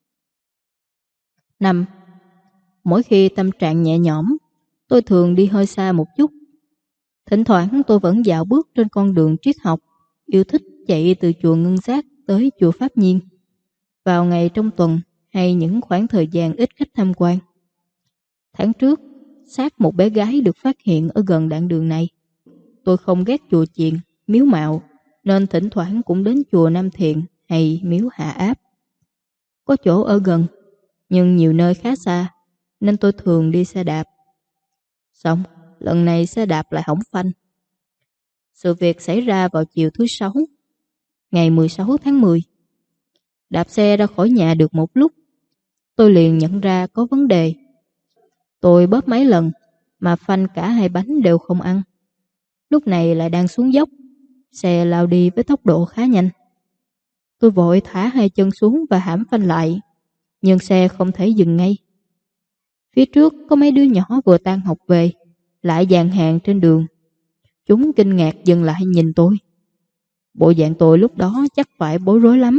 5. Mỗi khi tâm trạng nhẹ nhõm, tôi thường đi hơi xa một chút. Thỉnh thoảng tôi vẫn dạo bước trên con đường triết học, yêu thích chạy từ chùa Ngân Giác tới chùa Pháp Nhiên. Vào ngày trong tuần hay những khoảng thời gian ít khách tham quan. Tháng trước, xác một bé gái được phát hiện ở gần đoạn đường này. Tôi không ghét chùa chiền, miếu mạo, nên thỉnh thoảng cũng đến chùa Nam Thiện hay miếu Hạ Áp. Có chỗ ở gần, nhưng nhiều nơi khá xa, nên tôi thường đi xe đạp. Xong, lần này xe đạp lại hỏng phanh. Sự việc xảy ra vào chiều thứ Sáu, ngày 16 tháng 10. Đạp xe ra khỏi nhà được một lúc, tôi liền nhận ra có vấn đề. Tôi bóp mấy lần, mà phanh cả hai bánh đều không ăn. Lúc này lại đang xuống dốc, xe lao đi với tốc độ khá nhanh. Tôi vội thả hai chân xuống và hãm phanh lại, nhưng xe không thể dừng ngay. Phía trước có mấy đứa nhỏ vừa tan học về, lại dàn hàng trên đường. Chúng kinh ngạc dừng lại nhìn tôi. Bộ dạng tôi lúc đó chắc phải bối rối lắm.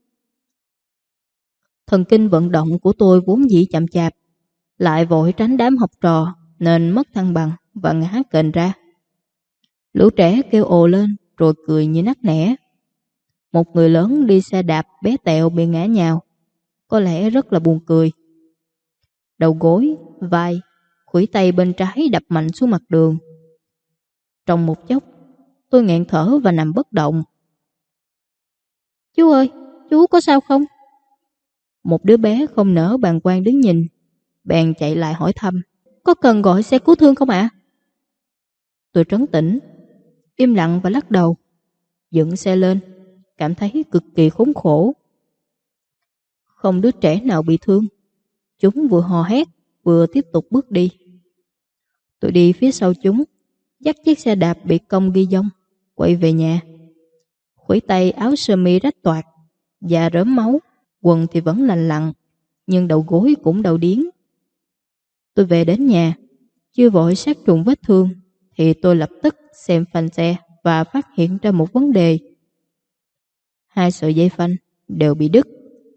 Thần kinh vận động của tôi vốn dĩ chậm chạp, lại vội tránh đám học trò nên mất thăng bằng và ngã kềnh ra. Lũ trẻ kêu ồ lên rồi cười như nắc nẻ. Một người lớn đi xe đạp bé tẹo bị ngã nhào, có lẽ rất là buồn cười. Đầu gối, vai, khuỷu tay bên trái đập mạnh xuống mặt đường. Trong một chốc, tôi nghẹn thở và nằm bất động. Chú ơi, chú có sao không? Một đứa bé không nỡ bàng quan đứng nhìn, bèn chạy lại hỏi thăm. Có cần gọi xe cứu thương không ạ? Tôi trấn tĩnh, im lặng và lắc đầu. Dựng xe lên, cảm thấy cực kỳ khốn khổ. Không đứa trẻ nào bị thương. Chúng vừa hò hét, vừa tiếp tục bước đi. Tôi đi phía sau chúng, dắt chiếc xe đạp bị cong ghi dông, quay về nhà. Khuỷu tay áo sơ mi rách toạc, da rớm máu, quần thì vẫn lành lặn, nhưng đầu gối cũng đau điếng. Tôi về đến nhà, chưa vội sát trùng vết thương, thì tôi lập tức xem phanh xe và phát hiện ra một vấn đề. Hai sợi dây phanh đều bị đứt.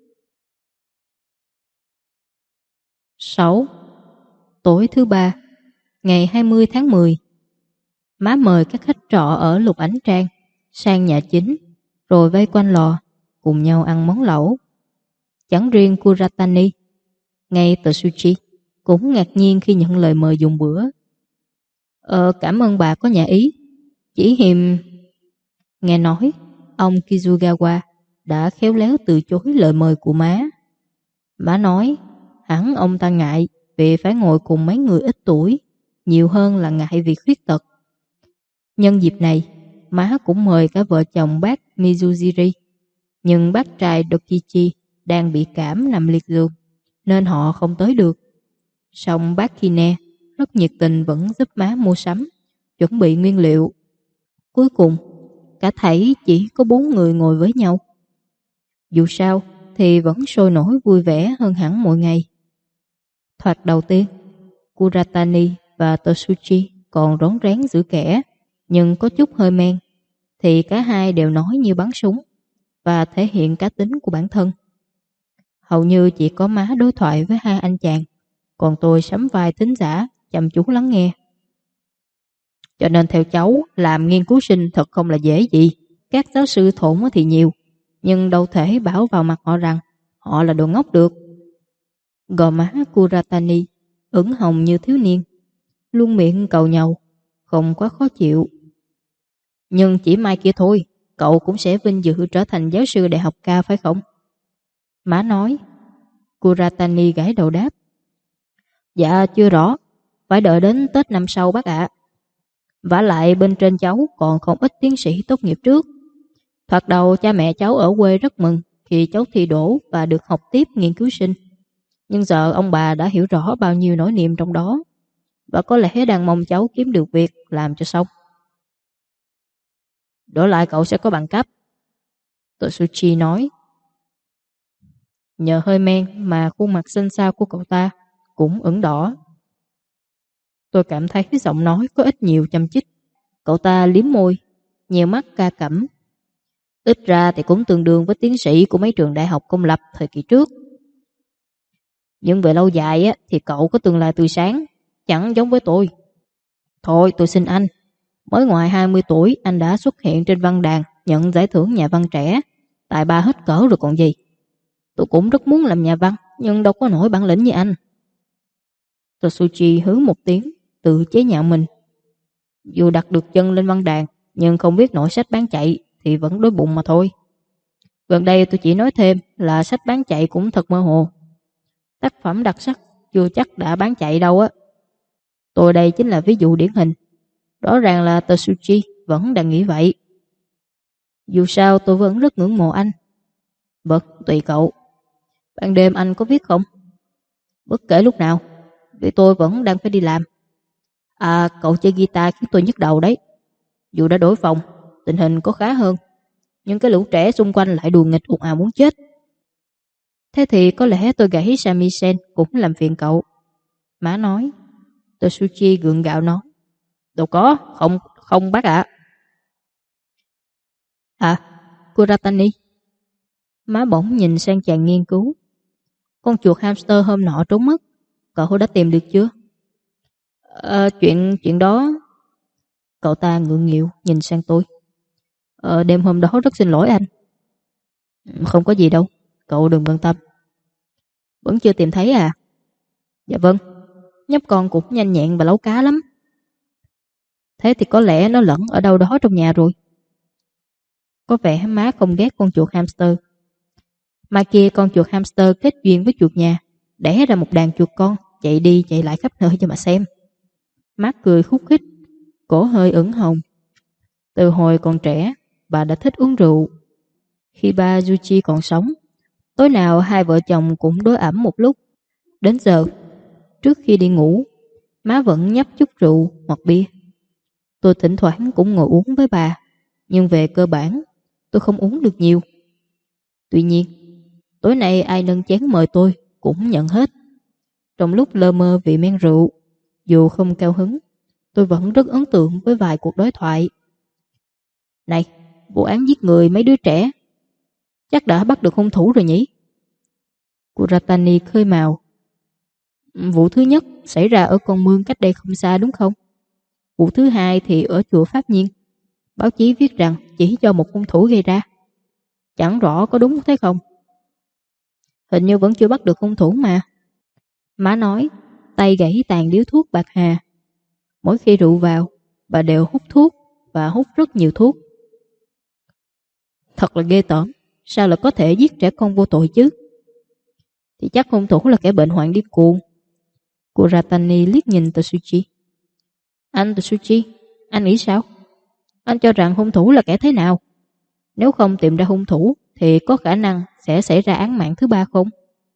6. Tối thứ ba, ngày 20 tháng 10. Má mời các khách trọ ở Lục Ánh Trang sang nhà chính, rồi vây quanh lò, cùng nhau ăn món lẩu. Chẳng riêng Kuratani, ngay Tsuchi cũng ngạc nhiên khi nhận lời mời dùng bữa. Cảm ơn bà có nhà ý. Chỉ hiềm... Nghe nói, ông Kizugawa đã khéo léo từ chối lời mời của má. Má nói, hẳn ông ta ngại vì phải ngồi cùng mấy người ít tuổi, nhiều hơn là ngại vì khuyết tật. Nhân dịp này, má cũng mời cả vợ chồng bác Mizujiri, nhưng bác trai Dokichi đang bị cảm nằm liệt giường, nên họ không tới được. Song bác Kine rất nhiệt tình vẫn giúp má mua sắm, chuẩn bị nguyên liệu. Cuối cùng, cả thảy chỉ có 4 người ngồi với nhau. Dù sao thì vẫn sôi nổi vui vẻ hơn hẳn mọi ngày. Thoạt đầu tiên, Kuratani và Totsuchi còn rón rén giữ kẻ, nhưng có chút hơi men, thì cả hai đều nói như bắn súng và thể hiện cá tính của bản thân. Hầu như chỉ có má đối thoại với hai anh chàng, còn tôi sắm vai thính giả chăm chú lắng nghe. Cho nên theo cháu, làm nghiên cứu sinh thật không là dễ gì. Các giáo sư thổn thì nhiều, nhưng đâu thể bảo vào mặt họ rằng họ là đồ ngốc được. Gò má Kuratani ửng hồng như thiếu niên, luôn miệng cầu nhàu, không quá khó chịu. Nhưng chỉ mai kia thôi, cậu cũng sẽ vinh dự trở thành giáo sư đại học ca phải không? Má nói. Kuratani gãi đầu đáp. Dạ chưa rõ, phải đợi đến Tết năm sau bác ạ. Vả lại bên trên cháu còn không ít tiến sĩ tốt nghiệp trước. Thoạt đầu cha mẹ cháu ở quê rất mừng khi cháu thi đỗ và được học tiếp nghiên cứu sinh. Nhưng giờ ông bà đã hiểu rõ bao nhiêu nỗi niềm trong đó, và có lẽ đang mong cháu kiếm được việc làm cho xong. Đổi lại cậu sẽ có bằng cấp, Totsuchi nói. Nhờ hơi men mà khuôn mặt xinh xao của cậu ta cũng ửng đỏ. Tôi cảm thấy giọng nói có ít nhiều châm chích. Cậu ta liếm môi, nhiều mắt ca cẩm. Ít ra thì cũng tương đương với tiến sĩ của mấy trường đại học công lập thời kỳ trước. Nhưng về lâu dài á, thì cậu có tương lai tươi sáng, chẳng giống với tôi. Thôi tôi xin anh, mới ngoài 20 tuổi anh đã xuất hiện trên văn đàn nhận giải thưởng nhà văn trẻ, tài ba hết cỡ rồi còn gì. Tôi cũng rất muốn làm nhà văn, nhưng đâu có nổi bản lĩnh như anh. Totsuchi hứ một tiếng, tự chế nhạo mình. Dù đặt được chân lên văn đàn, nhưng không biết nổi sách bán chạy thì vẫn đói bụng mà thôi. Gần đây tôi chỉ nói thêm là sách bán chạy cũng thật mơ hồ. Tác phẩm đặc sắc chưa chắc đã bán chạy đâu á. Tôi đây chính là ví dụ điển hình. Rõ ràng là Totsuchi vẫn đang nghĩ vậy. Dù sao tôi vẫn rất ngưỡng mộ anh. Bật, tùy cậu. Ban đêm anh có viết không? Bất kể lúc nào, vì tôi vẫn đang phải đi làm. À, cậu chơi guitar khiến tôi nhức đầu đấy. Dù đã đổi phòng, tình hình có khá hơn, nhưng cái lũ trẻ xung quanh lại đùa nghịch ồn ào muốn chết. Thế thì có lẽ tôi gãy shamisen cũng làm phiền cậu. Má nói. Totsuchi gượng gạo nói. Đâu có, không bác ạ. À, Kuratani. Má bỗng nhìn sang chàng nghiên cứu. Con chuột hamster hôm nọ trốn mất, cậu đã tìm được chưa? Chuyện đó... Cậu ta ngượng nghịu nhìn sang tôi. Đêm hôm đó rất xin lỗi anh. Không có gì đâu, cậu đừng bận tâm. Vẫn chưa tìm thấy à? Dạ vâng, nhóc con cũng nhanh nhẹn và lấu cá lắm. Thế thì có lẽ nó lẫn ở đâu đó trong nhà rồi. Có vẻ má không ghét con chuột hamster. Mai kia con chuột hamster kết duyên với chuột nhà, đẻ ra một đàn chuột con, chạy đi chạy lại khắp nơi cho mà xem. Má cười khúc khích, cổ hơi ửng hồng. Từ hồi còn trẻ, bà đã thích uống rượu. Khi ba Yuji còn sống, tối nào hai vợ chồng cũng đối ẩm một lúc. Đến giờ, trước khi đi ngủ, má vẫn nhấp chút rượu hoặc bia. Tôi thỉnh thoảng cũng ngồi uống với bà, nhưng về cơ bản, tôi không uống được nhiều. Tuy nhiên, tối nay ai nâng chén mời tôi cũng nhận hết. Trong lúc lơ mơ vị men rượu, dù không cao hứng, tôi vẫn rất ấn tượng với vài cuộc đối thoại. Này, vụ án giết người mấy đứa trẻ chắc đã bắt được hung thủ rồi nhỉ? Kuratani khơi mào. Vụ thứ nhất xảy ra ở con mương cách đây không xa đúng không? Vụ thứ hai thì ở chùa Pháp Nhiên. Báo chí viết rằng chỉ do một hung thủ gây ra. Chẳng rõ có đúng thế không? Hình như vẫn chưa bắt được hung thủ mà. Má nói, tay gãy tàn điếu thuốc bạc hà. Mỗi khi rượu vào, bà đều hút thuốc và hút rất nhiều thuốc. Thật là ghê tởm, sao lại có thể giết trẻ con vô tội chứ? Thì chắc hung thủ là kẻ bệnh hoạn điên cuồng. Kuratani liếc nhìn Tsuchi. Anh Tsuchi, anh nghĩ sao? Anh cho rằng hung thủ là kẻ thế nào? Nếu không tìm ra hung thủ thì có khả năng sẽ xảy ra án mạng thứ ba không?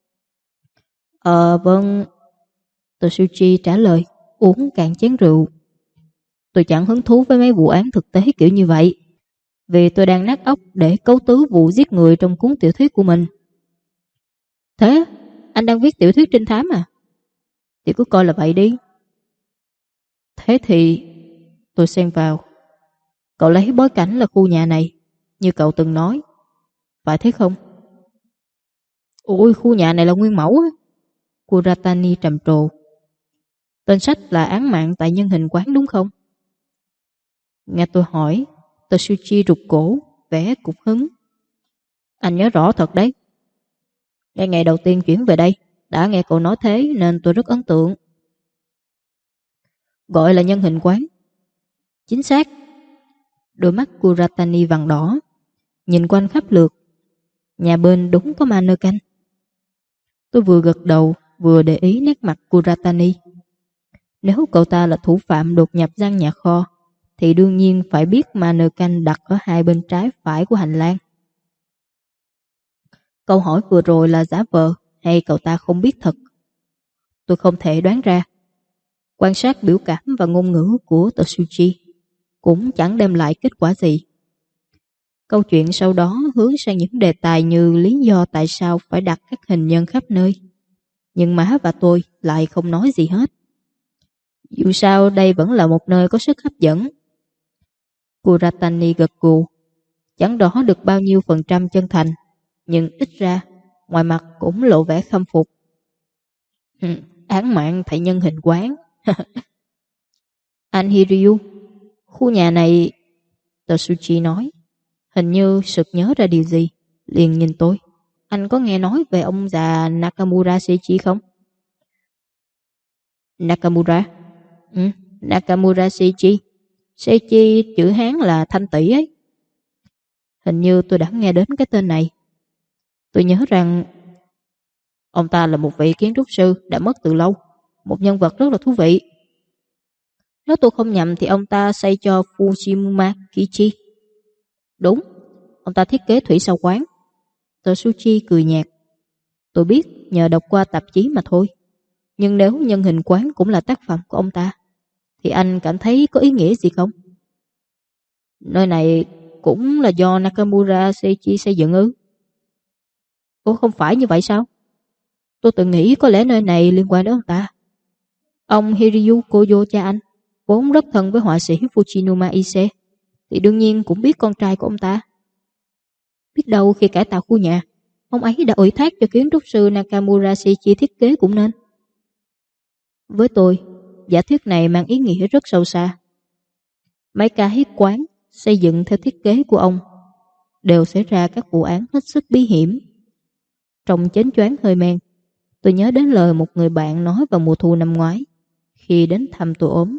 Vâng. Tsuchi trả lời, uống cạn chén rượu. Tôi chẳng hứng thú với mấy vụ án thực tế kiểu như vậy, vì tôi đang nát óc để cấu tứ vụ giết người trong cuốn tiểu thuyết của mình. Thế, anh đang viết tiểu thuyết trinh thám à? Thì cứ coi là vậy đi. Thế thì, tôi xen vào, cậu lấy bối cảnh là khu nhà này, như cậu từng nói. Phải thế không? Ôi, khu nhà này là nguyên mẫu á. Kuratani trầm trồ. Tên sách là Án mạng tại nhân hình quán đúng không? Nghe tôi hỏi, Tsuchi rụt cổ, vẻ cục hứng. Anh nhớ rõ thật đấy. Ngay ngày đầu tiên chuyển về đây, đã nghe cậu nói thế nên tôi rất ấn tượng. Gọi là nhân hình quán. Chính xác. Đôi mắt Kuratani vàng đỏ, nhìn quanh khắp lượt. Nhà bên đúng có mannequin. Tôi vừa gật đầu, vừa để ý nét mặt Kuratani. Nếu cậu ta là thủ phạm đột nhập gian nhà kho, thì đương nhiên phải biết mannequin đặt ở hai bên trái phải của hành lang. Câu hỏi vừa rồi là giả vờ hay cậu ta không biết thật? Tôi không thể đoán ra. Quan sát biểu cảm và ngôn ngữ của Tsuchi cũng chẳng đem lại kết quả gì. Câu chuyện sau đó hướng sang những đề tài như lý do tại sao phải đặt các hình nhân khắp nơi. Nhưng má và tôi lại không nói gì hết. Dù sao đây vẫn là một nơi có sức hấp dẫn. Kuratani gật gù. Chẳng rõ được bao nhiêu phần trăm chân thành, nhưng ít ra ngoài mặt cũng lộ vẻ khâm phục. Án mạng tại nhân hình quán. Anh Hiryu, khu nhà này, Tsuchi nói, hình như sực nhớ ra điều gì, liền nhìn tôi. Anh có nghe nói về ông già Nakamura Seichi không? Nakamura? Nakamura Seichi. Seichi chữ Hán là thanh tỷ ấy. Hình như tôi đã nghe đến cái tên này. Tôi nhớ rằng ông ta là một vị kiến trúc sư đã mất từ lâu, một nhân vật rất là thú vị. Nếu tôi không nhầm thì ông ta xây cho Fujimura Kichi. Đúng, ông ta thiết kế thủy sao quán. Tsuchi cười nhạt. Tôi biết nhờ đọc qua tạp chí mà thôi. Nhưng nếu nhân hình quán cũng là tác phẩm của ông ta, thì anh cảm thấy có ý nghĩa gì không? Nơi này cũng là do Nakamura Seichi xây dựng ư? Ủa không phải như vậy sao? Tôi tự nghĩ có lẽ nơi này liên quan đến ông ta. Ông Hiryu Koyo cha anh, vốn rất thân với họa sĩ Fujinuma Ise, thì đương nhiên cũng biết con trai của ông ta. Biết đâu khi cải tạo khu nhà, ông ấy đã ủy thác cho kiến trúc sư Nakamura Seichi thiết kế cũng nên. Với tôi, giả thuyết này mang ý nghĩa rất sâu xa. Mấy cái quán xây dựng theo thiết kế của ông, đều xảy ra các vụ án hết sức bí hiểm. Trong chến choáng hơi men, tôi nhớ đến lời một người bạn nói vào mùa thu năm ngoái khi đến thăm tôi ốm.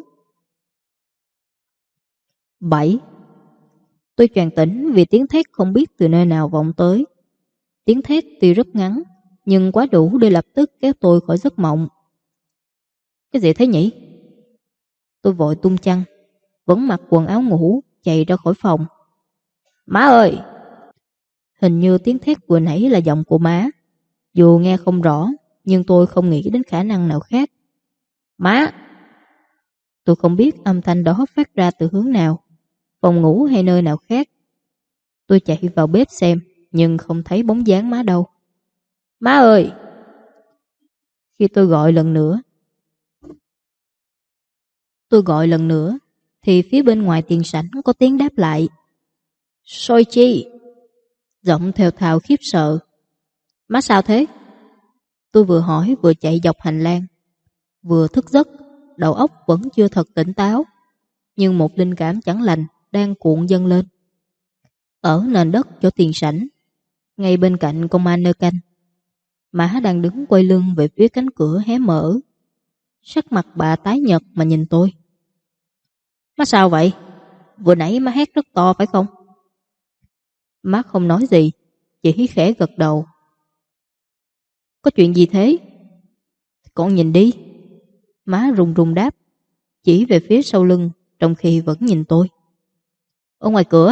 7. Tôi choàng tỉnh vì tiếng thét không biết từ nơi nào vọng tới. Tiếng thét tuy rất ngắn, nhưng quá đủ để lập tức kéo tôi khỏi giấc mộng. Cái gì thế nhỉ? Tôi vội tung chăn, vẫn mặc quần áo ngủ, chạy ra khỏi phòng. Má ơi! Hình như tiếng thét vừa nãy là giọng của má. Dù nghe không rõ, nhưng tôi không nghĩ đến khả năng nào khác. Má! Tôi không biết âm thanh đó phát ra từ hướng nào, phòng ngủ hay nơi nào khác. Tôi chạy vào bếp xem, nhưng không thấy bóng dáng má đâu. Má ơi! Khi tôi gọi lần nữa, thì phía bên ngoài tiền sảnh có tiếng đáp lại. Soichi! Giọng thều thào khiếp sợ. Má sao thế? Tôi vừa hỏi vừa chạy dọc hành lang. Vừa thức giấc, đầu óc vẫn chưa thật tỉnh táo, nhưng một linh cảm chẳng lành đang cuộn dâng lên. Ở nền đất chỗ tiền sảnh, ngay bên cạnh công an nơ canh, má đang đứng quay lưng về phía cánh cửa hé mở. Sắc mặt bà tái nhợt mà nhìn tôi. Má sao vậy? Vừa nãy má hét rất to phải không? Má không nói gì, chỉ khẽ gật đầu. Có chuyện gì thế? Con nhìn đi. Má run run đáp, chỉ về phía sau lưng, trong khi vẫn nhìn tôi. Ở ngoài cửa.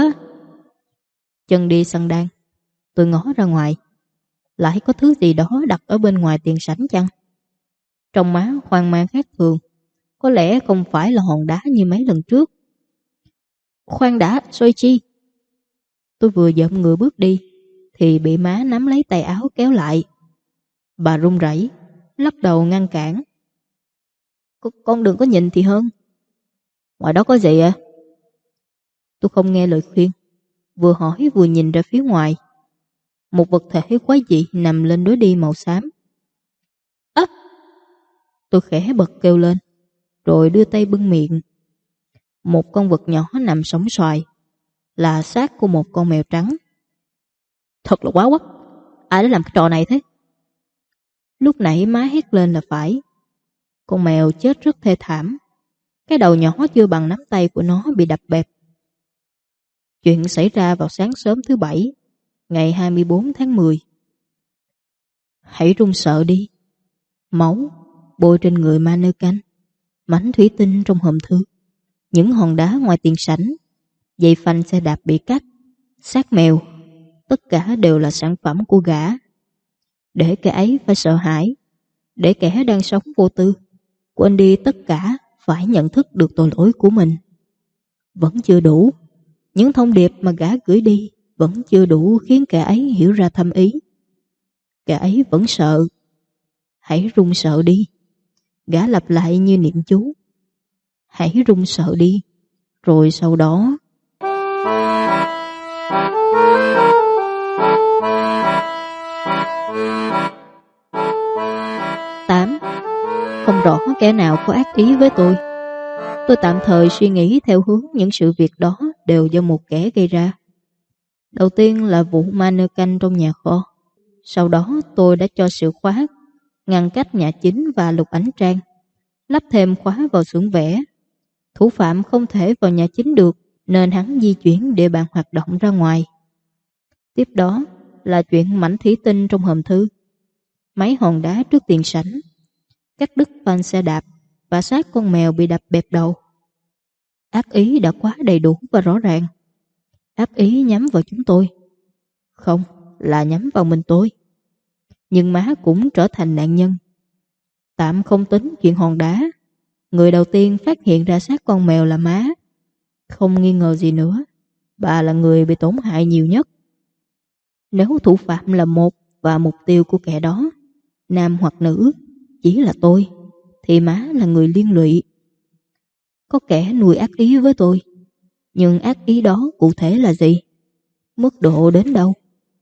Chân đi xăng đan. Tôi ngó ra ngoài. Lại có thứ gì đó đặt ở bên ngoài tiền sảnh chăng? Trong má hoang mang khác thường. Có lẽ không phải là hòn đá như mấy lần trước. Khoan đã, Soichi! Tôi vừa dậm người bước đi thì bị má nắm lấy tay áo kéo lại. Bà run rẩy, lắc đầu ngăn cản. Con đừng có nhìn thì hơn. Ngoài đó có gì ạ? Tôi không nghe lời khuyên, vừa hỏi vừa nhìn ra phía ngoài. Một vật thể quái dị nằm lên lối đi màu xám. Ấp! Tôi khẽ bật kêu lên, rồi đưa tay bưng miệng. Một con vật nhỏ nằm sóng xoài, là xác của một con mèo trắng. Thật là quá quắc, ai đã làm cái trò này thế? Lúc nãy má hét lên là phải. Con mèo chết rất thê thảm. Cái đầu nhỏ chưa bằng nắm tay của nó bị đập bẹp. Chuyện xảy ra vào sáng sớm thứ Bảy, ngày 24 tháng 10. Hãy run sợ đi. Máu bôi trên người mannequin, mảnh thủy tinh trong hòm thư, những hòn đá ngoài tiền sảnh, dây phanh xe đạp bị cắt, xác mèo, tất cả đều là sản phẩm của gã. Để kẻ ấy phải sợ hãi, để kẻ đang sống vô tư, quên đi tất cả, phải nhận thức được tội lỗi của mình. Vẫn chưa đủ. Những thông điệp mà gã gửi đi vẫn chưa đủ khiến kẻ ấy hiểu ra thâm ý. Kẻ ấy vẫn sợ. Hãy run sợ đi. Gã lặp lại như niệm chú. Hãy run sợ đi. Rồi sau đó... Không rõ kẻ nào có ác ý với tôi. Tôi tạm thời suy nghĩ theo hướng những sự việc đó đều do một kẻ gây ra. Đầu tiên là vụ mannequin trong nhà kho. Sau đó tôi đã cho sự khóa, ngăn cách nhà chính và Lục Ánh Trang, lắp thêm khóa vào xưởng vẽ. Thủ phạm không thể vào nhà chính được nên hắn di chuyển địa bàn hoạt động ra ngoài. Tiếp đó là chuyện mảnh thủy tinh trong hòm thư, mấy hòn đá trước tiền sảnh, cắt đứt van xe đạp và xác con mèo bị đập bẹp đầu. Ác ý đã quá đầy đủ và rõ ràng. Ác ý nhắm vào chúng tôi. Không, là nhắm vào mình tôi. Nhưng má cũng trở thành nạn nhân. Tạm không tính chuyện hòn đá. Người đầu tiên phát hiện ra xác con mèo là má. Không nghi ngờ gì nữa, bà là người bị tổn hại nhiều nhất. Nếu thủ phạm là một và mục tiêu của kẻ đó, nam hoặc nữ, chỉ là tôi, thì má là người liên lụy. Có kẻ nuôi ác ý với tôi, nhưng ác ý đó cụ thể là gì? Mức độ đến đâu?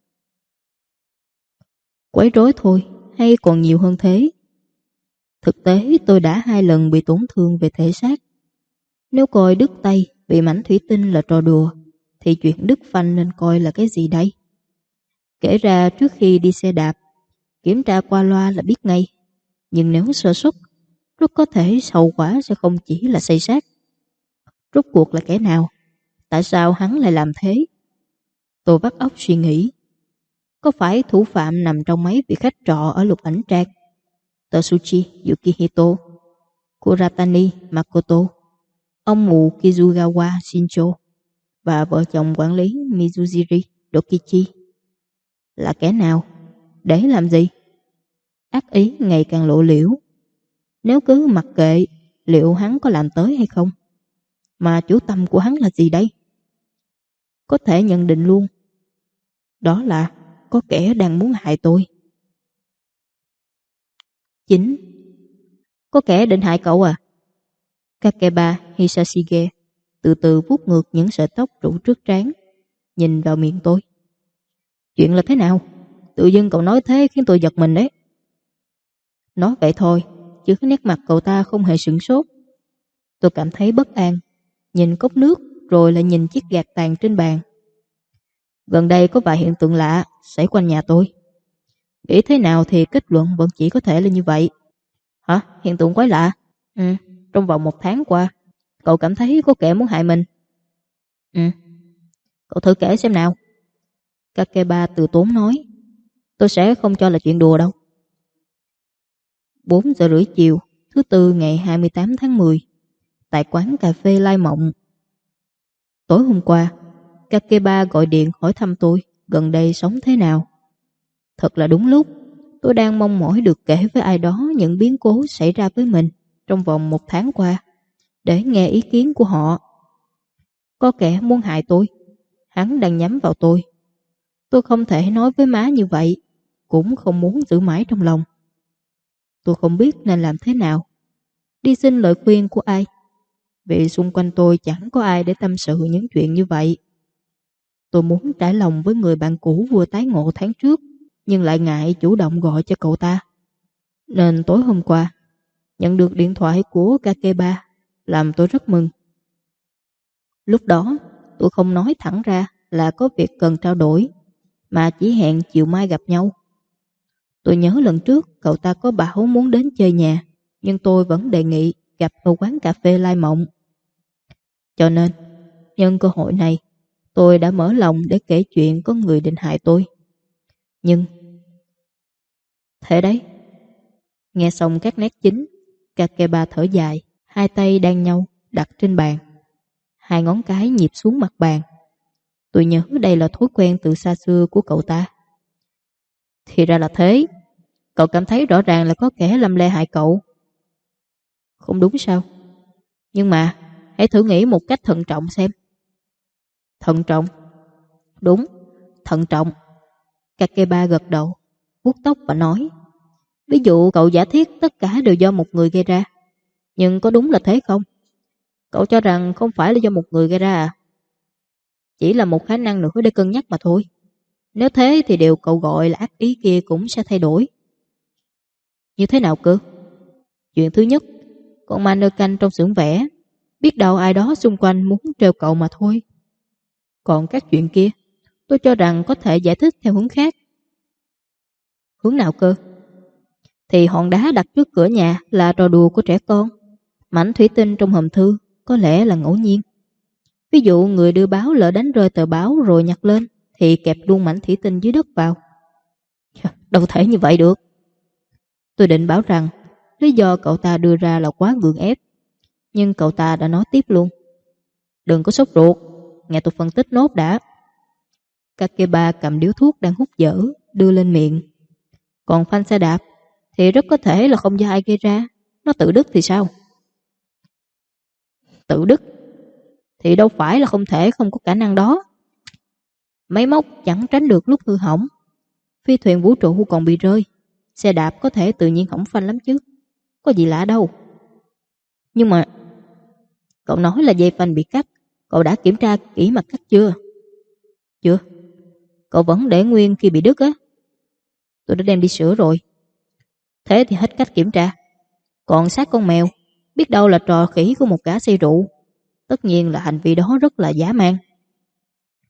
Quấy rối thôi hay còn nhiều hơn thế? Thực tế tôi đã 2 lần bị tổn thương về thể xác. Nếu coi đứt tay bị mảnh thủy tinh là trò đùa, thì chuyện đứt phanh nên coi là cái gì đây? Kể ra trước khi đi xe đạp, kiểm tra qua loa là biết ngay. Nhưng nếu sơ suất, rất có thể hậu quả sẽ không chỉ là xây xát. Rốt cuộc là kẻ nào? Tại sao hắn lại làm thế? Tôi vắt óc suy nghĩ. Có phải thủ phạm nằm trong mấy vị khách trọ ở Lục Ảnh Trạc? Tetsuchi Yukihito, Kuratani Makoto, ông mù Kizugawa Shincho và vợ chồng quản lý Mizujiri Dokichi? Là kẻ nào? Để làm gì? Ác ý ngày càng lộ liễu. Nếu cứ mặc kệ, liệu hắn có làm tới hay không? Mà chủ tâm của hắn là gì đây? Có thể nhận định luôn, đó là có kẻ đang muốn hại tôi. 9. Có kẻ định hại cậu à? Kakeba Hisashige từ từ vuốt ngược những sợi tóc rủ trước trán, nhìn vào miệng tôi. Chuyện là thế nào? Tự dưng cậu nói thế khiến tôi giật mình đấy. Nói vậy thôi, chứ cái nét mặt cậu ta không hề sửng sốt. Tôi cảm thấy bất an, nhìn cốc nước rồi lại nhìn chiếc gạt tàn trên bàn. Gần đây có vài hiện tượng lạ xảy quanh nhà tôi. Nghĩ thế nào thì kết luận vẫn chỉ có thể là như vậy. Hả? Hiện tượng quái lạ? Trong vòng 1 tháng qua, cậu cảm thấy có kẻ muốn hại mình? Cậu thử kể xem nào. Kakeba từ tốn nói. Tôi sẽ không cho là chuyện đùa đâu. 4 giờ rưỡi chiều, thứ Tư ngày 28 tháng 10, tại quán cà phê Lai Mộng. Tối hôm qua, Kakeba gọi điện hỏi thăm tôi gần đây sống thế nào. Thật là đúng lúc, tôi đang mong mỏi được kể với ai đó những biến cố xảy ra với mình trong vòng 1 tháng qua, để nghe ý kiến của họ. Có kẻ muốn hại tôi, hắn đang nhắm vào tôi. Tôi không thể nói với má như vậy, cũng không muốn giữ mãi trong lòng. Tôi không biết nên làm thế nào, đi xin lời khuyên của ai, vì xung quanh tôi chẳng có ai để tâm sự những chuyện như vậy. Tôi muốn trải lòng với người bạn cũ vừa tái ngộ tháng trước, nhưng lại ngại chủ động gọi cho cậu ta. Nên tối hôm qua, nhận được điện thoại của Kakeba làm tôi rất mừng. Lúc đó, tôi không nói thẳng ra là có việc cần trao đổi, mà chỉ hẹn chiều mai gặp nhau. Tôi nhớ lần trước cậu ta có bảo muốn đến chơi nhà, nhưng tôi vẫn đề nghị gặp ở quán cà phê Lai Mộng. Cho nên, nhân cơ hội này, tôi đã mở lòng để kể chuyện có người định hại tôi. Nhưng thế đấy. Nghe xong các nét chính, Kakeba thở dài, hai tay đan nhau đặt trên bàn, hai ngón cái nhịp xuống mặt bàn. Tôi nhớ đây là thói quen từ xa xưa của cậu ta. Thì ra là thế. Cậu cảm thấy rõ ràng là có kẻ lầm le hại cậu. Không đúng sao? Nhưng mà hãy thử nghĩ một cách thận trọng xem. Thận trọng? Đúng, thận trọng. Kakeba gật đầu, vuốt tóc và nói. Ví dụ cậu giả thiết tất cả đều do một người gây ra, nhưng có đúng là thế không? Cậu cho rằng không phải là do một người gây ra à? Chỉ là một khả năng nữa để cân nhắc mà thôi. Nếu thế thì điều cậu gọi là ác ý kia cũng sẽ thay đổi. Như thế nào cơ? Chuyện thứ nhất, con mannequin trong xưởng vẽ, biết đâu ai đó xung quanh muốn trêu cậu mà thôi. Còn các chuyện kia, tôi cho rằng có thể giải thích theo hướng khác. Hướng nào cơ? Thì hòn đá đặt trước cửa nhà là trò đùa của trẻ con. Mảnh thủy tinh trong hòm thư có lẽ là ngẫu nhiên. Ví dụ người đưa báo lỡ đánh rơi tờ báo rồi nhặt lên, thì kẹp luôn mảnh thủy tinh dưới đất vào. Đâu thể như vậy được. Tôi định bảo rằng lý do cậu ta đưa ra là quá gượng ép, nhưng cậu ta đã nói tiếp luôn. Đừng có sốt ruột, nghe tôi phân tích nốt đã. Kakeba cầm điếu thuốc đang hút dở, đưa lên miệng. Còn phanh xe đạp thì rất có thể là không do ai gây ra. Nó tự đứt thì sao? Tự đứt thì đâu phải là không thể không có khả năng đó. Máy móc chẳng tránh được lúc hư hỏng. Phi thuyền vũ trụ còn bị rơi, xe đạp có thể tự nhiên hỏng phanh lắm chứ. Có gì lạ đâu. Nhưng mà cậu nói là dây phanh bị cắt, cậu đã kiểm tra kỹ mặt cắt chưa? Chưa. Cậu vẫn để nguyên khi bị đứt á? Tôi đã đem đi sửa rồi. Thế thì hết cách kiểm tra. Còn xác con mèo, biết đâu là trò khỉ của một gã say rượu. Tất nhiên là hành vi đó rất là dã man.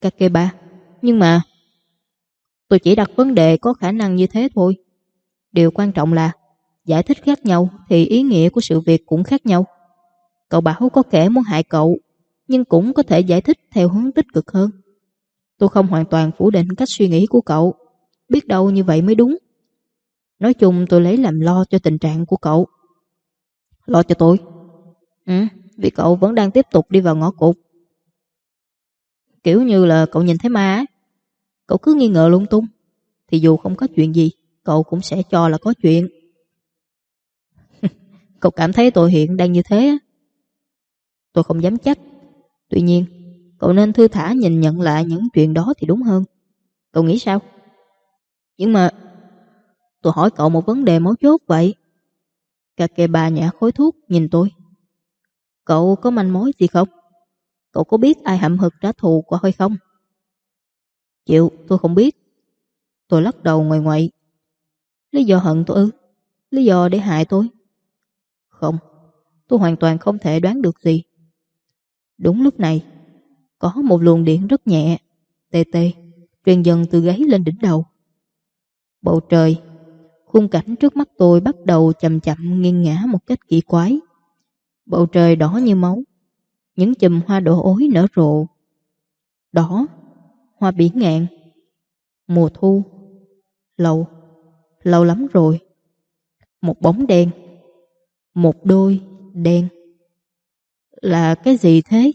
Kakeba. Nhưng mà tôi chỉ đặt vấn đề có khả năng như thế thôi. Điều quan trọng là giải thích khác nhau thì ý nghĩa của sự việc cũng khác nhau. Cậu bảo có kẻ muốn hại cậu, nhưng cũng có thể giải thích theo hướng tích cực hơn. Tôi không hoàn toàn phủ định cách suy nghĩ của cậu, biết đâu như vậy mới đúng. Nói chung tôi lấy làm lo cho tình trạng của cậu. Lo cho tôi? Vì cậu vẫn đang tiếp tục đi vào ngõ cụt. Kiểu như là cậu nhìn thấy ma á. Cậu cứ nghi ngờ lung tung, thì dù không có chuyện gì, cậu cũng sẽ cho là có chuyện. Cậu cảm thấy tôi hiện đang như thế á? Tôi không dám chắc. Tuy nhiên, cậu nên thư thả nhìn nhận lại những chuyện đó thì đúng hơn. Cậu nghĩ sao? Nhưng mà tôi hỏi cậu một vấn đề mấu chốt vậy. Kakeba nhả khói thuốc nhìn tôi. Cậu có manh mối gì không? Cậu có biết ai hậm hực trả thù của hay không? Chịu, tôi không biết. Tôi lắc đầu ngoài ngoại. Lý do hận tôi ư? Lý do để hại tôi? Không, tôi hoàn toàn không thể đoán được gì. Đúng lúc này, có một luồng điện rất nhẹ, tê tê, truyền dần từ gáy lên đỉnh đầu. Bầu trời, khung cảnh trước mắt tôi bắt đầu chậm chậm nghiêng ngã một cách kỳ quái. Bầu trời đỏ như máu, những chùm hoa đỏ ối nở rộ. Đỏ, hoa bỉ ngạn, mùa thu, lâu, lâu lắm rồi. Một bóng đen, một đôi đen. Là cái gì thế?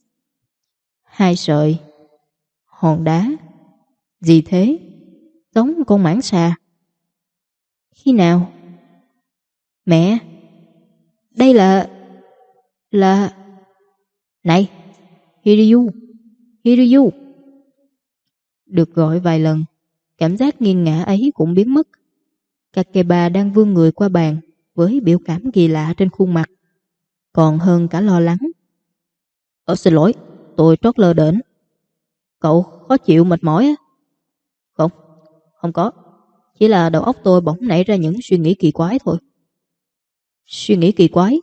Hai sợi, hòn đá. Gì thế? Giống con mãng xà. Khi nào? Mẹ, đây là... Này, Hiryu, Hiryu. Được gọi vài lần, cảm giác nghiêng ngã ấy cũng biến mất. Kakeba đang vươn người qua bàn với biểu cảm kỳ lạ trên khuôn mặt, còn hơn cả lo lắng. Xin lỗi, tôi trót lơ đễnh. Cậu khó chịu mệt mỏi á? Không, không có. Chỉ là đầu óc tôi bỗng nảy ra những suy nghĩ kỳ quái thôi. Suy nghĩ kỳ quái?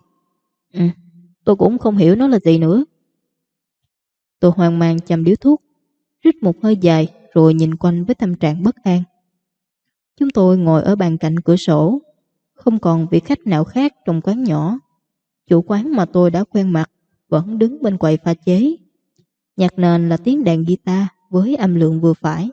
Tôi cũng không hiểu nó là gì nữa. Tôi hoang mang châm điếu thuốc, rít một hơi dài rồi nhìn quanh với tâm trạng bất an. Chúng tôi ngồi ở bàn cạnh cửa sổ, không còn vị khách nào khác trong quán nhỏ. Chủ quán mà tôi đã quen mặt vẫn đứng bên quầy pha chế. Nhạc nền là tiếng đàn guitar với âm lượng vừa phải.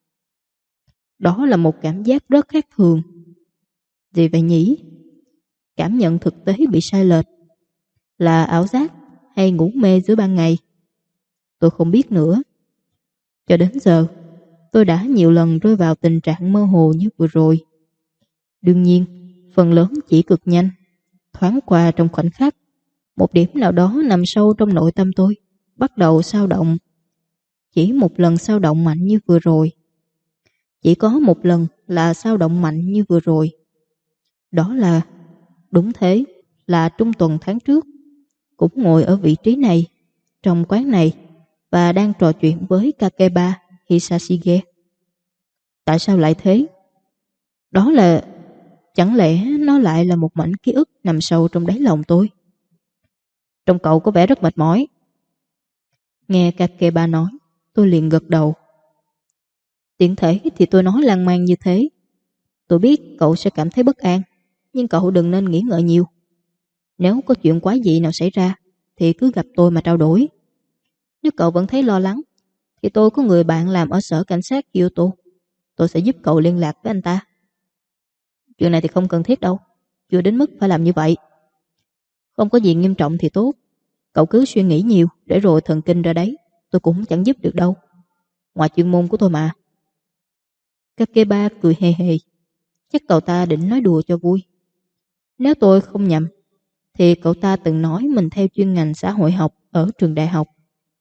Đó là một cảm giác rất khác thường. Gì vậy nhỉ? Cảm nhận thực tế bị sai lệch? Là ảo giác hay ngủ mê giữa ban ngày? Tôi không biết nữa. Cho đến giờ, tôi đã nhiều lần rơi vào tình trạng mơ hồ như vừa rồi. Đương nhiên, phần lớn chỉ cực nhanh, thoáng qua trong khoảnh khắc. Một điểm nào đó nằm sâu trong nội tâm tôi bắt đầu xao động. Chỉ một lần xao động mạnh như vừa rồi. Chỉ có một lần là xao động mạnh như vừa rồi. Đó là, đúng thế, là trung tuần tháng trước. Cũng ngồi ở vị trí này, trong quán này, và đang trò chuyện với Kakeba Hisashige. Tại sao lại thế? Đó là... Chẳng lẽ nó lại là một mảnh ký ức nằm sâu trong đáy lòng tôi? Trông cậu có vẻ rất mệt mỏi. Nghe Kakeba nói, tôi liền gật đầu. Tiện thể thì tôi nói lan man như thế. Tôi biết cậu sẽ cảm thấy bất an, nhưng cậu đừng nên nghĩ ngợi nhiều. Nếu có chuyện quái dị nào xảy ra thì cứ gặp tôi mà trao đổi. Nếu cậu vẫn thấy lo lắng thì tôi có người bạn làm ở sở cảnh sát Kyoto. Tôi sẽ giúp cậu liên lạc với anh ta. Chuyện này thì không cần thiết đâu, chưa đến mức phải làm như vậy. Không có gì nghiêm trọng thì tốt. Cậu cứ suy nghĩ nhiều để rồi thần kinh ra đấy, tôi cũng chẳng giúp được đâu. Ngoài chuyên môn của tôi mà. Kakeba cười hề hề. Chắc cậu ta định nói đùa cho vui. Nếu tôi không nhầm thì cậu ta từng nói mình theo chuyên ngành xã hội học ở trường đại học.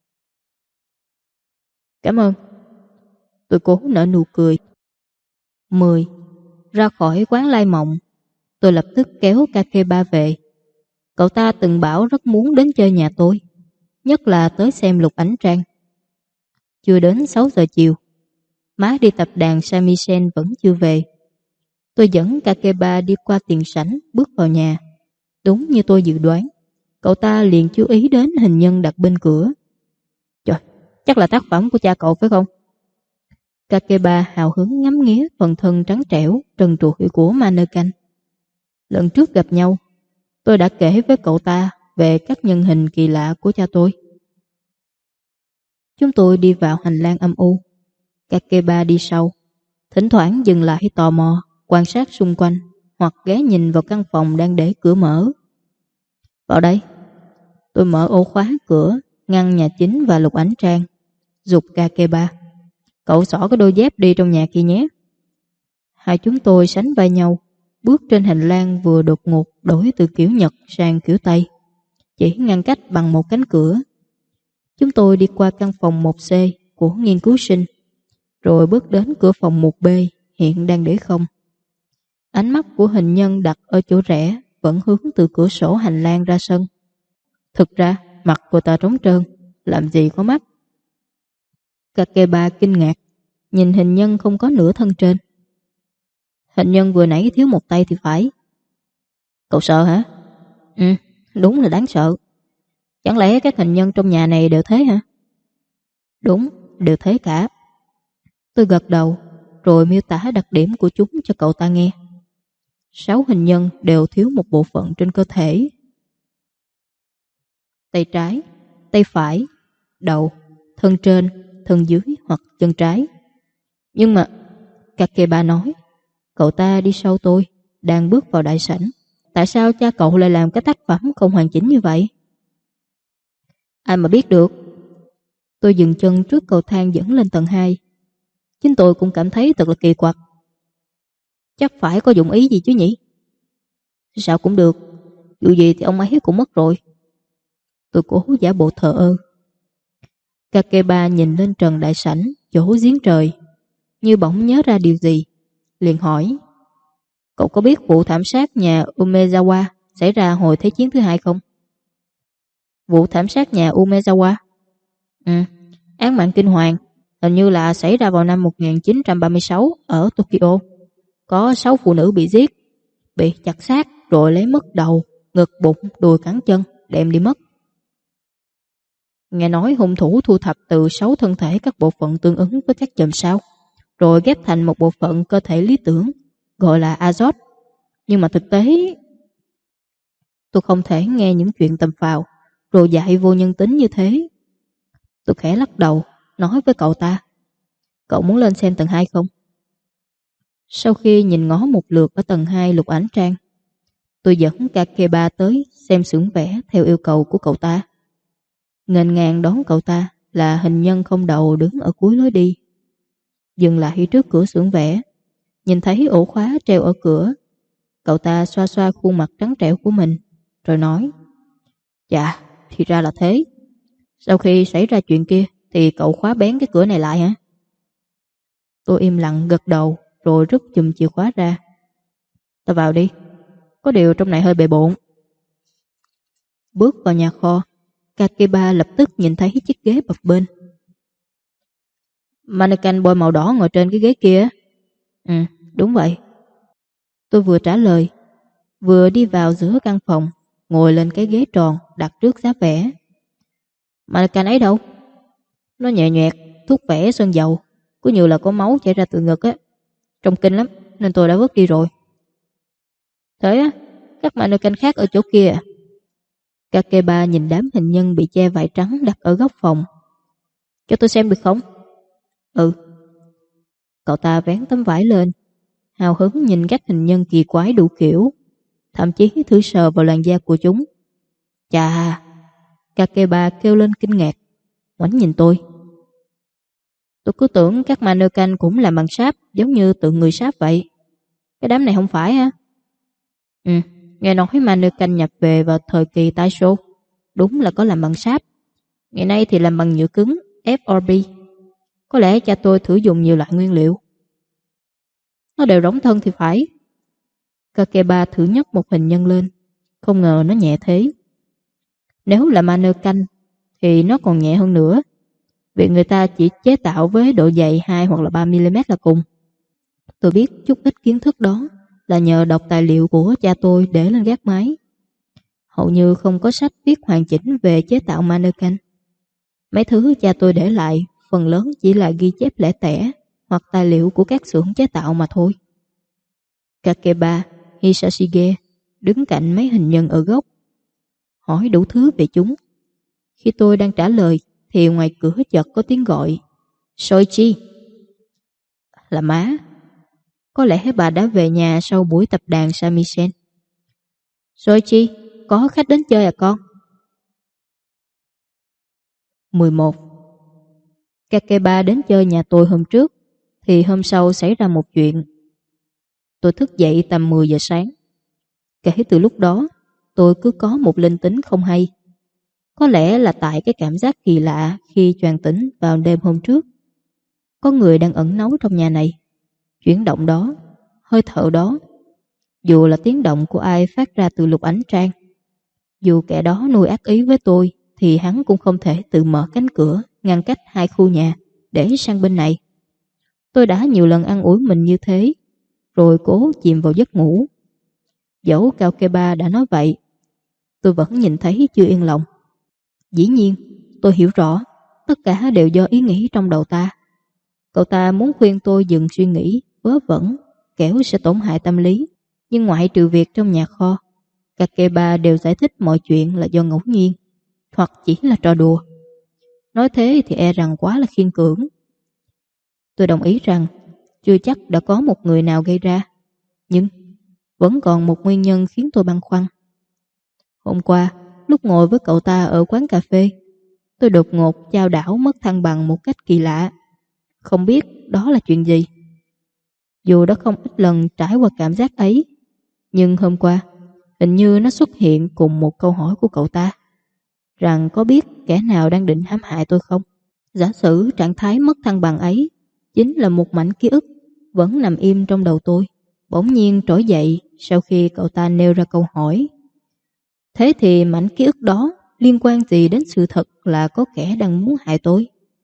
Cảm ơn. Tôi cố nở nụ cười. 10. Ra khỏi quán Lai Mộng, tôi lập tức kéo Kakeba về. Cậu ta từng bảo rất muốn đến chơi nhà tôi, nhất là tới xem Lục Ánh Trang. Chưa đến 6 giờ chiều, má đi tập đàn shamisen vẫn chưa về. Tôi dẫn Kakeba đi qua tiền sảnh bước vào nhà. Đúng như tôi dự đoán, cậu ta liền chú ý đến hình nhân đặt bên cửa. Trời, Chắc là tác phẩm của cha cậu phải không? Kakeba hào hứng ngắm nghía phần thân trắng trẻo, trần trụi của Mannequin. Lần trước gặp nhau, tôi đã kể với cậu ta về các nhân hình kỳ lạ của cha tôi. Chúng tôi đi vào hành lang âm u. Kakeba đi sau, thỉnh thoảng dừng lại tò mò, quan sát xung quanh hoặc ghé nhìn vào căn phòng đang để cửa mở. Vào đây. Tôi mở ổ khóa cửa, ngăn nhà chính và Lục Ánh Trang, giục Kakeba. Cậu xỏ cái đôi dép đi trong nhà kia nhé. Hai chúng tôi sánh vai nhau, bước trên hành lang vừa đột ngột đổi từ kiểu Nhật sang kiểu Tây, chỉ ngăn cách bằng một cánh cửa. Chúng tôi đi qua căn phòng 1C của nghiên cứu sinh, rồi bước đến cửa phòng 1B hiện đang để không. Ánh mắt của hình nhân đặt ở chỗ rẽ vẫn hướng từ cửa sổ hành lang ra sân. Thực ra mặt của ta trống trơn, làm gì có mắt. Kakeba kinh ngạc, nhìn hình nhân không có nửa thân trên. Hình nhân vừa nãy thiếu một tay thì phải. Cậu sợ hả? Ừ, đúng là đáng sợ. Chẳng lẽ các hình nhân trong nhà này đều thế hả? Đúng, đều thế cả. Tôi gật đầu, rồi miêu tả đặc điểm của chúng cho cậu ta nghe. 6 hình nhân đều thiếu một bộ phận trên cơ thể. Tay trái, tay phải, đầu, thân trên, thân dưới hoặc chân trái. Nhưng mà, Kakeba nói, cậu ta đi sau tôi, đang bước vào đại sảnh. Tại sao cha cậu lại làm cái tác phẩm không hoàn chỉnh như vậy? Ai mà biết được. Tôi dừng chân trước cầu thang dẫn lên tầng 2. Chính tôi cũng cảm thấy thật là kỳ quặc. Chắc phải có dụng ý gì chứ nhỉ? Sao cũng được, dù gì thì ông ấy cũng mất rồi. Tôi cố giả bộ thờ ơ. Kakeba nhìn lên trần đại sảnh, chỗ giếng trời, như bỗng nhớ ra điều gì, liền hỏi: Cậu có biết vụ thảm sát nhà Umezawa xảy ra hồi Thế chiến thứ hai không? Vụ thảm sát nhà Umezawa? Ừ, án mạng kinh hoàng, hình như là xảy ra vào năm 1936 ở Tokyo. Có 6 phụ nữ bị giết, bị chặt xác rồi lấy mất đầu, ngực, bụng, đùi cắn chân, đem đi mất. Nghe nói hung thủ thu thập từ 6 thân thể các bộ phận tương ứng với các chòm sao, rồi ghép thành một bộ phận cơ thể lý tưởng, gọi là Azot. Nhưng mà thực tế, tôi không thể nghe những chuyện tầm phào, rồi dại vô nhân tính như thế. Tôi khẽ lắc đầu, nói với cậu ta: Cậu muốn lên xem tầng 2 không? Sau khi nhìn ngó một lượt ở tầng 2 Lục Ánh Trang, tôi dẫn Kakeba tới xem xưởng vẽ theo yêu cầu của cậu ta. Nghênh ngang đón cậu ta là hình nhân không đầu đứng ở cuối lối đi. Dừng lại trước cửa xưởng vẽ, nhìn thấy ổ khóa treo ở cửa, cậu ta xoa xoa khuôn mặt trắng trẻo của mình, rồi nói: Dạ, thì ra là thế. Sau khi xảy ra chuyện kia thì cậu khóa bén cái cửa này lại hả? Tôi im lặng gật đầu, rồi rút chùm chìa khóa ra. Ta vào đi, có điều trong này hơi bề bộn. Bước vào nhà kho, Kakeba lập tức nhìn thấy chiếc ghế bập bênh. Mannequin bôi màu đỏ ngồi trên cái ghế kia. Ừ, đúng vậy. Tôi vừa trả lời, vừa đi vào giữa căn phòng, ngồi lên cái ghế tròn đặt trước giá vẽ. Mannequin ấy đâu? Nó nhẹ nhẹt, thuốc vẽ sơn dầu, có nhiều là có máu chảy ra từ ngực á. Trông kinh lắm, nên tôi đã vứt đi rồi. Thế á, các mannequin khác ở chỗ kia à? Kakeba nhìn đám hình nhân bị che vải trắng đặt ở góc phòng. Cho tôi xem được không? Ừ. Cậu ta vén tấm vải lên, hào hứng nhìn các hình nhân kỳ quái đủ kiểu, thậm chí thử sờ vào làn da của chúng. Chà! Kakeba kêu lên kinh ngạc, ngoảnh nhìn tôi. Tôi cứ tưởng các mannequin cũng làm bằng sáp, giống như tượng người sáp vậy. Cái đám này không phải hả? Ừ, nghe nói mannequin nhập về vào thời kỳ Taisho, đúng là có làm bằng sáp. Ngày nay thì làm bằng nhựa cứng, FRP. Có lẽ cha tôi thử dùng nhiều loại nguyên liệu. Nó đều rỗng thân thì phải. Kakeba thử nhấc một hình nhân lên, không ngờ nó nhẹ thế. Nếu là mannequin thì nó còn nhẹ hơn nữa, vì người ta chỉ chế tạo với độ dày 2 hoặc là 3mm là cùng. Tôi biết chút ít kiến thức đó là nhờ đọc tài liệu của cha tôi để lên gác máy. Hầu như không có sách viết hoàn chỉnh về chế tạo mannequin. Mấy thứ cha tôi để lại phần lớn chỉ là ghi chép lẻ tẻ hoặc tài liệu của các xưởng chế tạo mà thôi. Kakeba Hisashige đứng cạnh mấy hình nhân ở góc, hỏi đủ thứ về chúng. Khi tôi đang trả lời thì ngoài cửa chợt có tiếng gọi. Soichi. Là má. Có lẽ bà đã về nhà sau buổi tập đàn shamisen. Soichi, có khách đến chơi à con? 11. Kakeba đến chơi nhà tôi hôm trước, thì hôm sau xảy ra một chuyện. Tôi thức dậy tầm 10 giờ sáng. Kể từ lúc đó, tôi cứ có một linh tính không hay. Có lẽ là tại cái cảm giác kỳ lạ khi choàng tỉnh vào đêm hôm trước. Có người đang ẩn náu trong nhà này. Chuyển động đó, hơi thở đó, dù là tiếng động của ai phát ra từ lục ánh trang. Dù kẻ đó nuôi ác ý với tôi thì hắn cũng không thể tự mở cánh cửa ngăn cách hai khu nhà để sang bên này. Tôi đã nhiều lần ăn ủi mình như thế, rồi cố chìm vào giấc ngủ. Dẫu Kakeba đã nói vậy, tôi vẫn nhìn thấy chưa yên lòng. Dĩ nhiên, tôi hiểu rõ, tất cả đều do ý nghĩ trong đầu ta. Cậu ta muốn khuyên tôi dừng suy nghĩ vớ vẩn, kẻo sẽ tổn hại tâm lý. Nhưng ngoại trừ việc trong nhà kho, Kakeba đều giải thích mọi chuyện là do ngẫu nhiên, hoặc chỉ là trò đùa. Nói thế thì e rằng quá là khiên cưỡng. Tôi đồng ý rằng chưa chắc đã có một người nào gây ra, nhưng vẫn còn một nguyên nhân khiến tôi băn khoăn. Hôm qua, lúc ngồi với cậu ta ở quán cà phê, tôi đột ngột chao đảo mất thăng bằng một cách kỳ lạ. Không biết đó là chuyện gì. Dù đã không ít lần trải qua cảm giác ấy, nhưng hôm qua hình như nó xuất hiện cùng một câu hỏi của cậu ta, rằng có biết kẻ nào đang định hãm hại tôi không. Giả sử trạng thái mất thăng bằng ấy chính là một mảnh ký ức vẫn nằm im trong đầu tôi, bỗng nhiên trỗi dậy sau khi cậu ta nêu ra câu hỏi. Thế thì mảnh ký ức đó liên quan gì đến sự thật là có kẻ đang muốn hại tôi?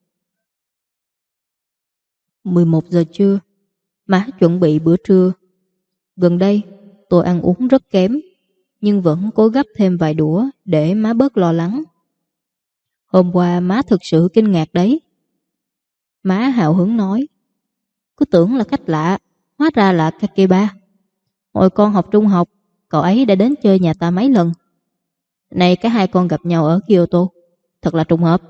11 giờ trưa, má chuẩn bị bữa trưa. Gần đây, tôi ăn uống rất kém, nhưng vẫn cố gấp thêm vài đũa để má bớt lo lắng. Hôm qua má thực sự kinh ngạc đấy. Má hào hứng nói, cứ tưởng là khách lạ, hóa ra là Kakeba. Hồi con học trung học, cậu ấy đã đến chơi nhà ta mấy lần. Này cả hai con gặp nhau ở Kyoto, thật là trùng hợp.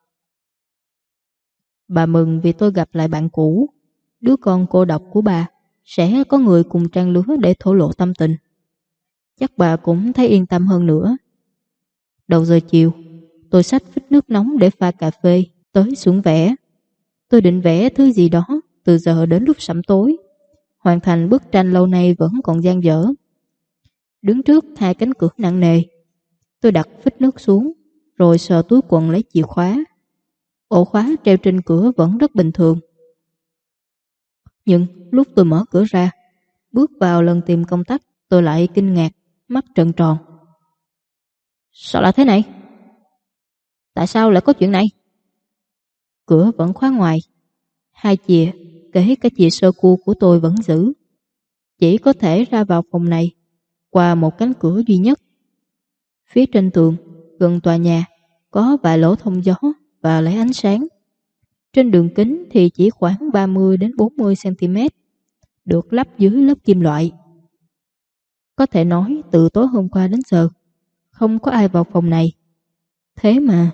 Bà mừng vì tôi gặp lại bạn cũ. Đứa con cô độc của bà sẽ có người cùng trang lứa để thổ lộ tâm tình. Chắc bà cũng thấy yên tâm hơn nữa. Đầu giờ chiều, tôi xách phích nước nóng để pha cà phê tới xưởng vẽ. Tôi định vẽ thứ gì đó từ giờ đến lúc sẩm tối, hoàn thành bức tranh lâu nay vẫn còn dang dở. Đứng trước hai cánh cửa nặng nề, tôi đặt phích nước xuống, rồi sờ túi quần lấy chìa khóa. Ổ khóa treo trên cửa vẫn rất bình thường. Nhưng lúc tôi mở cửa ra, bước vào lần tìm công tắc, tôi lại kinh ngạc, mắt trợn tròn. Sao lại thế này? Tại sao lại có chuyện này? Cửa vẫn khóa ngoài. Hai chìa, kể cả chìa sơ cua của tôi vẫn giữ. Chỉ có thể ra vào phòng này qua một cánh cửa duy nhất. Phía trên tường, gần tòa nhà, có vài lỗ thông gió và lấy ánh sáng. Trên đường kính thì chỉ khoảng 30 đến 40 cm, được lắp dưới lớp kim loại. Có thể nói từ tối hôm qua đến giờ, không có ai vào phòng này. Thế mà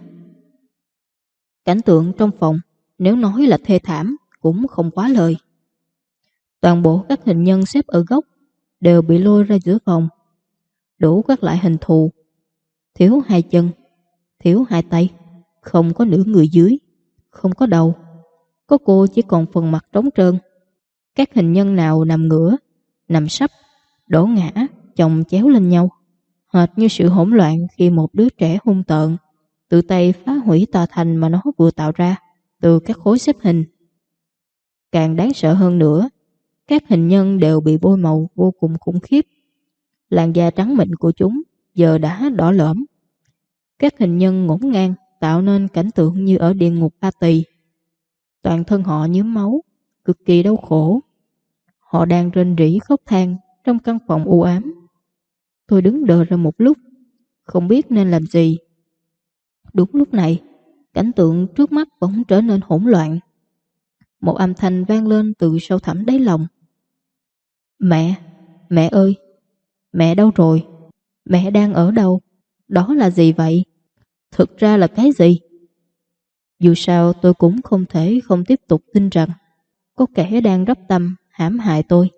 cảnh tượng trong phòng, nếu nói là thê thảm, cũng không quá lời. Toàn bộ các hình nhân xếp ở góc đều bị lôi ra giữa phòng, đủ các loại hình thù. Thiếu hai chân, thiếu hai tay, không có nửa người dưới, không có đầu. Có cô chỉ còn phần mặt trống trơn. Các hình nhân nào nằm ngửa, nằm sấp, đổ ngã, chồng chéo lên nhau, hệt như sự hỗn loạn khi một đứa trẻ hung tợn tự tay phá hủy tòa thành mà nó vừa tạo ra từ các khối xếp hình. Càng đáng sợ hơn nữa, các hình nhân đều bị bôi màu vô cùng khủng khiếp. Làn da trắng mịn của chúng giờ đã đỏ lõm. Các hình nhân ngổn ngang tạo nên cảnh tượng như ở địa ngục A Tỳ. Toàn thân họ nhuốm máu, cực kỳ đau khổ. Họ đang rên rỉ khóc than trong căn phòng u ám. Tôi đứng đờ ra một lúc, không biết nên làm gì. Đúng lúc này, Cảnh tượng trước mắt bỗng trở nên hỗn loạn. Một âm thanh vang lên từ sâu thẳm đáy lòng. Mẹ, mẹ ơi, mẹ đâu rồi? Mẹ đang ở đâu? Đó là gì vậy? Thực ra là cái gì? Dù sao tôi cũng không thể không tiếp tục tin rằng có kẻ đang rắp tâm hãm hại tôi.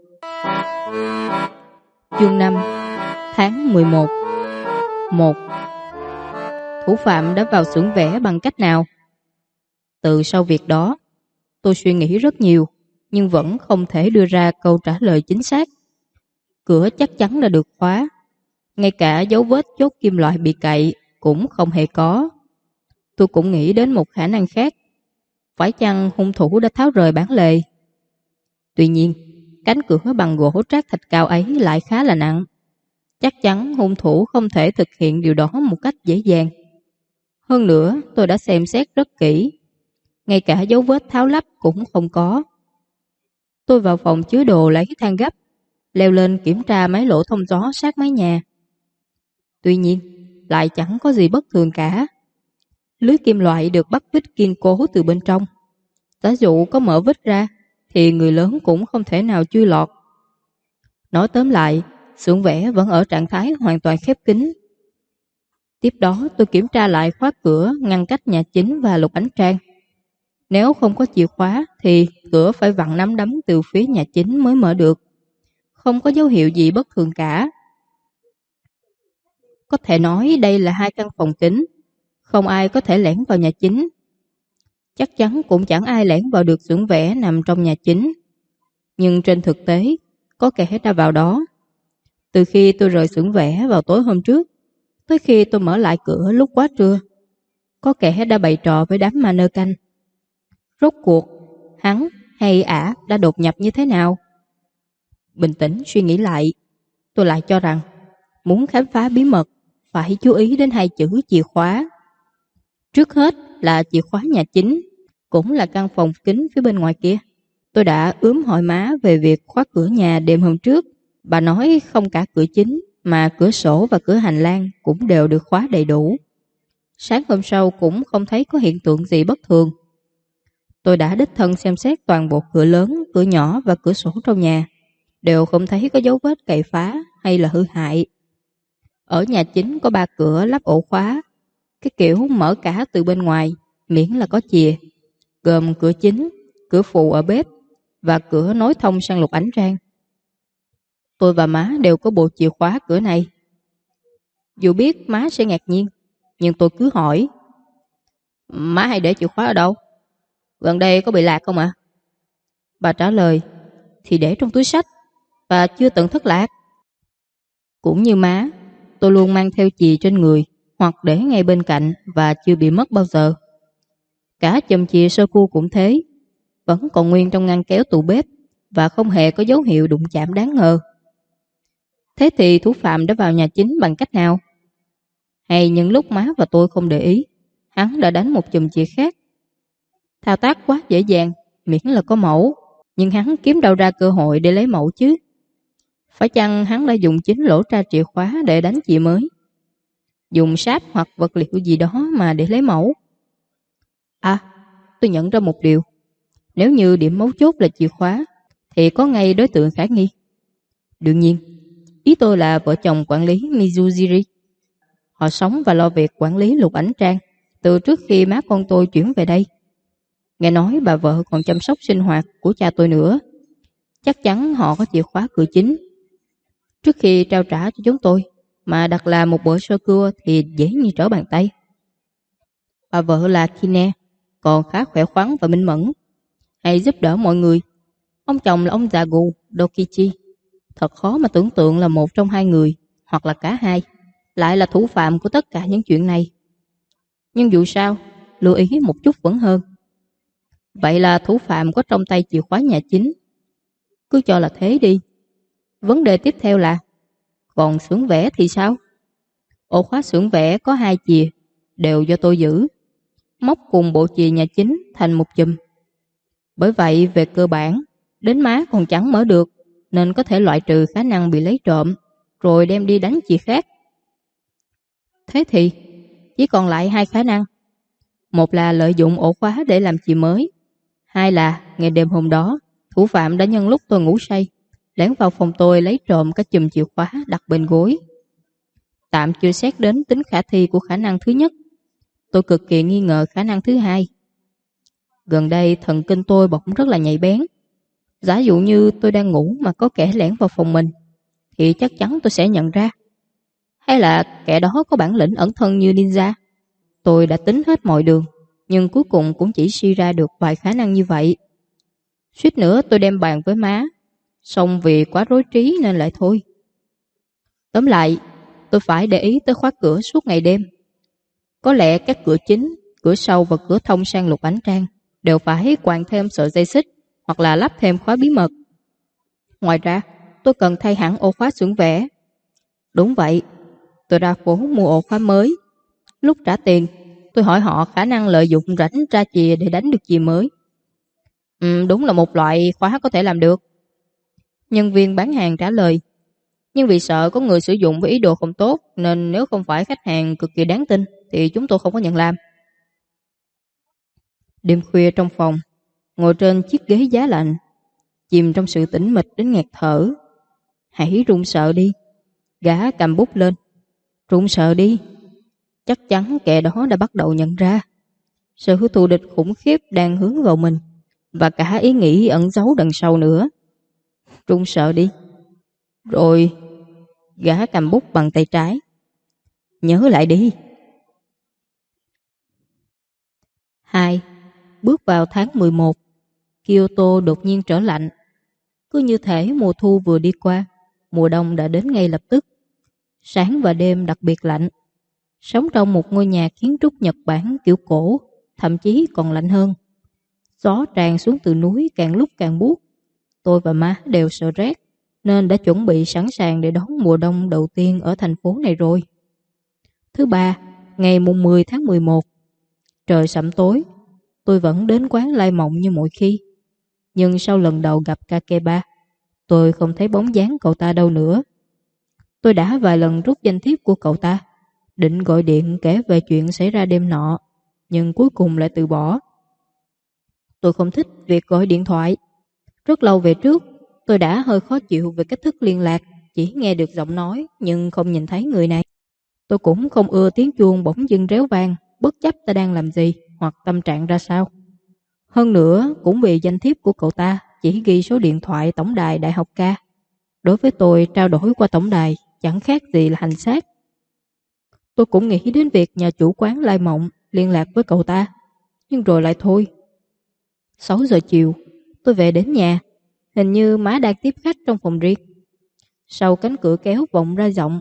Chương 5, tháng 11. 1. Thủ phạm đã vào xưởng vẽ bằng cách nào? Từ sau việc đó, tôi suy nghĩ rất nhiều, nhưng vẫn không thể đưa ra câu trả lời chính xác. Cửa chắc chắn đã được khóa. Ngay cả dấu vết chốt kim loại bị cậy cũng không hề có. Tôi cũng nghĩ đến một khả năng khác. Phải chăng hung thủ đã tháo rời bản lề? Tuy nhiên, cánh cửa bằng gỗ trát thạch cao ấy lại khá là nặng. Chắc chắn hung thủ không thể thực hiện điều đó một cách dễ dàng. Hơn nữa, tôi đã xem xét rất kỹ. Ngay cả dấu vết tháo lắp cũng không có. Tôi vào phòng chứa đồ lấy thang gấp, leo lên kiểm tra mấy lỗ thông gió sát mái nhà. Tuy nhiên, lại chẳng có gì bất thường cả. Lưới kim loại được bắt vít kiên cố từ bên trong. Giả dụ có mở vít ra, thì người lớn cũng không thể nào chui lọt. Nói tóm lại, xưởng vẽ vẫn ở trạng thái hoàn toàn khép kín. Tiếp đó tôi kiểm tra lại khóa cửa ngăn cách nhà chính và Lục Ánh Trang. Nếu không có chìa khóa thì cửa phải vặn nắm đấm từ phía nhà chính mới mở được. Không có dấu hiệu gì bất thường cả. Có thể nói đây là hai căn phòng kín. Không ai có thể lẻn vào nhà chính. Chắc chắn cũng chẳng ai lẻn vào được xưởng vẽ nằm trong nhà chính. Nhưng trên thực tế, có kẻ đã vào đó. Từ khi tôi rời xưởng vẽ vào tối hôm trước, tới khi tôi mở lại cửa lúc quá trưa, có kẻ đã bày trò với đám mannequin. Rốt cuộc, hắn hay ả đã đột nhập như thế nào? Bình tĩnh suy nghĩ lại, tôi lại cho rằng muốn khám phá bí mật phải chú ý đến hai chữ chìa khóa. Trước hết là chìa khóa nhà chính, cũng là căn phòng kính phía bên ngoài kia. Tôi đã ướm hỏi má về việc khóa cửa nhà đêm hôm trước. Bà nói không cả cửa chính mà cửa sổ và cửa hành lang cũng đều được khóa đầy đủ. Sáng hôm sau cũng không thấy có hiện tượng gì bất thường. Tôi đã đích thân xem xét toàn bộ cửa lớn, cửa nhỏ và cửa sổ trong nhà. Đều không thấy có dấu vết cậy phá hay là hư hại. Ở nhà chính có 3 cửa lắp ổ khóa. Cái kiểu mở cả từ bên ngoài, miễn là có chìa. Gồm cửa chính, cửa phụ ở bếp và cửa nối thông sang Lục Ánh Trang. Tôi và má đều có bộ chìa khóa cửa này. Dù biết má sẽ ngạc nhiên, nhưng tôi cứ hỏi: má hay để chìa khóa ở đâu? Gần đây có bị lạc không ạ? Bà trả lời: thì để trong túi xách và chưa từng thất lạc. Cũng như má, tôi luôn mang theo chìa trên người hoặc để ngay bên cạnh và chưa bị mất bao giờ. Cả chùm chìa sơ cua cũng thế, vẫn còn nguyên trong ngăn kéo tủ bếp và không hề có dấu hiệu đụng chạm đáng ngờ. Thế thì thủ phạm đã vào nhà chính bằng cách nào? Hay những lúc má và tôi không để ý, hắn đã đánh một chùm chìa khác? Thao tác quá dễ dàng, miễn là có mẫu. Nhưng hắn kiếm đâu ra cơ hội để lấy mẫu chứ? Phải chăng hắn đã dùng chính lỗ tra chìa khóa để đánh chìa mới? Dùng sáp hoặc vật liệu gì đó mà để lấy mẫu? À, tôi nhận ra một điều. Nếu như điểm mấu chốt là chìa khóa, thì có ngay đối tượng khả nghi. Đương nhiên, ý tôi là vợ chồng quản lý Mizujiri. Họ sống và lo việc quản lý Lục Ánh Trang từ trước khi má con tôi chuyển về đây. Nghe nói bà vợ còn chăm sóc sinh hoạt của cha tôi nữa. Chắc chắn họ có chìa khóa cửa chính. Trước khi trao trả cho chúng tôi, mà đặt làm một bữa sơ cua thì dễ như trở bàn tay. Bà vợ là Kine, còn khá khỏe khoắn và minh mẫn, hay giúp đỡ mọi người. Ông chồng là ông già gù Dokichi. Thật khó mà tưởng tượng là một trong hai người, hoặc là cả hai, lại là thủ phạm của tất cả những chuyện này. Nhưng dù sao, lưu ý một chút vẫn hơn. Vậy là thủ phạm có trong tay chìa khóa nhà chính. Cứ cho là thế đi. Vấn đề tiếp theo là, còn xưởng vẽ thì sao? Ổ khóa xưởng vẽ có 2 chìa, đều do tôi giữ. Móc cùng bộ chìa nhà chính thành một chùm. Bởi vậy về cơ bản, đến má còn chẳng mở được, nên có thể loại trừ khả năng bị lấy trộm, rồi đem đi đánh chìa khác. Thế thì, chỉ còn lại 2 khả năng. Một là lợi dụng ổ khóa để làm chì mới. Hai là ngày đêm hôm đó, thủ phạm đã nhân lúc tôi ngủ say, lẻn vào phòng tôi lấy trộm cả chùm chìa khóa đặt bên gối. Tạm chưa xét đến tính khả thi của khả năng thứ nhất, tôi cực kỳ nghi ngờ khả năng thứ hai. Gần đây thần kinh tôi bỗng rất là nhạy bén. Giả dụ như tôi đang ngủ mà có kẻ lẻn vào phòng mình, thì chắc chắn tôi sẽ nhận ra. Hay là kẻ đó có bản lĩnh ẩn thân như ninja? Tôi đã tính hết mọi đường, nhưng cuối cùng cũng chỉ suy ra được vài khả năng như vậy. Suýt nữa tôi đem bàn với má, xong vì quá rối trí nên lại thôi. Tóm lại, tôi phải để ý tới khóa cửa suốt ngày đêm. Có lẽ các cửa chính, cửa sau và cửa thông sang lục ánh trang đều phải quàng thêm sợi dây xích hoặc là lắp thêm khóa bí mật. Ngoài ra, tôi cần thay hẳn ổ khóa xưởng vẽ. Đúng vậy, tôi ra phố mua ổ khóa mới. Lúc trả tiền, tôi hỏi họ khả năng lợi dụng rãnh ra chìa để đánh được chìa mới. Đúng là một loại khóa có thể làm được. Nhân viên bán hàng trả lời. Nhưng vì sợ có người sử dụng với ý đồ không tốt, nên nếu không phải khách hàng cực kỳ đáng tin thì chúng tôi không có nhận làm. Đêm khuya trong phòng, ngồi trên chiếc ghế giá lạnh, chìm trong sự tĩnh mịch đến nghẹt thở. Hãy run sợ đi. Gã cầm bút lên. Run sợ đi. Chắc chắn kẻ đó đã bắt đầu nhận ra sự thù địch khủng khiếp đang hướng vào mình, và cả ý nghĩ ẩn giấu đằng sau nữa. Run sợ đi. Rồi gã cầm bút bằng tay trái. Nhớ lại đi. 2. Bước vào tháng 11, Kyoto đột nhiên trở lạnh. Cứ như thể mùa thu vừa đi qua, mùa đông đã đến ngay lập tức. Sáng và đêm đặc biệt lạnh. Sống trong một ngôi nhà kiến trúc Nhật Bản kiểu cổ, thậm chí còn lạnh hơn. Gió tràn xuống từ núi càng lúc càng buốt. Tôi và má đều sợ rét, nên đã chuẩn bị sẵn sàng để đón mùa đông đầu tiên ở thành phố này rồi. Thứ ba, ngày mùng 10 tháng 11, trời sẩm tối. Tôi vẫn đến quán Lai Mộng như mọi khi. Nhưng sau lần đầu gặp Kakeba, tôi không thấy bóng dáng cậu ta đâu nữa. Tôi đã vài lần rút danh thiếp của cậu ta, định gọi điện kể về chuyện xảy ra đêm nọ, nhưng cuối cùng lại từ bỏ. Tôi không thích việc gọi điện thoại. Rất lâu về trước, tôi đã hơi khó chịu về cách thức liên lạc, chỉ nghe được giọng nói nhưng không nhìn thấy người này. Tôi cũng không ưa tiếng chuông bỗng dưng réo vang, bất chấp ta đang làm gì hoặc tâm trạng ra sao. Hơn nữa, cũng vì danh thiếp của cậu ta chỉ ghi số điện thoại tổng đài Đại học ca. Đối với tôi, trao đổi qua tổng đài chẳng khác gì là hành xác. Tôi cũng nghĩ đến việc nhà chủ quán Lai Mộng liên lạc với cậu ta, nhưng rồi lại thôi. 6 giờ chiều, tôi về đến nhà. Hình như má đang tiếp khách trong phòng riêng. Sau cánh cửa kéo vọng ra giọng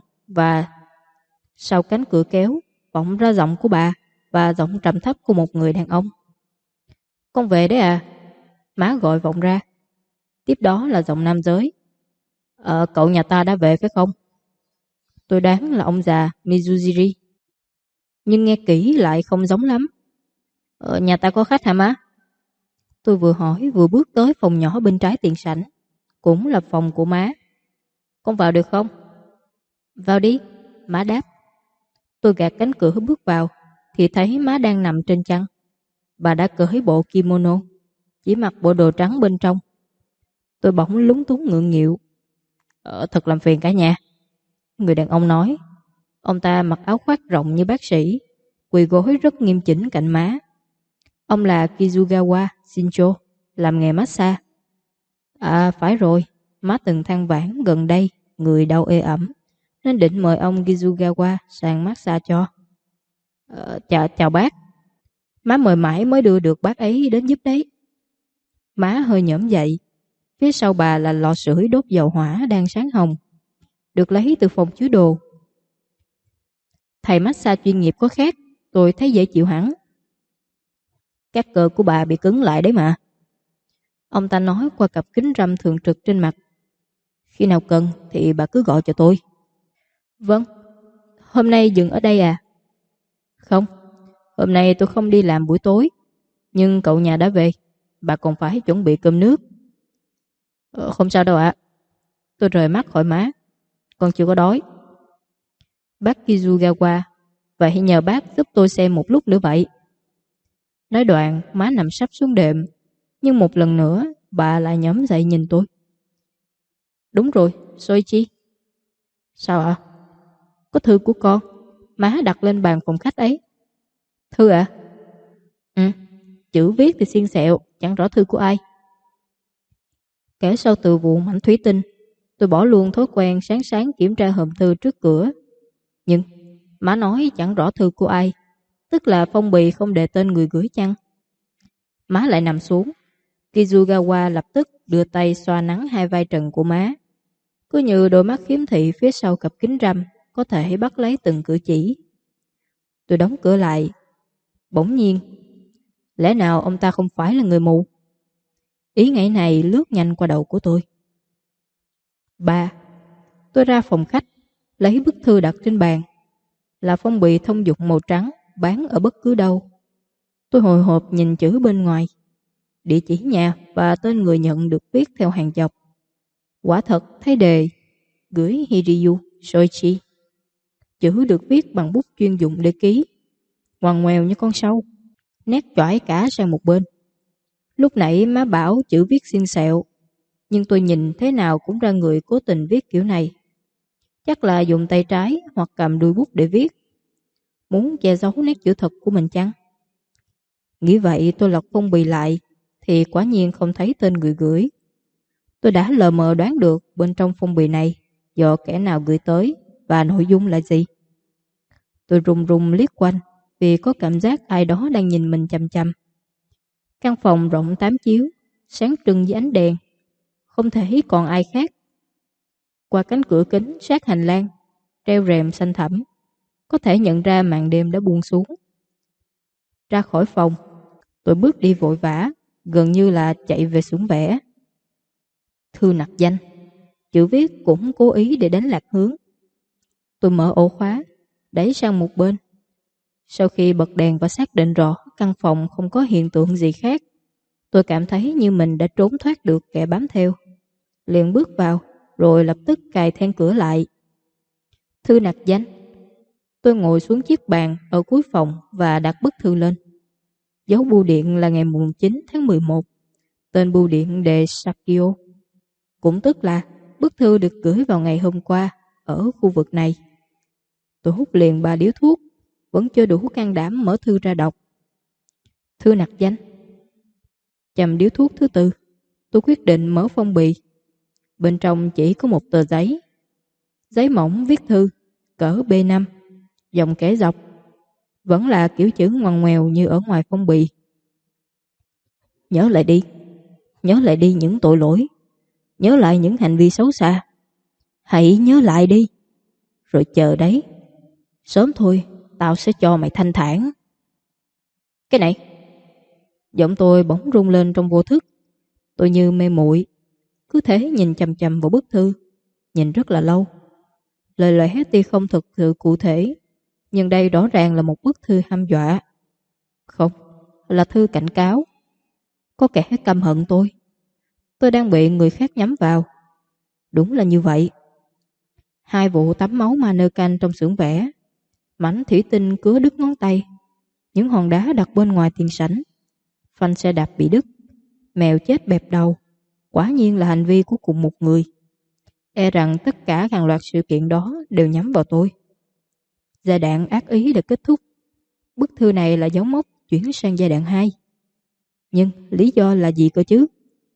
của bà và giọng trầm thấp của một người đàn ông. Con về đấy à? Má gọi vọng ra. Tiếp đó là giọng nam giới. Cậu nhà ta đã về phải không? Tôi đoán là ông già Mizujiri, nhưng nghe kỹ lại không giống lắm. Nhà ta có khách hả má? Tôi vừa hỏi vừa bước tới phòng nhỏ bên trái tiền sảnh, cũng là phòng của má. Con vào được không? Vào đi, má đáp. Tôi gạt cánh cửa bước vào thì thấy má đang nằm trên chăn. Bà đã cởi bộ kimono, chỉ mặc bộ đồ trắng bên trong. Tôi bỗng lúng túng ngượng nghịu. Thật làm phiền cả nhà, người đàn ông nói. Ông ta mặc áo khoác rộng như bác sĩ, quỳ gối rất nghiêm chỉnh cạnh má. Ông là Kizugawa Shincho, làm nghề massage. À phải rồi, má từng than vãn gần đây người đau ê ẩm, nên định mời ông Kizugawa sang massage cho. Chào bác. Má mời mãi mới đưa được bác ấy đến giúp đấy. Má hơi nhõm dậy. Phía sau bà là lò sưởi đốt dầu hỏa đang sáng hồng, được lấy từ phòng chứa đồ. Thầy massage chuyên nghiệp có khác, tôi thấy dễ chịu hẳn. Các cơ của bà bị cứng lại đấy mà. Ông ta nói qua cặp kính râm thường trực trên mặt. Khi nào cần thì bà cứ gọi cho tôi. Vâng. Hôm nay dừng ở đây à? Không, hôm nay tôi không đi làm buổi tối. Nhưng cậu nhà đã về, bà còn phải chuẩn bị cơm nước. Không sao đâu ạ. Tôi rời mắt khỏi má. Con chưa có đói. Bác Kizugawa, vậy nhờ bác giúp tôi xem một lúc nữa vậy. Nói đoạn, má nằm sắp xuống đệm, nhưng một lần nữa, bà lại nhổm dậy nhìn tôi. Đúng rồi, Soichi. Sao ạ? Có thư của con. Má đặt lên bàn phòng khách ấy. Thư ạ? Ừ, chữ viết thì xiên xẹo, chẳng rõ thư của ai. Kể sau từ vụ mảnh thủy tinh, tôi bỏ luôn thói quen sáng sáng kiểm tra hòm thư trước cửa. Nhưng má nói chẳng rõ thư của ai, tức là phong bì không đề tên người gửi chăng? Má lại nằm xuống. Kizugawa lập tức đưa tay xoa nắng hai vai trần của má. Cứ như đôi mắt khiếm thị phía sau cặp kính râm có thể bắt lấy từng cử chỉ. Tôi đóng cửa lại. Bỗng nhiên, lẽ nào ông ta không phải là người mù? Ý nghĩ này lướt nhanh qua đầu của tôi. 3. Tôi ra phòng khách, lấy bức thư đặt trên bàn. Là phong bì thông dụng màu trắng, bán ở bất cứ đâu. Tôi hồi hộp nhìn chữ bên ngoài. Địa chỉ nhà và tên người nhận được viết theo hàng dọc. Quả thật thấy đề gửi Hiryu Soichi. Chữ được viết bằng bút chuyên dụng để ký, ngoằn ngoèo như con sâu, nét choải cả sang một bên. Lúc nãy má bảo chữ viết xiên xẹo, nhưng tôi nhìn thế nào cũng ra người cố tình viết kiểu này. Chắc là dùng tay trái hoặc cầm đuôi bút để viết, muốn che giấu nét chữ thật của mình chăng? Nghĩ vậy tôi lật phong bì lại, thì quả nhiên không thấy tên người gửi. Tôi đã lờ mờ đoán được bên trong phong bì này do kẻ nào gửi tới và nội dung là gì. Tôi rùng rùng liếc quanh vì có cảm giác ai đó đang nhìn mình chằm chằm. Căn phòng rộng 8 chiếu, sáng trưng với ánh đèn, không thể còn ai khác. Qua cánh cửa kính sát hành lang, treo rèm xanh thẳm, có thể nhận ra màn đêm đã buông xuống. Ra khỏi phòng, tôi bước đi vội vã, gần như là chạy về xưởng vẽ. Thư nặc danh, chữ viết cũng cố ý để đánh lạc hướng. Tôi mở ổ khóa, đẩy sang một bên. Sau khi bật đèn và xác định rõ căn phòng không có hiện tượng gì khác, tôi cảm thấy như mình đã trốn thoát được kẻ bám theo. Liền bước vào, rồi lập tức cài then cửa lại. Thư nặc danh. Tôi ngồi xuống chiếc bàn ở cuối phòng và đặt bức thư lên. Dấu bưu điện là ngày mùng 9 tháng 11. Tên bưu điện đề Sakio. Cũng tức là bức thư được gửi vào ngày hôm qua ở khu vực này. Tôi hút liền 3 điếu thuốc, vẫn chưa đủ can đảm mở thư ra đọc. Thư nặc danh. Chầm điếu thuốc thứ tư, tôi quyết định mở phong bì. Bên trong chỉ có một tờ giấy. Giấy mỏng viết thư, cỡ B5, dòng kẻ dọc. Vẫn là kiểu chữ ngoằn ngoèo như ở ngoài phong bì. Nhớ lại đi những tội lỗi. Nhớ lại những hành vi xấu xa. Hãy nhớ lại đi. Rồi chờ đấy. Sớm thôi, tao sẽ cho mày thanh thản. Cái này. Giọng tôi bỗng rung lên trong vô thức. Tôi như mê muội, cứ thế nhìn chằm chằm vào bức thư. Nhìn rất là lâu. Lời lẽ tuy không thực sự cụ thể, nhưng đây rõ ràng là một bức thư hăm dọa. Không, là thư cảnh cáo. Có kẻ căm hận tôi. Tôi đang bị người khác nhắm vào. Đúng là như vậy. 2 vụ tắm máu mannequin trong xưởng vẽ, mảnh thủy tinh cứa đứt ngón tay, những hòn đá đặt bên ngoài tiền sảnh, phanh xe đạp bị đứt, mèo chết bẹp đầu. Quả nhiên là hành vi của cùng một người. E rằng tất cả hàng loạt sự kiện đó đều nhắm vào tôi. Giai đoạn ác ý đã kết thúc. Bức thư này là dấu mốc chuyển sang giai đoạn 2. Nhưng lý do là gì cơ chứ?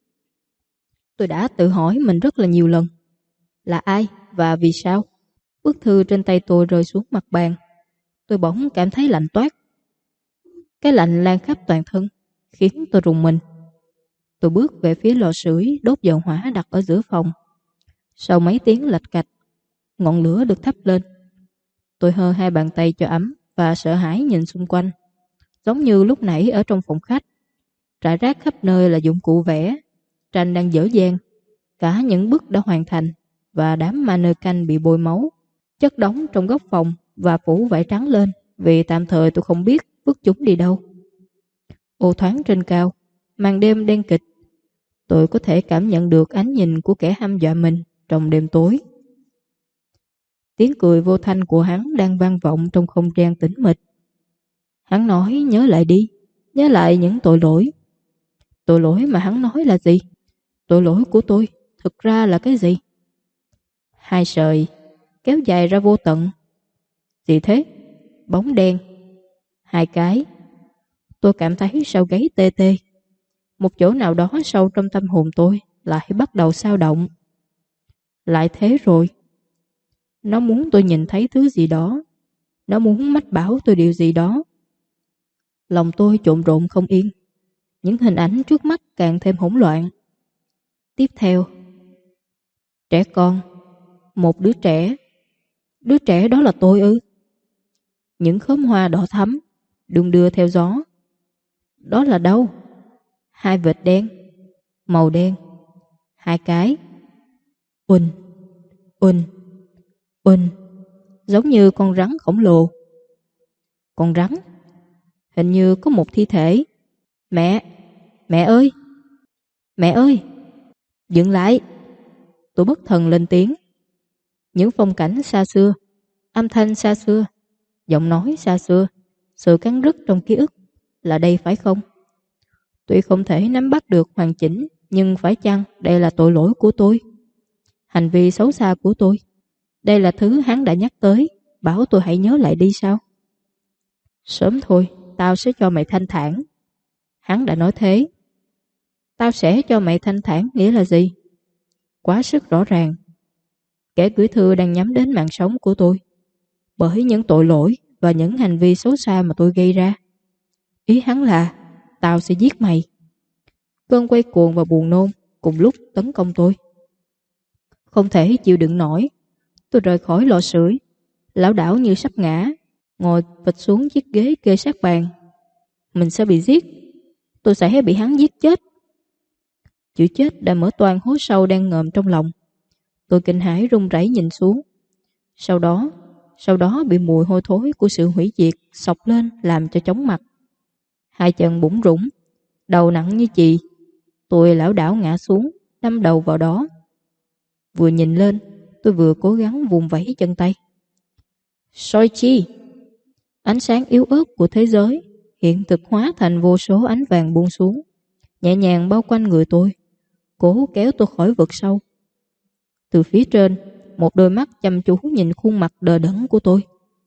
Tôi đã tự hỏi mình rất là nhiều lần. Là ai và vì sao? Bức thư trên tay tôi rơi xuống mặt bàn. Tôi bỗng cảm thấy lạnh toát. Cái lạnh lan khắp toàn thân, khiến tôi rùng mình. Tôi bước về phía lò sưởi đốt dầu hỏa đặt ở giữa phòng. Sau mấy tiếng lạch cạch, ngọn lửa được thắp lên. Tôi hơ 2 bàn tay cho ấm và sợ hãi nhìn xung quanh. Giống như lúc nãy ở trong phòng khách. Rải rác khắp nơi là dụng cụ vẽ, tranh đang dở dang, cả những bức đã hoàn thành và đám mannequin bị bôi máu, chất đống trong góc phòng và phủ vải trắng lên vì tạm thời tôi không biết vứt chúng đi đâu. Ô thoáng trên cao, màn đêm đen kịch. Tôi có thể cảm nhận được ánh nhìn của kẻ hăm dọa mình trong đêm tối. Tiếng cười vô thanh của hắn đang vang vọng trong không gian tĩnh mịch. Hắn nói nhớ lại đi, nhớ lại những tội lỗi. Tội lỗi mà hắn nói là gì? Tội lỗi của tôi thực ra là cái gì? Hai sợi kéo dài ra vô tận. Gì thế? Bóng đen. Hai cái. Tôi cảm thấy sau gáy tê tê. Một chỗ nào đó sâu trong tâm hồn tôi lại bắt đầu xao động. Lại thế rồi. Nó muốn tôi nhìn thấy thứ gì đó. Nó muốn mách bảo tôi điều gì đó. Lòng tôi trộn rộn không yên. Những hình ảnh trước mắt càng thêm hỗn loạn. Tiếp theo, trẻ con. Một đứa trẻ. Đứa trẻ đó là tôi ư? Những khóm hoa đỏ thắm đung đưa theo gió. Đó là đâu? Hai vệt đen. Màu đen. Hai cái. Uỳnh, uỳnh, uỳnh. Giống như con rắn khổng lồ. Con rắn. Hình như có một thi thể. Mẹ, mẹ ơi, mẹ ơi, dừng lại. Tôi bất thần lên tiếng. Những phong cảnh xa xưa, âm thanh xa xưa, giọng nói xa xưa, sự cắn rứt trong ký ức là đây phải không? Tuy không thể nắm bắt được hoàn chỉnh, nhưng phải chăng đây là tội lỗi của tôi? Hành vi xấu xa của tôi. Đây là thứ hắn đã nhắc tới, bảo tôi hãy nhớ lại đi sao? Sớm thôi, tao sẽ cho mày thanh thản. Hắn đã nói thế. Tao sẽ cho mày thanh thản nghĩa là gì? Quá sức rõ ràng. Kẻ gửi thư đang nhắm đến mạng sống của tôi bởi những tội lỗi và những hành vi xấu xa mà tôi gây ra. Ý hắn là tao sẽ giết mày. Cơn quay cuồng và buồn nôn cùng lúc tấn công tôi. Không thể chịu đựng nổi. Tôi rời khỏi lò sưởi, lảo đảo như sắp ngã, ngồi phịch xuống chiếc ghế kê sát bàn. Mình sẽ bị giết. Tôi sẽ bị hắn giết chết. Chữ chết đã mở toang hố sâu đang ngợm trong lòng. Tôi kinh hãi run rẩy nhìn xuống. Sau đó bị mùi hôi thối của sự hủy diệt xộc lên làm cho chóng mặt. Hai chân bủn rủn, đầu nặng như chì. Tôi lảo đảo ngã xuống, đâm đầu vào đó. Vừa nhìn lên, tôi vừa cố gắng vùng vẫy chân tay. Soichi! Ánh sáng yếu ớt của thế giới hiện thực hóa thành vô số ánh vàng buông xuống, nhẹ nhàng bao quanh người tôi, cố kéo tôi khỏi vực sâu. Từ phía trên, một đôi mắt chăm chú nhìn khuôn mặt đờ đẫn của tôi.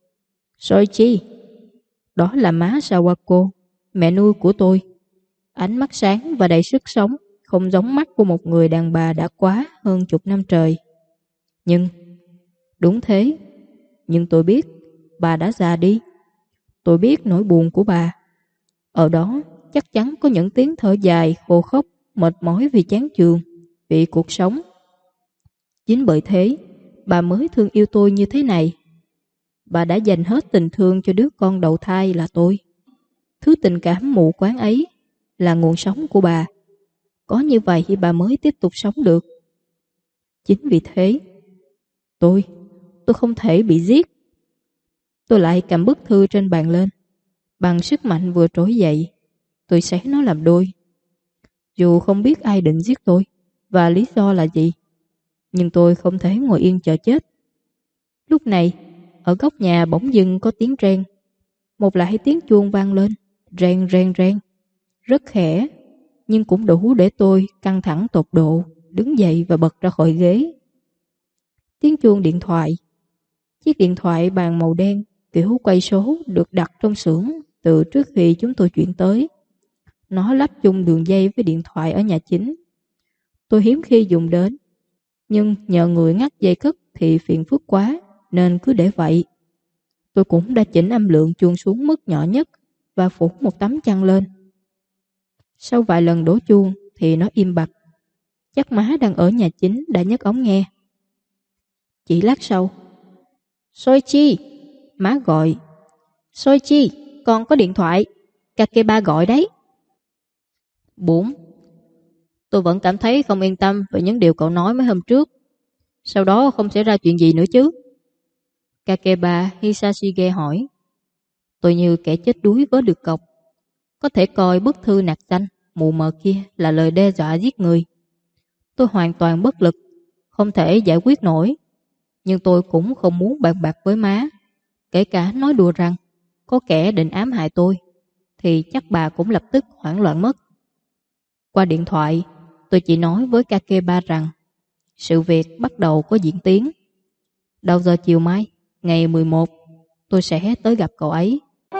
Soichi! Đó là má Sawako, mẹ nuôi của tôi. Ánh mắt sáng và đầy sức sống, không giống mắt của một người đàn bà đã quá hơn chục năm trời. Nhưng, đúng thế, nhưng tôi biết bà đã già đi. Tôi biết nỗi buồn của bà. Ở đó chắc chắn có những tiếng thở dài, khô khốc, mệt mỏi vì chán chường, vì cuộc sống. Chính bởi thế, bà mới thương yêu tôi như thế này. Bà đã dành hết tình thương cho đứa con đầu thai là tôi. Thứ tình cảm mù quáng ấy là nguồn sống của bà. Có như vậy thì bà mới tiếp tục sống được. Chính vì thế, tôi không thể bị giết. Tôi lại cầm bức thư trên bàn lên. Bằng sức mạnh vừa trỗi dậy, tôi xé nó làm đôi. Dù không biết ai định giết tôi và lý do là gì, nhưng tôi không thể ngồi yên chờ chết. Lúc này, ở góc nhà bỗng dưng có tiếng reng. Một lại tiếng chuông vang lên, reng reng reng. Rất khẽ, nhưng cũng đủ để tôi căng thẳng tột độ, đứng dậy và bật ra khỏi ghế. Tiếng chuông điện thoại. Chiếc điện thoại bàn màu đen kiểu quay số được đặt trong xưởng từ trước khi chúng tôi chuyển tới. Nó lắp chung đường dây với điện thoại ở nhà chính. Tôi hiếm khi dùng đến, nhưng nhờ người ngắt dây cất thì phiền phức quá, nên cứ để vậy. Tôi cũng đã chỉnh âm lượng chuông xuống mức nhỏ nhất và phủ một tấm chăn lên. Sau vài lần đổ chuông thì nó im bặt. Chắc má đang ở nhà chính đã nhấc ống nghe. Chỉ lát sau, Soichi! Má gọi. Soichi, con có điện thoại. Kakeba gọi đấy. 4. Tôi vẫn cảm thấy không yên tâm về những điều cậu nói mấy hôm trước. Sau đó không xảy ra chuyện gì nữa chứ? Kakeba Hisashige hỏi. Tôi như kẻ chết đuối vớ được cọc. Có thể coi bức thư nạc xanh mù mờ kia là lời đe dọa giết người. Tôi hoàn toàn bất lực, không thể giải quyết nổi. Nhưng tôi cũng không muốn bàn bạc với má. Kể cả nói đùa rằng có kẻ định ám hại tôi, thì chắc bà cũng lập tức hoảng loạn mất. Qua điện thoại, tôi chỉ nói với Kakeba rằng sự việc bắt đầu có diễn tiến. Đầu giờ chiều mai, ngày 11, tôi sẽ tới gặp cậu ấy.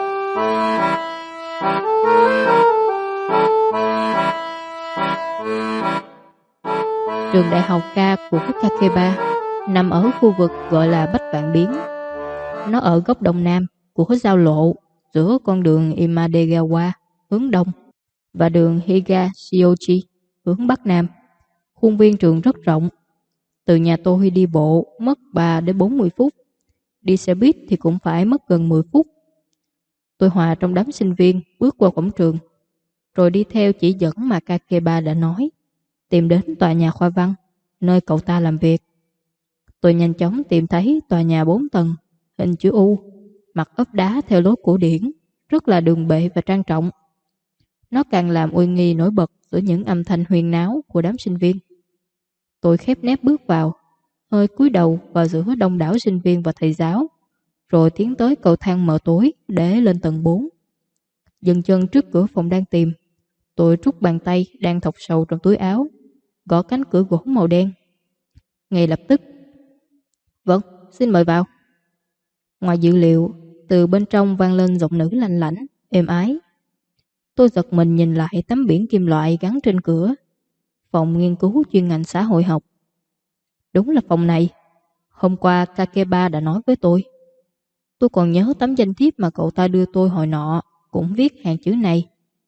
Trường đại học ca của Kakeba nằm ở khu vực gọi là Bách Vạn Biến. Nó ở góc đông nam của giao lộ giữa con đường Imadegawa hướng đông và đường Higashioji hướng bắc nam. Khuôn viên trường rất rộng. Từ nhà tôi đi bộ mất 3 đến 40 phút. Đi xe buýt thì cũng phải mất gần 10 phút. Tôi hòa trong đám sinh viên bước qua cổng trường, rồi đi theo chỉ dẫn mà Kakeba đã nói, tìm đến tòa nhà khoa văn, nơi cậu ta làm việc. Tôi nhanh chóng tìm thấy tòa nhà 4 tầng, hình chữ U, mặt ốp đá theo lối cổ điển, rất là đường bệ và trang trọng. Nó càng làm uy nghi nổi bật giữa những âm thanh huyên náo của đám sinh viên. Tôi khép nép bước vào, hơi cúi đầu vào giữa đông đảo sinh viên và thầy giáo, rồi tiến tới cầu thang mở tối để lên tầng 4. Dừng chân trước cửa phòng đang tìm, tôi rút bàn tay đang thọc sâu trong túi áo, gõ cánh cửa gỗ màu đen. Ngay lập tức, vâng, xin mời vào. Ngoài dữ liệu, từ bên trong vang lên giọng nữ lanh lảnh, êm ái. Tôi giật mình nhìn lại tấm biển kim loại gắn trên cửa. Phòng nghiên cứu chuyên ngành xã hội học. Đúng là phòng này. Hôm qua Kakeba đã nói với tôi. Tôi còn nhớ tấm danh thiếp mà cậu ta đưa tôi hồi nọ, cũng viết hàng chữ này.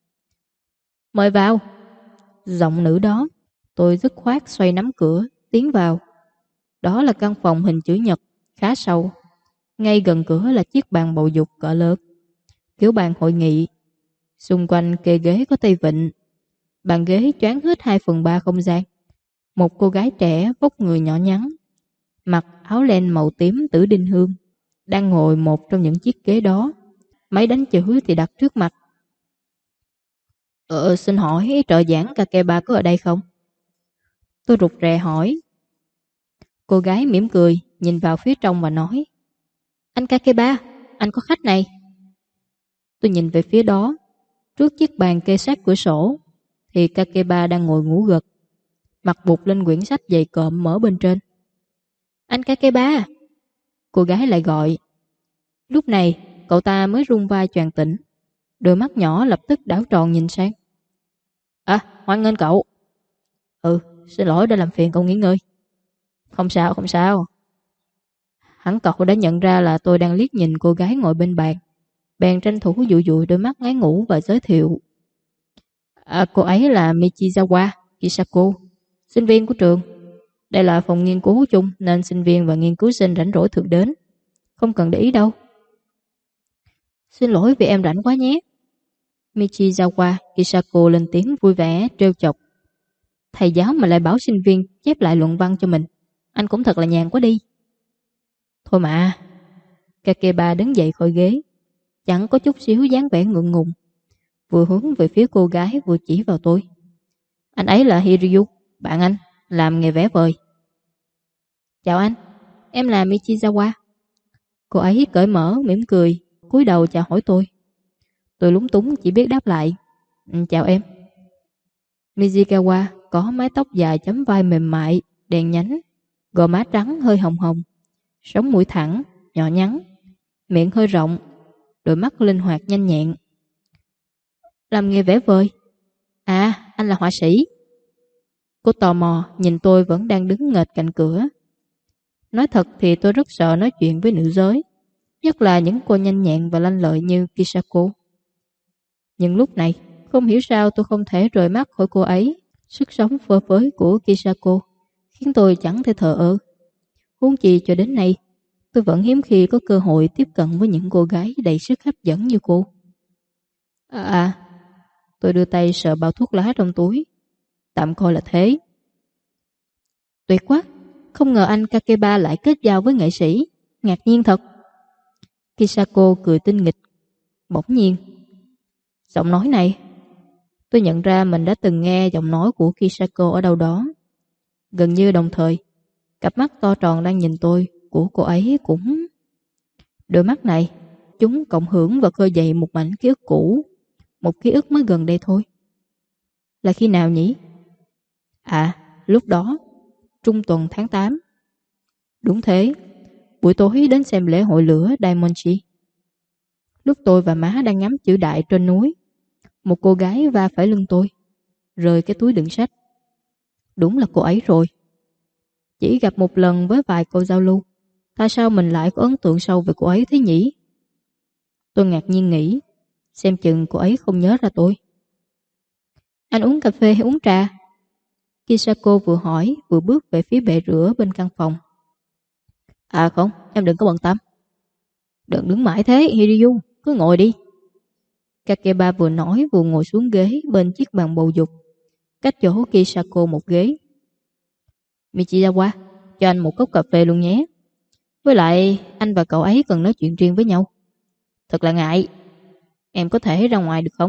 Mời vào. Giọng nữ đó. Tôi dứt khoát xoay nắm cửa, tiến vào. Đó là căn phòng hình chữ nhật, khá sâu. Ngay gần cửa là chiếc bàn bầu dục cỡ lớn, kiểu bàn hội nghị. Xung quanh kê ghế có tay vịn. Bàn ghế choán hết 2/3 không gian. Một cô gái trẻ vóc người nhỏ nhắn, mặc áo len màu tím tử đinh hương, đang ngồi một trong những chiếc ghế đó. Máy đánh chữ thì đặt trước mặt. Xin hỏi trợ giảng Kakeba có ở đây không? Tôi rụt rè hỏi. Cô gái mỉm cười, nhìn vào phía trong và nói, anh Kakeba, anh có khách này. Tôi nhìn về phía đó. Trước chiếc bàn kê sát cửa sổ thì Kakeba đang ngồi ngủ gật, mặt bụt lên quyển sách dày cộm mở bên trên. Anh Kakeba! Cô gái lại gọi. Lúc này cậu ta mới rung vai choàng tỉnh, đôi mắt nhỏ lập tức đảo tròn nhìn sang. Hoan nghênh cậu. Xin lỗi đã làm phiền cậu nghỉ ngơi. Không sao, không sao. Hẳn cậu đã nhận ra là tôi đang liếc nhìn cô gái ngồi bên bàn, bèn tranh thủ dụi dụi đôi mắt ngái ngủ và giới thiệu. Cô ấy là Michizawa Kisako, sinh viên của trường. Đây là phòng nghiên cứu chung nên sinh viên và nghiên cứu sinh rảnh rỗi thường đến. Không cần để ý đâu. Xin lỗi vì em rảnh quá nhé. Michizawa Kisako lên tiếng vui vẻ trêu chọc. Thầy giáo mà lại bảo sinh viên chép lại luận văn cho mình. Anh cũng thật là nhàn quá đi. Thôi mà. Kakeba đứng dậy khỏi ghế, chẳng có chút xíu dáng vẻ ngượng ngùng, vừa hướng về phía cô gái vừa chỉ vào tôi. Anh ấy là Hiryu, bạn anh, làm nghề vẽ vời. Chào anh, em là Michizawa. Cô ấy cởi mở mỉm cười, cúi đầu chào hỏi tôi. Tôi lúng túng chỉ biết đáp lại. Chào em. Michizawa có mái tóc dài chấm vai mềm mại, đen nhánh, gò má trắng hơi hồng hồng, sống mũi thẳng, nhỏ nhắn, miệng hơi rộng, đôi mắt linh hoạt nhanh nhẹn. Làm nghề vẽ vời? Anh là họa sĩ. Cô tò mò nhìn tôi vẫn đang đứng nghệch cạnh cửa. Nói thật thì tôi rất sợ nói chuyện với nữ giới, nhất là những cô nhanh nhẹn và lanh lợi như Kisako. Nhưng lúc này, không hiểu sao tôi không thể rời mắt khỏi cô ấy. Sức sống phơ phới của Kisako khiến tôi chẳng thể thờ ơ. Huống chi cho đến nay, tôi vẫn hiếm khi có cơ hội tiếp cận với những cô gái đầy sức hấp dẫn như cô. Tôi đưa tay sờ bao thuốc lá trong túi. Tạm coi là thế. Tuyệt quá, không ngờ anh Kakeba lại kết giao với nghệ sĩ. Ngạc nhiên thật. Kisako cười tinh nghịch. Bỗng nhiên, giọng nói này, tôi nhận ra mình đã từng nghe giọng nói của Kisako ở đâu đó. Gần như đồng thời, cặp mắt to tròn đang nhìn tôi của cô ấy cũng... Đôi mắt này, chúng cộng hưởng và khơi dậy một mảnh ký ức cũ, một ký ức mới gần đây thôi. Là khi nào nhỉ? À, lúc đó, trung tuần tháng 8. Đúng thế, buổi tối đến xem lễ hội lửa Daimonji. Lúc tôi và má đang ngắm chữ đại trên núi, một cô gái va phải lưng tôi, rơi cái túi đựng sách. Đúng là cô ấy rồi. Chỉ gặp một lần với vài câu giao lưu, tại sao mình lại có ấn tượng sâu về cô ấy thế nhỉ? Tôi ngạc nhiên nghĩ, xem chừng cô ấy không nhớ ra tôi. Anh uống cà phê hay uống trà? Kisako vừa hỏi vừa bước về phía bệ rửa bên căn phòng. À không, em đừng có bận tâm. Đừng đứng mãi thế Hiryu, cứ ngồi đi. Kakeba vừa nói vừa ngồi xuống ghế bên chiếc bàn bầu dục, cách chỗ Kisako một ghế. Michizawa, cho anh một cốc cà phê luôn nhé. Với lại anh và cậu ấy cần nói chuyện riêng với nhau. Thật là ngại. Em có thể ra ngoài được không?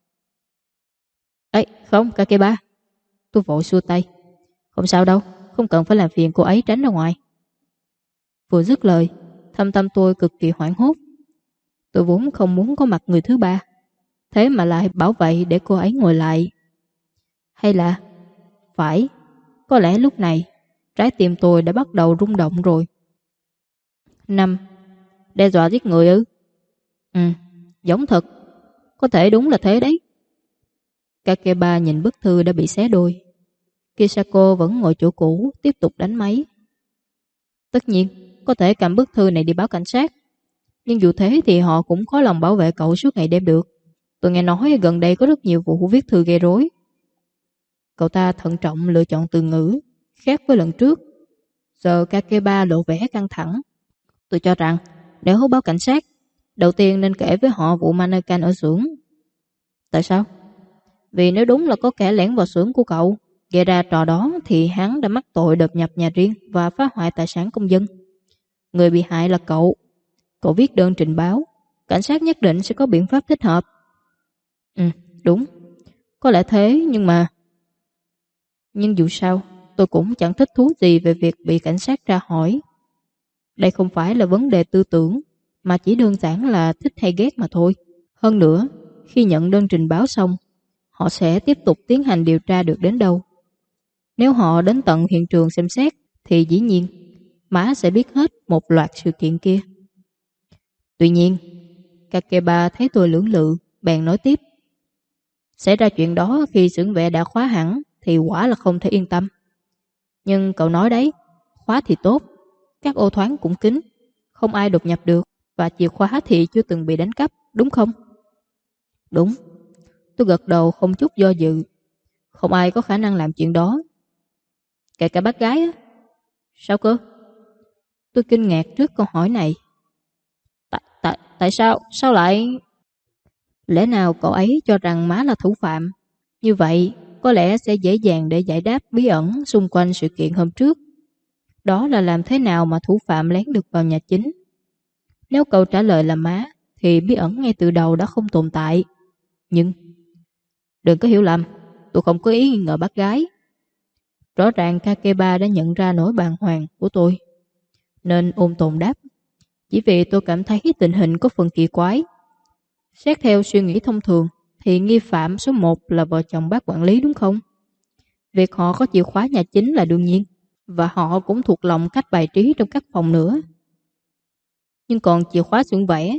Ấy, không, Kakeba. Tôi vội xua tay. Không sao đâu, không cần phải làm phiền cô ấy tránh ra ngoài. Vừa dứt lời, thâm tâm tôi cực kỳ hoảng hốt. Tôi vốn không muốn có mặt người thứ ba, thế mà lại bảo vậy để cô ấy ngồi lại. Hay là phải, có lẽ lúc này trái tim tôi đã bắt đầu rung động rồi. 5. Đe dọa giết người ư? Ừ, giống thật. Có thể đúng là thế đấy. Kakeba nhìn bức thư đã bị xé đôi. Kisako vẫn ngồi chỗ cũ, tiếp tục đánh máy. Tất nhiên, có thể cầm bức thư này đi báo cảnh sát. Nhưng dù thế thì họ cũng khó lòng bảo vệ cậu suốt ngày đêm được. Tôi nghe nói gần đây có rất nhiều vụ viết thư gây rối. Cậu ta thận trọng lựa chọn từ ngữ, khác với lần trước. Giờ Kakeba lộ vẻ căng thẳng. Tôi cho rằng, nếu báo cảnh sát, đầu tiên nên kể với họ vụ mannequin ở xưởng. Tại sao? Vì nếu đúng là có kẻ lẻn vào xưởng của cậu, gây ra trò đó thì hắn đã mắc tội đột nhập nhà riêng và phá hoại tài sản công dân. Người bị hại là cậu. Cậu viết đơn trình báo, cảnh sát nhất định sẽ có biện pháp thích hợp. Ừ, đúng. Có lẽ thế, nhưng dù sao, tôi cũng chẳng thích thú gì về việc bị cảnh sát tra hỏi. Đây không phải là vấn đề tư tưởng, mà chỉ đơn giản là thích hay ghét mà thôi. Hơn nữa, khi nhận đơn trình báo xong, họ sẽ tiếp tục tiến hành điều tra được đến đâu. Nếu họ đến tận hiện trường xem xét, thì dĩ nhiên, má sẽ biết hết một loạt sự kiện kia. Tuy nhiên, Kakeba thấy tôi lưỡng lự, bèn nói tiếp. Xảy ra chuyện đó khi xưởng vẽ đã khóa hẳn thì quả là không thể yên tâm. Nhưng cậu nói đấy, khóa thì tốt, các ô thoáng cũng kín, không ai đột nhập được, và chìa khóa thì chưa từng bị đánh cắp, đúng không? Đúng. Tôi gật đầu không chút do dự. Không ai có khả năng làm chuyện đó. Kể cả bác gái á. Sao cơ? Tôi kinh ngạc trước câu hỏi này. Tại sao? Sao lại... Lẽ nào cậu ấy cho rằng má là thủ phạm? Như vậy, có lẽ sẽ dễ dàng để giải đáp bí ẩn xung quanh sự kiện hôm trước. Đó là làm thế nào mà thủ phạm lén được vào nhà chính? Nếu cậu trả lời là má, thì bí ẩn ngay từ đầu đã không tồn tại. Nhưng, đừng có hiểu lầm, tôi không có ý nghi ngờ bác gái. Rõ ràng Kakeba đã nhận ra nỗi bàng hoàng của tôi, nên ôn tồn đáp. Chỉ vì tôi cảm thấy tình hình có phần kỳ quái. Xét theo suy nghĩ thông thường, thì nghi phạm số 1 là vợ chồng bác quản lý đúng không? Việc họ có chìa khóa nhà chính là đương nhiên, và họ cũng thuộc lòng cách bài trí trong các phòng nữa. Nhưng còn chìa khóa xưởng vẽ?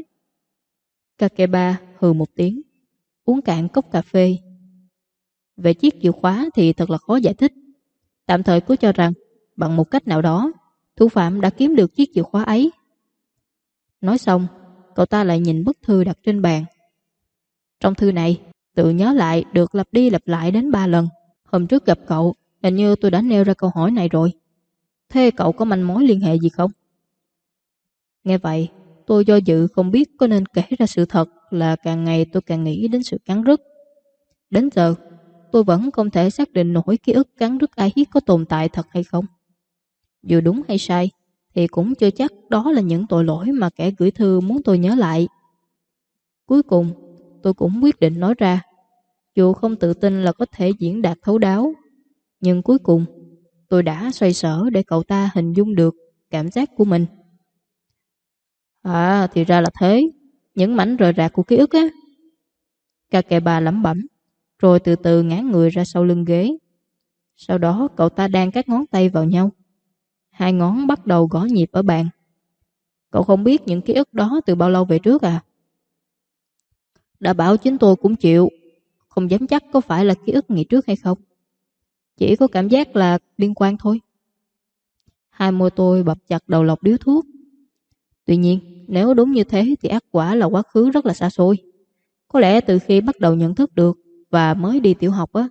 Kakeba hừ một tiếng, uống cạn cốc cà phê. Về chiếc chìa khóa thì thật là khó giải thích. Tạm thời cứ cho rằng, bằng một cách nào đó, thủ phạm đã kiếm được chiếc chìa khóa ấy. Nói xong, cậu ta lại nhìn bức thư đặt trên bàn. Trong thư này, tự nhớ lại được lặp đi lặp lại đến 3 lần. Hôm trước gặp cậu, hình như tôi đã nêu ra câu hỏi này rồi. Thế cậu có manh mối liên hệ gì không? Nghe vậy, tôi do dự không biết có nên kể ra sự thật là càng ngày tôi càng nghĩ đến sự cắn rứt. Đến giờ, tôi vẫn không thể xác định nổi ký ức cắn rứt ấy có tồn tại thật hay không. Dù đúng hay sai, thì cũng chưa chắc đó là những tội lỗi mà kẻ gửi thư muốn tôi nhớ lại. Cuối cùng, tôi cũng quyết định nói ra. Dù không tự tin là có thể diễn đạt thấu đáo, nhưng cuối cùng, tôi đã xoay sở để cậu ta hình dung được cảm giác của mình. À, thì ra là thế. Những mảnh rời rạc của ký ức á. Kakeba lẩm bẩm, rồi từ từ ngã người ra sau lưng ghế. Sau đó cậu ta đan các ngón tay vào nhau. Hai ngón bắt đầu gõ nhịp ở bàn. Cậu không biết những ký ức đó từ bao lâu về trước à? Đã bảo chính tôi cũng chịu. Không dám chắc có phải là ký ức ngày trước hay không. Chỉ có cảm giác là liên quan thôi. Hai môi tôi bập chặt đầu lọc điếu thuốc. Tuy nhiên, nếu đúng như thế thì ác quả là quá khứ rất là xa xôi. Có lẽ từ khi bắt đầu nhận thức được và mới đi tiểu học á.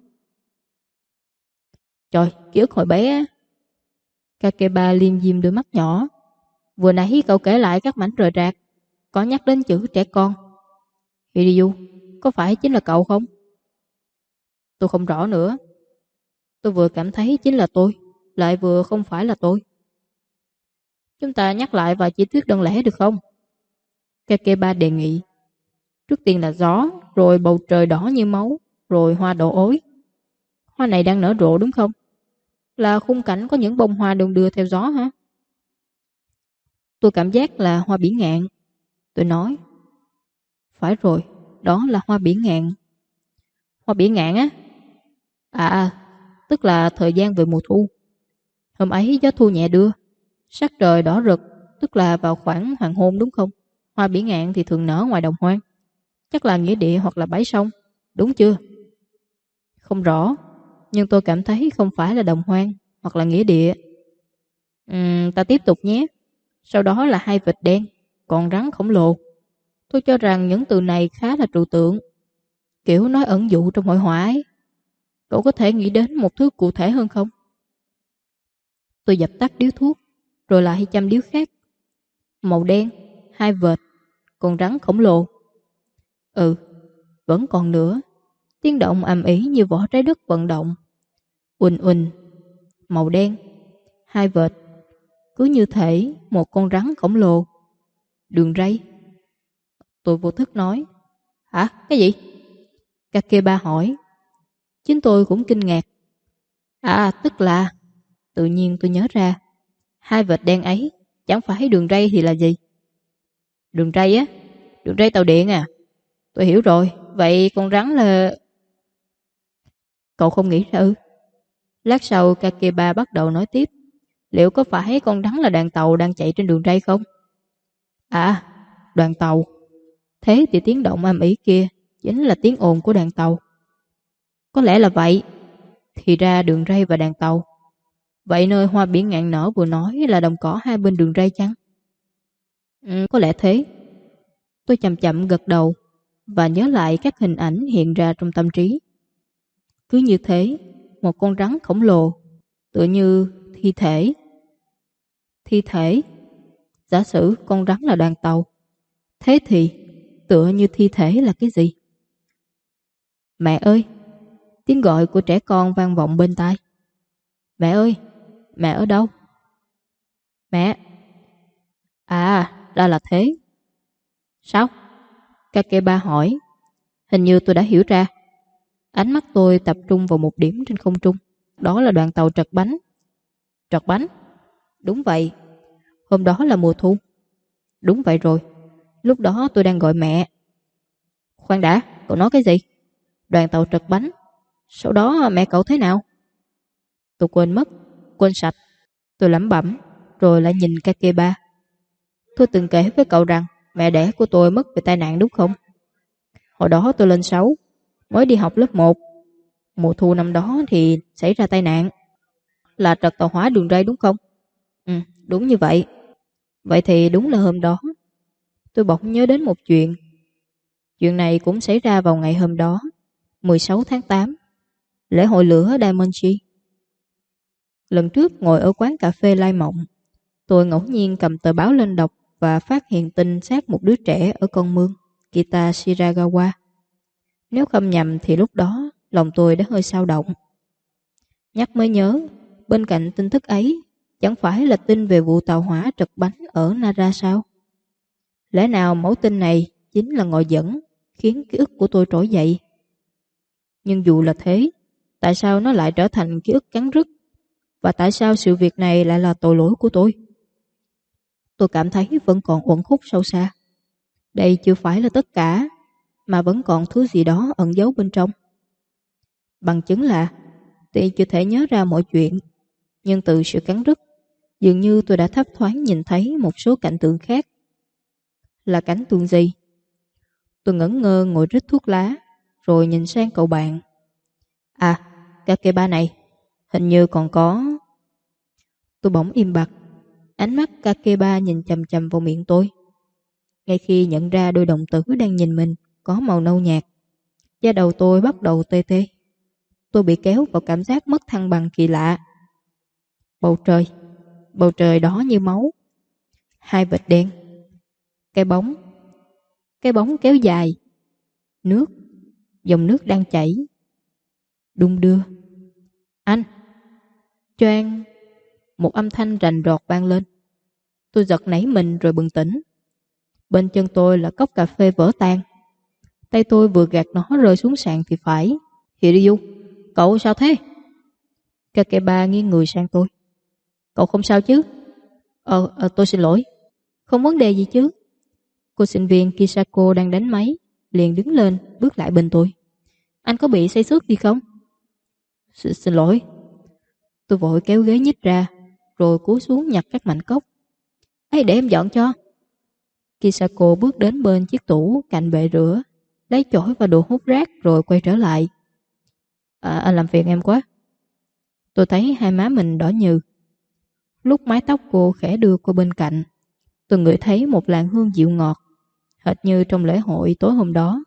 Trời, ký ức hồi bé á. Kakeba liêm diêm đôi mắt nhỏ. Vừa nãy cậu kể lại các mảnh rời rạc, có nhắc đến chữ trẻ con. Hiryu, có phải chính là cậu không? Tôi không rõ nữa. Tôi vừa cảm thấy chính là tôi, lại vừa không phải là tôi. Chúng ta nhắc lại vài chi tiết đơn lẻ được không? Kakeba đề nghị. Trước tiên là gió, rồi bầu trời đỏ như máu, rồi hoa đổ ối. Hoa này đang nở rộ đúng không? Là khung cảnh có những bông hoa đung đưa theo gió hả? Tôi cảm giác là hoa bỉ ngạn. Tôi nói. Phải rồi, đó là hoa bỉ ngạn. Hoa bỉ ngạn á? Tức là thời gian về mùa thu. Hôm ấy gió thu nhẹ đưa, sắc trời đỏ rực, tức là vào khoảng hoàng hôn đúng không? Hoa bỉ ngạn thì thường nở ngoài đồng hoang. Chắc là nghĩa địa hoặc là bãi sông, đúng chưa? Không rõ, nhưng tôi cảm thấy không phải là đồng hoang hoặc là nghĩa địa. Ta tiếp tục nhé. Sau đó là hai vịt đen, con rắn khổng lồ. Tôi cho rằng những từ này khá là trừu tượng, kiểu nói ẩn dụ trong hội họa ấy. Cậu có thể nghĩ đến một thứ cụ thể hơn không? Tôi dập tắt điếu thuốc, rồi lại châm điếu khác. Màu đen, hai vệt, con rắn khổng lồ. Vẫn còn nữa. Tiếng động ầm ĩ như vỏ trái đất vận động. Uỳnh uỳnh, màu đen, hai vệt, cứ như thể một con rắn khổng lồ. Đường ray. Tôi vô thức nói. Hả? Cái gì? Kakeba hỏi. Chính tôi cũng kinh ngạc. Tức là... Tự nhiên tôi nhớ ra. Hai vệt đen ấy, chẳng phải đường ray thì là gì? Đường ray á? Đường ray tàu điện à? Tôi hiểu rồi. Vậy con rắn là... Cậu không nghĩ ra ư? Lát sau Kakeba bắt đầu nói tiếp. Liệu có phải con rắn là đoàn tàu đang chạy trên đường ray không? Đoàn tàu. Thế thì tiếng động ầm ĩ kia chính là tiếng ồn của đoàn tàu. Có lẽ là vậy. Thì ra đường ray và đoàn tàu. Vậy nơi hoa biển ngạn nở vừa nói là đồng cỏ hai bên đường ray chăng? Có lẽ thế. Tôi chậm chậm gật đầu và nhớ lại các hình ảnh hiện ra trong tâm trí. Cứ như thế, một con rắn khổng lồ, tựa như thi thể. Thi thể? Giả sử con rắn là đoàn tàu. Thế thì tựa như thi thể là cái gì? Mẹ ơi! Tiếng gọi của trẻ con vang vọng bên tai. Mẹ ơi! Mẹ ở đâu? Mẹ! Ra là thế. Sao? Kakeba hỏi. Hình như tôi đã hiểu ra. Ánh mắt tôi tập trung vào một điểm trên không trung. Đó là đoàn tàu trật bánh. Trật bánh? Đúng vậy. Hôm đó là mùa thu. Đúng vậy rồi. Lúc đó tôi đang gọi mẹ. Khoan đã, cậu nói cái gì? Đoàn tàu trật bánh. Sau đó mẹ cậu thế nào? Tôi quên mất. Quên sạch. Tôi lẩm bẩm, rồi lại nhìn Kakeba. Tôi từng kể với cậu rằng mẹ đẻ của tôi mất vì tai nạn đúng không? Hồi đó tôi lên 6, mới đi học lớp 1. Mùa thu năm đó thì xảy ra tai nạn. Là trật tàu hỏa đường ray đúng không? Đúng như vậy. Vậy thì đúng là hôm đó. Tôi bỗng nhớ đến một chuyện. Chuyện này cũng xảy ra vào ngày hôm đó, 16 tháng 8, lễ hội lửa Daimonji. Lần trước ngồi ở quán cà phê Lai Mộng, tôi ngẫu nhiên cầm tờ báo lên đọc và phát hiện tin xác một đứa trẻ ở con mương Kita Shiragawa. Nếu không nhầm thì lúc đó lòng tôi đã hơi xao động. Nhắc mới nhớ, bên cạnh tin tức ấy chẳng phải là tin về vụ tàu hỏa trật bánh ở Nara sao? Lẽ nào mẫu tin này chính là ngòi dẫn khiến ký ức của tôi trỗi dậy? Nhưng dù là thế, tại sao nó lại trở thành ký ức cắn rứt? Và tại sao sự việc này lại là tội lỗi của tôi? Tôi cảm thấy vẫn còn uẩn khúc sâu xa. Đây chưa phải là tất cả. mà vẫn còn thứ gì đó ẩn giấu bên trong. Bằng chứng là tuy chưa thể nhớ ra mọi chuyện, nhưng từ sự cắn rứt, dường như tôi đã thấp thoáng nhìn thấy một số cảnh tượng khác. Là cảnh tượng gì? Tôi ngẩn ngơ ngồi rít thuốc lá, rồi nhìn sang cậu bạn. À, Kakeba này, hình như còn có... Tôi bỗng im bặt, ánh mắt Kakeba nhìn chằm chằm vào miệng tôi. Ngay khi nhận ra đôi đồng tử đang nhìn mình có màu nâu nhạt, da đầu tôi bắt đầu tê tê. Tôi bị kéo vào cảm giác mất thăng bằng kỳ lạ. Bầu trời đó như máu. Hai vệt đen. Cái bóng kéo dài. Nước, dòng nước đang chảy. Đung đưa. Anh! Choang! Một âm thanh rành rọt vang lên. Tôi giật nảy mình rồi bừng tỉnh. Bên chân tôi là cốc cà phê vỡ tan. Tay tôi vừa gạt nó rơi xuống sàn thì phải. Hiryu, cậu sao thế? Kakeba nghiêng người sang tôi. Cậu không sao chứ? Tôi xin lỗi. Không vấn đề gì chứ? Cô sinh viên Kisako đang đánh máy, liền đứng lên, bước lại bên tôi. Anh có bị say xước gì không? Xin lỗi. Tôi vội kéo ghế nhích ra, rồi cúi xuống nhặt các mảnh cốc. Ấy, để em dọn cho. Kisako bước đến bên chiếc tủ cạnh bệ rửa, lấy chổi và đồ hút rác rồi quay trở lại. Anh làm phiền em quá. Tôi thấy hai má mình đỏ nhừ. Lúc mái tóc cô khẽ đưa qua bên cạnh, tôi ngửi thấy một làn hương dịu ngọt, hệt như trong lễ hội tối hôm đó.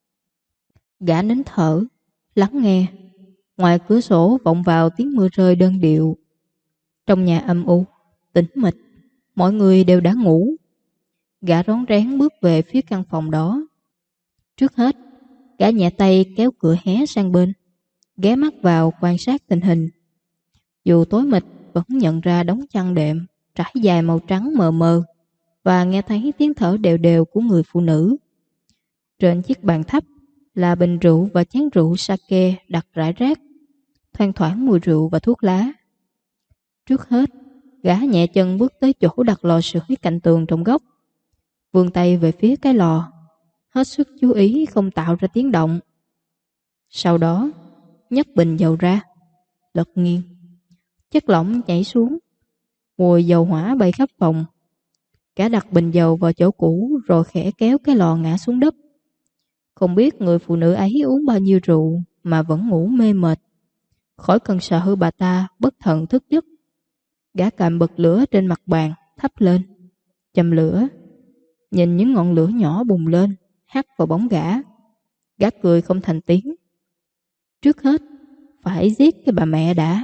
Gã nín thở, lắng nghe. Ngoài cửa sổ vọng vào tiếng mưa rơi đơn điệu. Trong nhà âm u, tĩnh mịch, mọi người đều đã ngủ. Gã rón rén bước về phía căn phòng đó. Trước hết, gã nhẹ tay kéo cửa hé sang bên, ghé mắt vào quan sát tình hình. Dù tối mịt vẫn nhận ra đống chăn đệm trải dài màu trắng mờ mờ và nghe thấy tiếng thở đều đều của người phụ nữ. Trên chiếc bàn thấp là bình rượu và chén rượu sake đặt rải rác, thoang thoảng mùi rượu và thuốc lá. Trước hết, gã nhẹ chân bước tới chỗ đặt lò sưởi cạnh tường trong góc, vươn tay về phía cái lò, hết sức chú ý không tạo ra tiếng động. Sau đó, nhấc bình dầu ra, lật nghiêng. Chất lỏng chảy xuống, mùi dầu hỏa bay khắp phòng. Gã đặt bình dầu vào chỗ cũ rồi khẽ kéo cái lò ngã xuống đất. Không biết người phụ nữ ấy uống bao nhiêu rượu mà vẫn ngủ mê mệt. Khỏi cần sợ bà ta bất thần thức giấc. Gã cầm bật lửa trên mặt bàn, thắp lên, châm lửa. Nhìn những ngọn lửa nhỏ bùng lên, hắt vào bóng gã. Gã cười không thành tiếng. Trước hết, phải giết cái bà mẹ đã.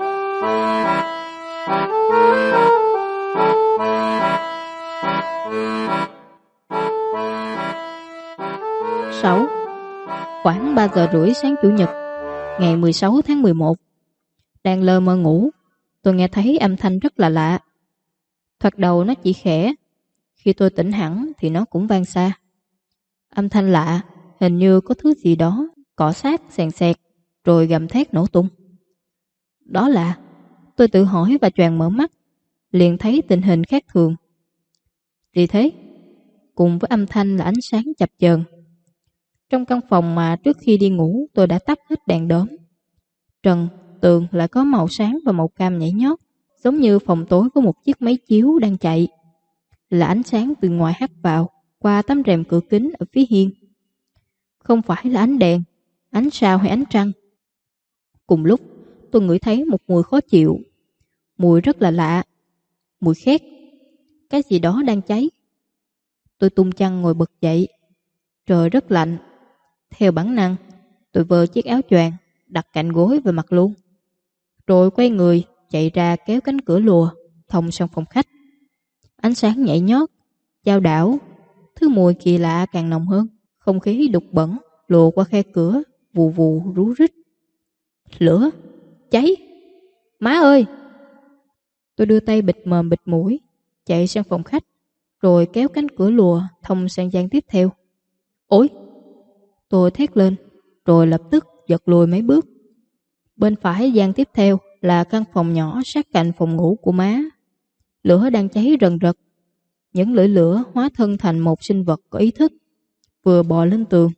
Sáu. Khoảng 3 giờ rưỡi sáng Chủ nhật, ngày 16 tháng 11. Đang lơ mơ ngủ, tôi nghe thấy âm thanh rất là lạ. Thoạt đầu nó chỉ khẽ, khi tôi tỉnh hẳn thì nó cũng vang xa. Âm thanh lạ, hình như có thứ gì đó cọ sát xèn xẹt rồi gầm thét nổ tung. Đó là, tôi tự hỏi và choàng mở mắt, liền thấy tình hình khác thường. Gì thế? Cùng với âm thanh là ánh sáng chập chờn. Trong căn phòng mà trước khi đi ngủ tôi đã tắt hết đèn đóm. Trần, tường lại có màu sáng và màu cam nhảy nhót, giống như phòng tối có một chiếc máy chiếu đang chạy. Là ánh sáng từ ngoài hắt vào qua tấm rèm cửa kính ở phía hiên. Không phải là ánh đèn, ánh sao hay ánh trăng. Cùng lúc tôi ngửi thấy một mùi khó chịu. Mùi rất là lạ. Mùi khét. Cái gì đó đang cháy. Tôi tung chăn ngồi bật dậy. Trời rất lạnh. Theo bản năng, tôi vơ chiếc áo choàng đặt cạnh gối và mặc luôn. Rồi quay người chạy ra kéo cánh cửa lùa thông sang phòng khách. Ánh sáng nhảy nhót, chao đảo. Thứ mùi kỳ lạ càng nồng hơn. Không khí đục bẩn lùa qua khe cửa, vù vù rú rít. Lửa, cháy. Má ơi! Tôi đưa tay bịt mồm bịt mũi, chạy sang phòng khách, rồi kéo cánh cửa lùa thông sang gian tiếp theo. Ôi! Tôi thét lên, rồi lập tức giật lùi mấy bước. Bên phải gian tiếp theo là căn phòng nhỏ sát cạnh phòng ngủ của má. Lửa đang cháy rần rật. Những lưỡi lửa hóa thân thành một sinh vật có ý thức, vừa bò lên tường,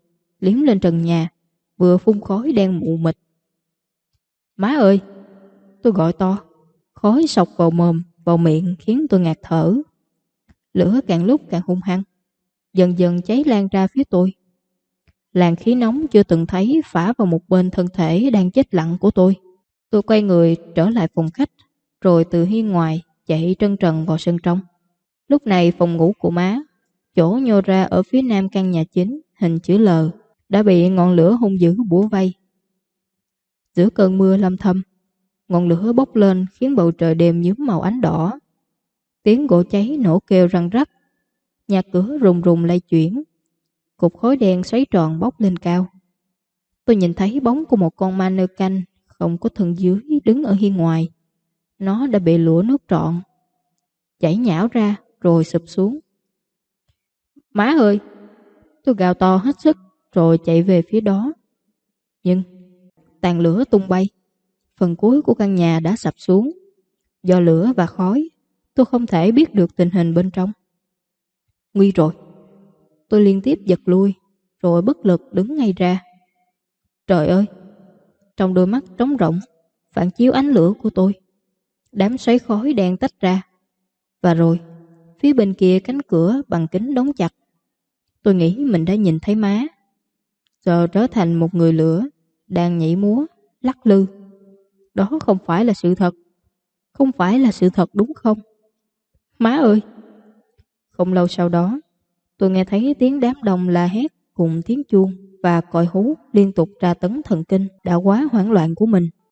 liếm lên trần nhà, vừa phun khói đen mù mịt. Má ơi! Tôi gọi to. Khói sộc vào mồm, vào miệng khiến tôi ngạt thở. Lửa càng lúc càng hung hăng, dần dần cháy lan ra phía tôi. Làn khí nóng chưa từng thấy phả vào một bên thân thể đang chết lặng của tôi. Tôi quay người trở lại phòng khách, rồi từ hiên ngoài chạy trân trần vào sân trong. Lúc này phòng ngủ của má, chỗ nhô ra ở phía nam căn nhà chính hình chữ L, đã bị ngọn lửa hung dữ bủa vây. Giữa cơn mưa lâm thâm, ngọn lửa bốc lên khiến bầu trời đêm nhuốm màu ánh đỏ. Tiếng gỗ cháy nổ kêu răng rắc, nhà cửa rùng rùng lay chuyển. Cục khói đen xoáy tròn bốc lên cao. Tôi nhìn thấy bóng của một con ma nơ canh không có thân dưới đứng ở hiên ngoài. Nó đã bị lửa nuốt trọn, chảy nhão ra rồi sụp xuống. Má ơi! Tôi gào to hết sức rồi chạy về phía đó. Nhưng tàn lửa tung bay, phần cuối của căn nhà đã sập xuống. Do lửa và khói, tôi không thể biết được tình hình bên trong. Nguy rồi! Tôi liên tiếp giật lui, rồi bất lực đứng ngay ra. Trời ơi! Trong đôi mắt trống rỗng phản chiếu ánh lửa của tôi, đám xoáy khói đen tách ra. Và rồi, phía bên kia cánh cửa bằng kính đóng chặt. Tôi nghĩ mình đã nhìn thấy má, giờ trở thành một người lửa đang nhảy múa, lắc lư. Đó không phải là sự thật. Không phải là sự thật đúng không? Má ơi! Không lâu sau đó, tôi nghe thấy tiếng đám đông la hét cùng tiếng chuông và còi hú liên tục tra tấn thần kinh đã quá hoảng loạn của mình.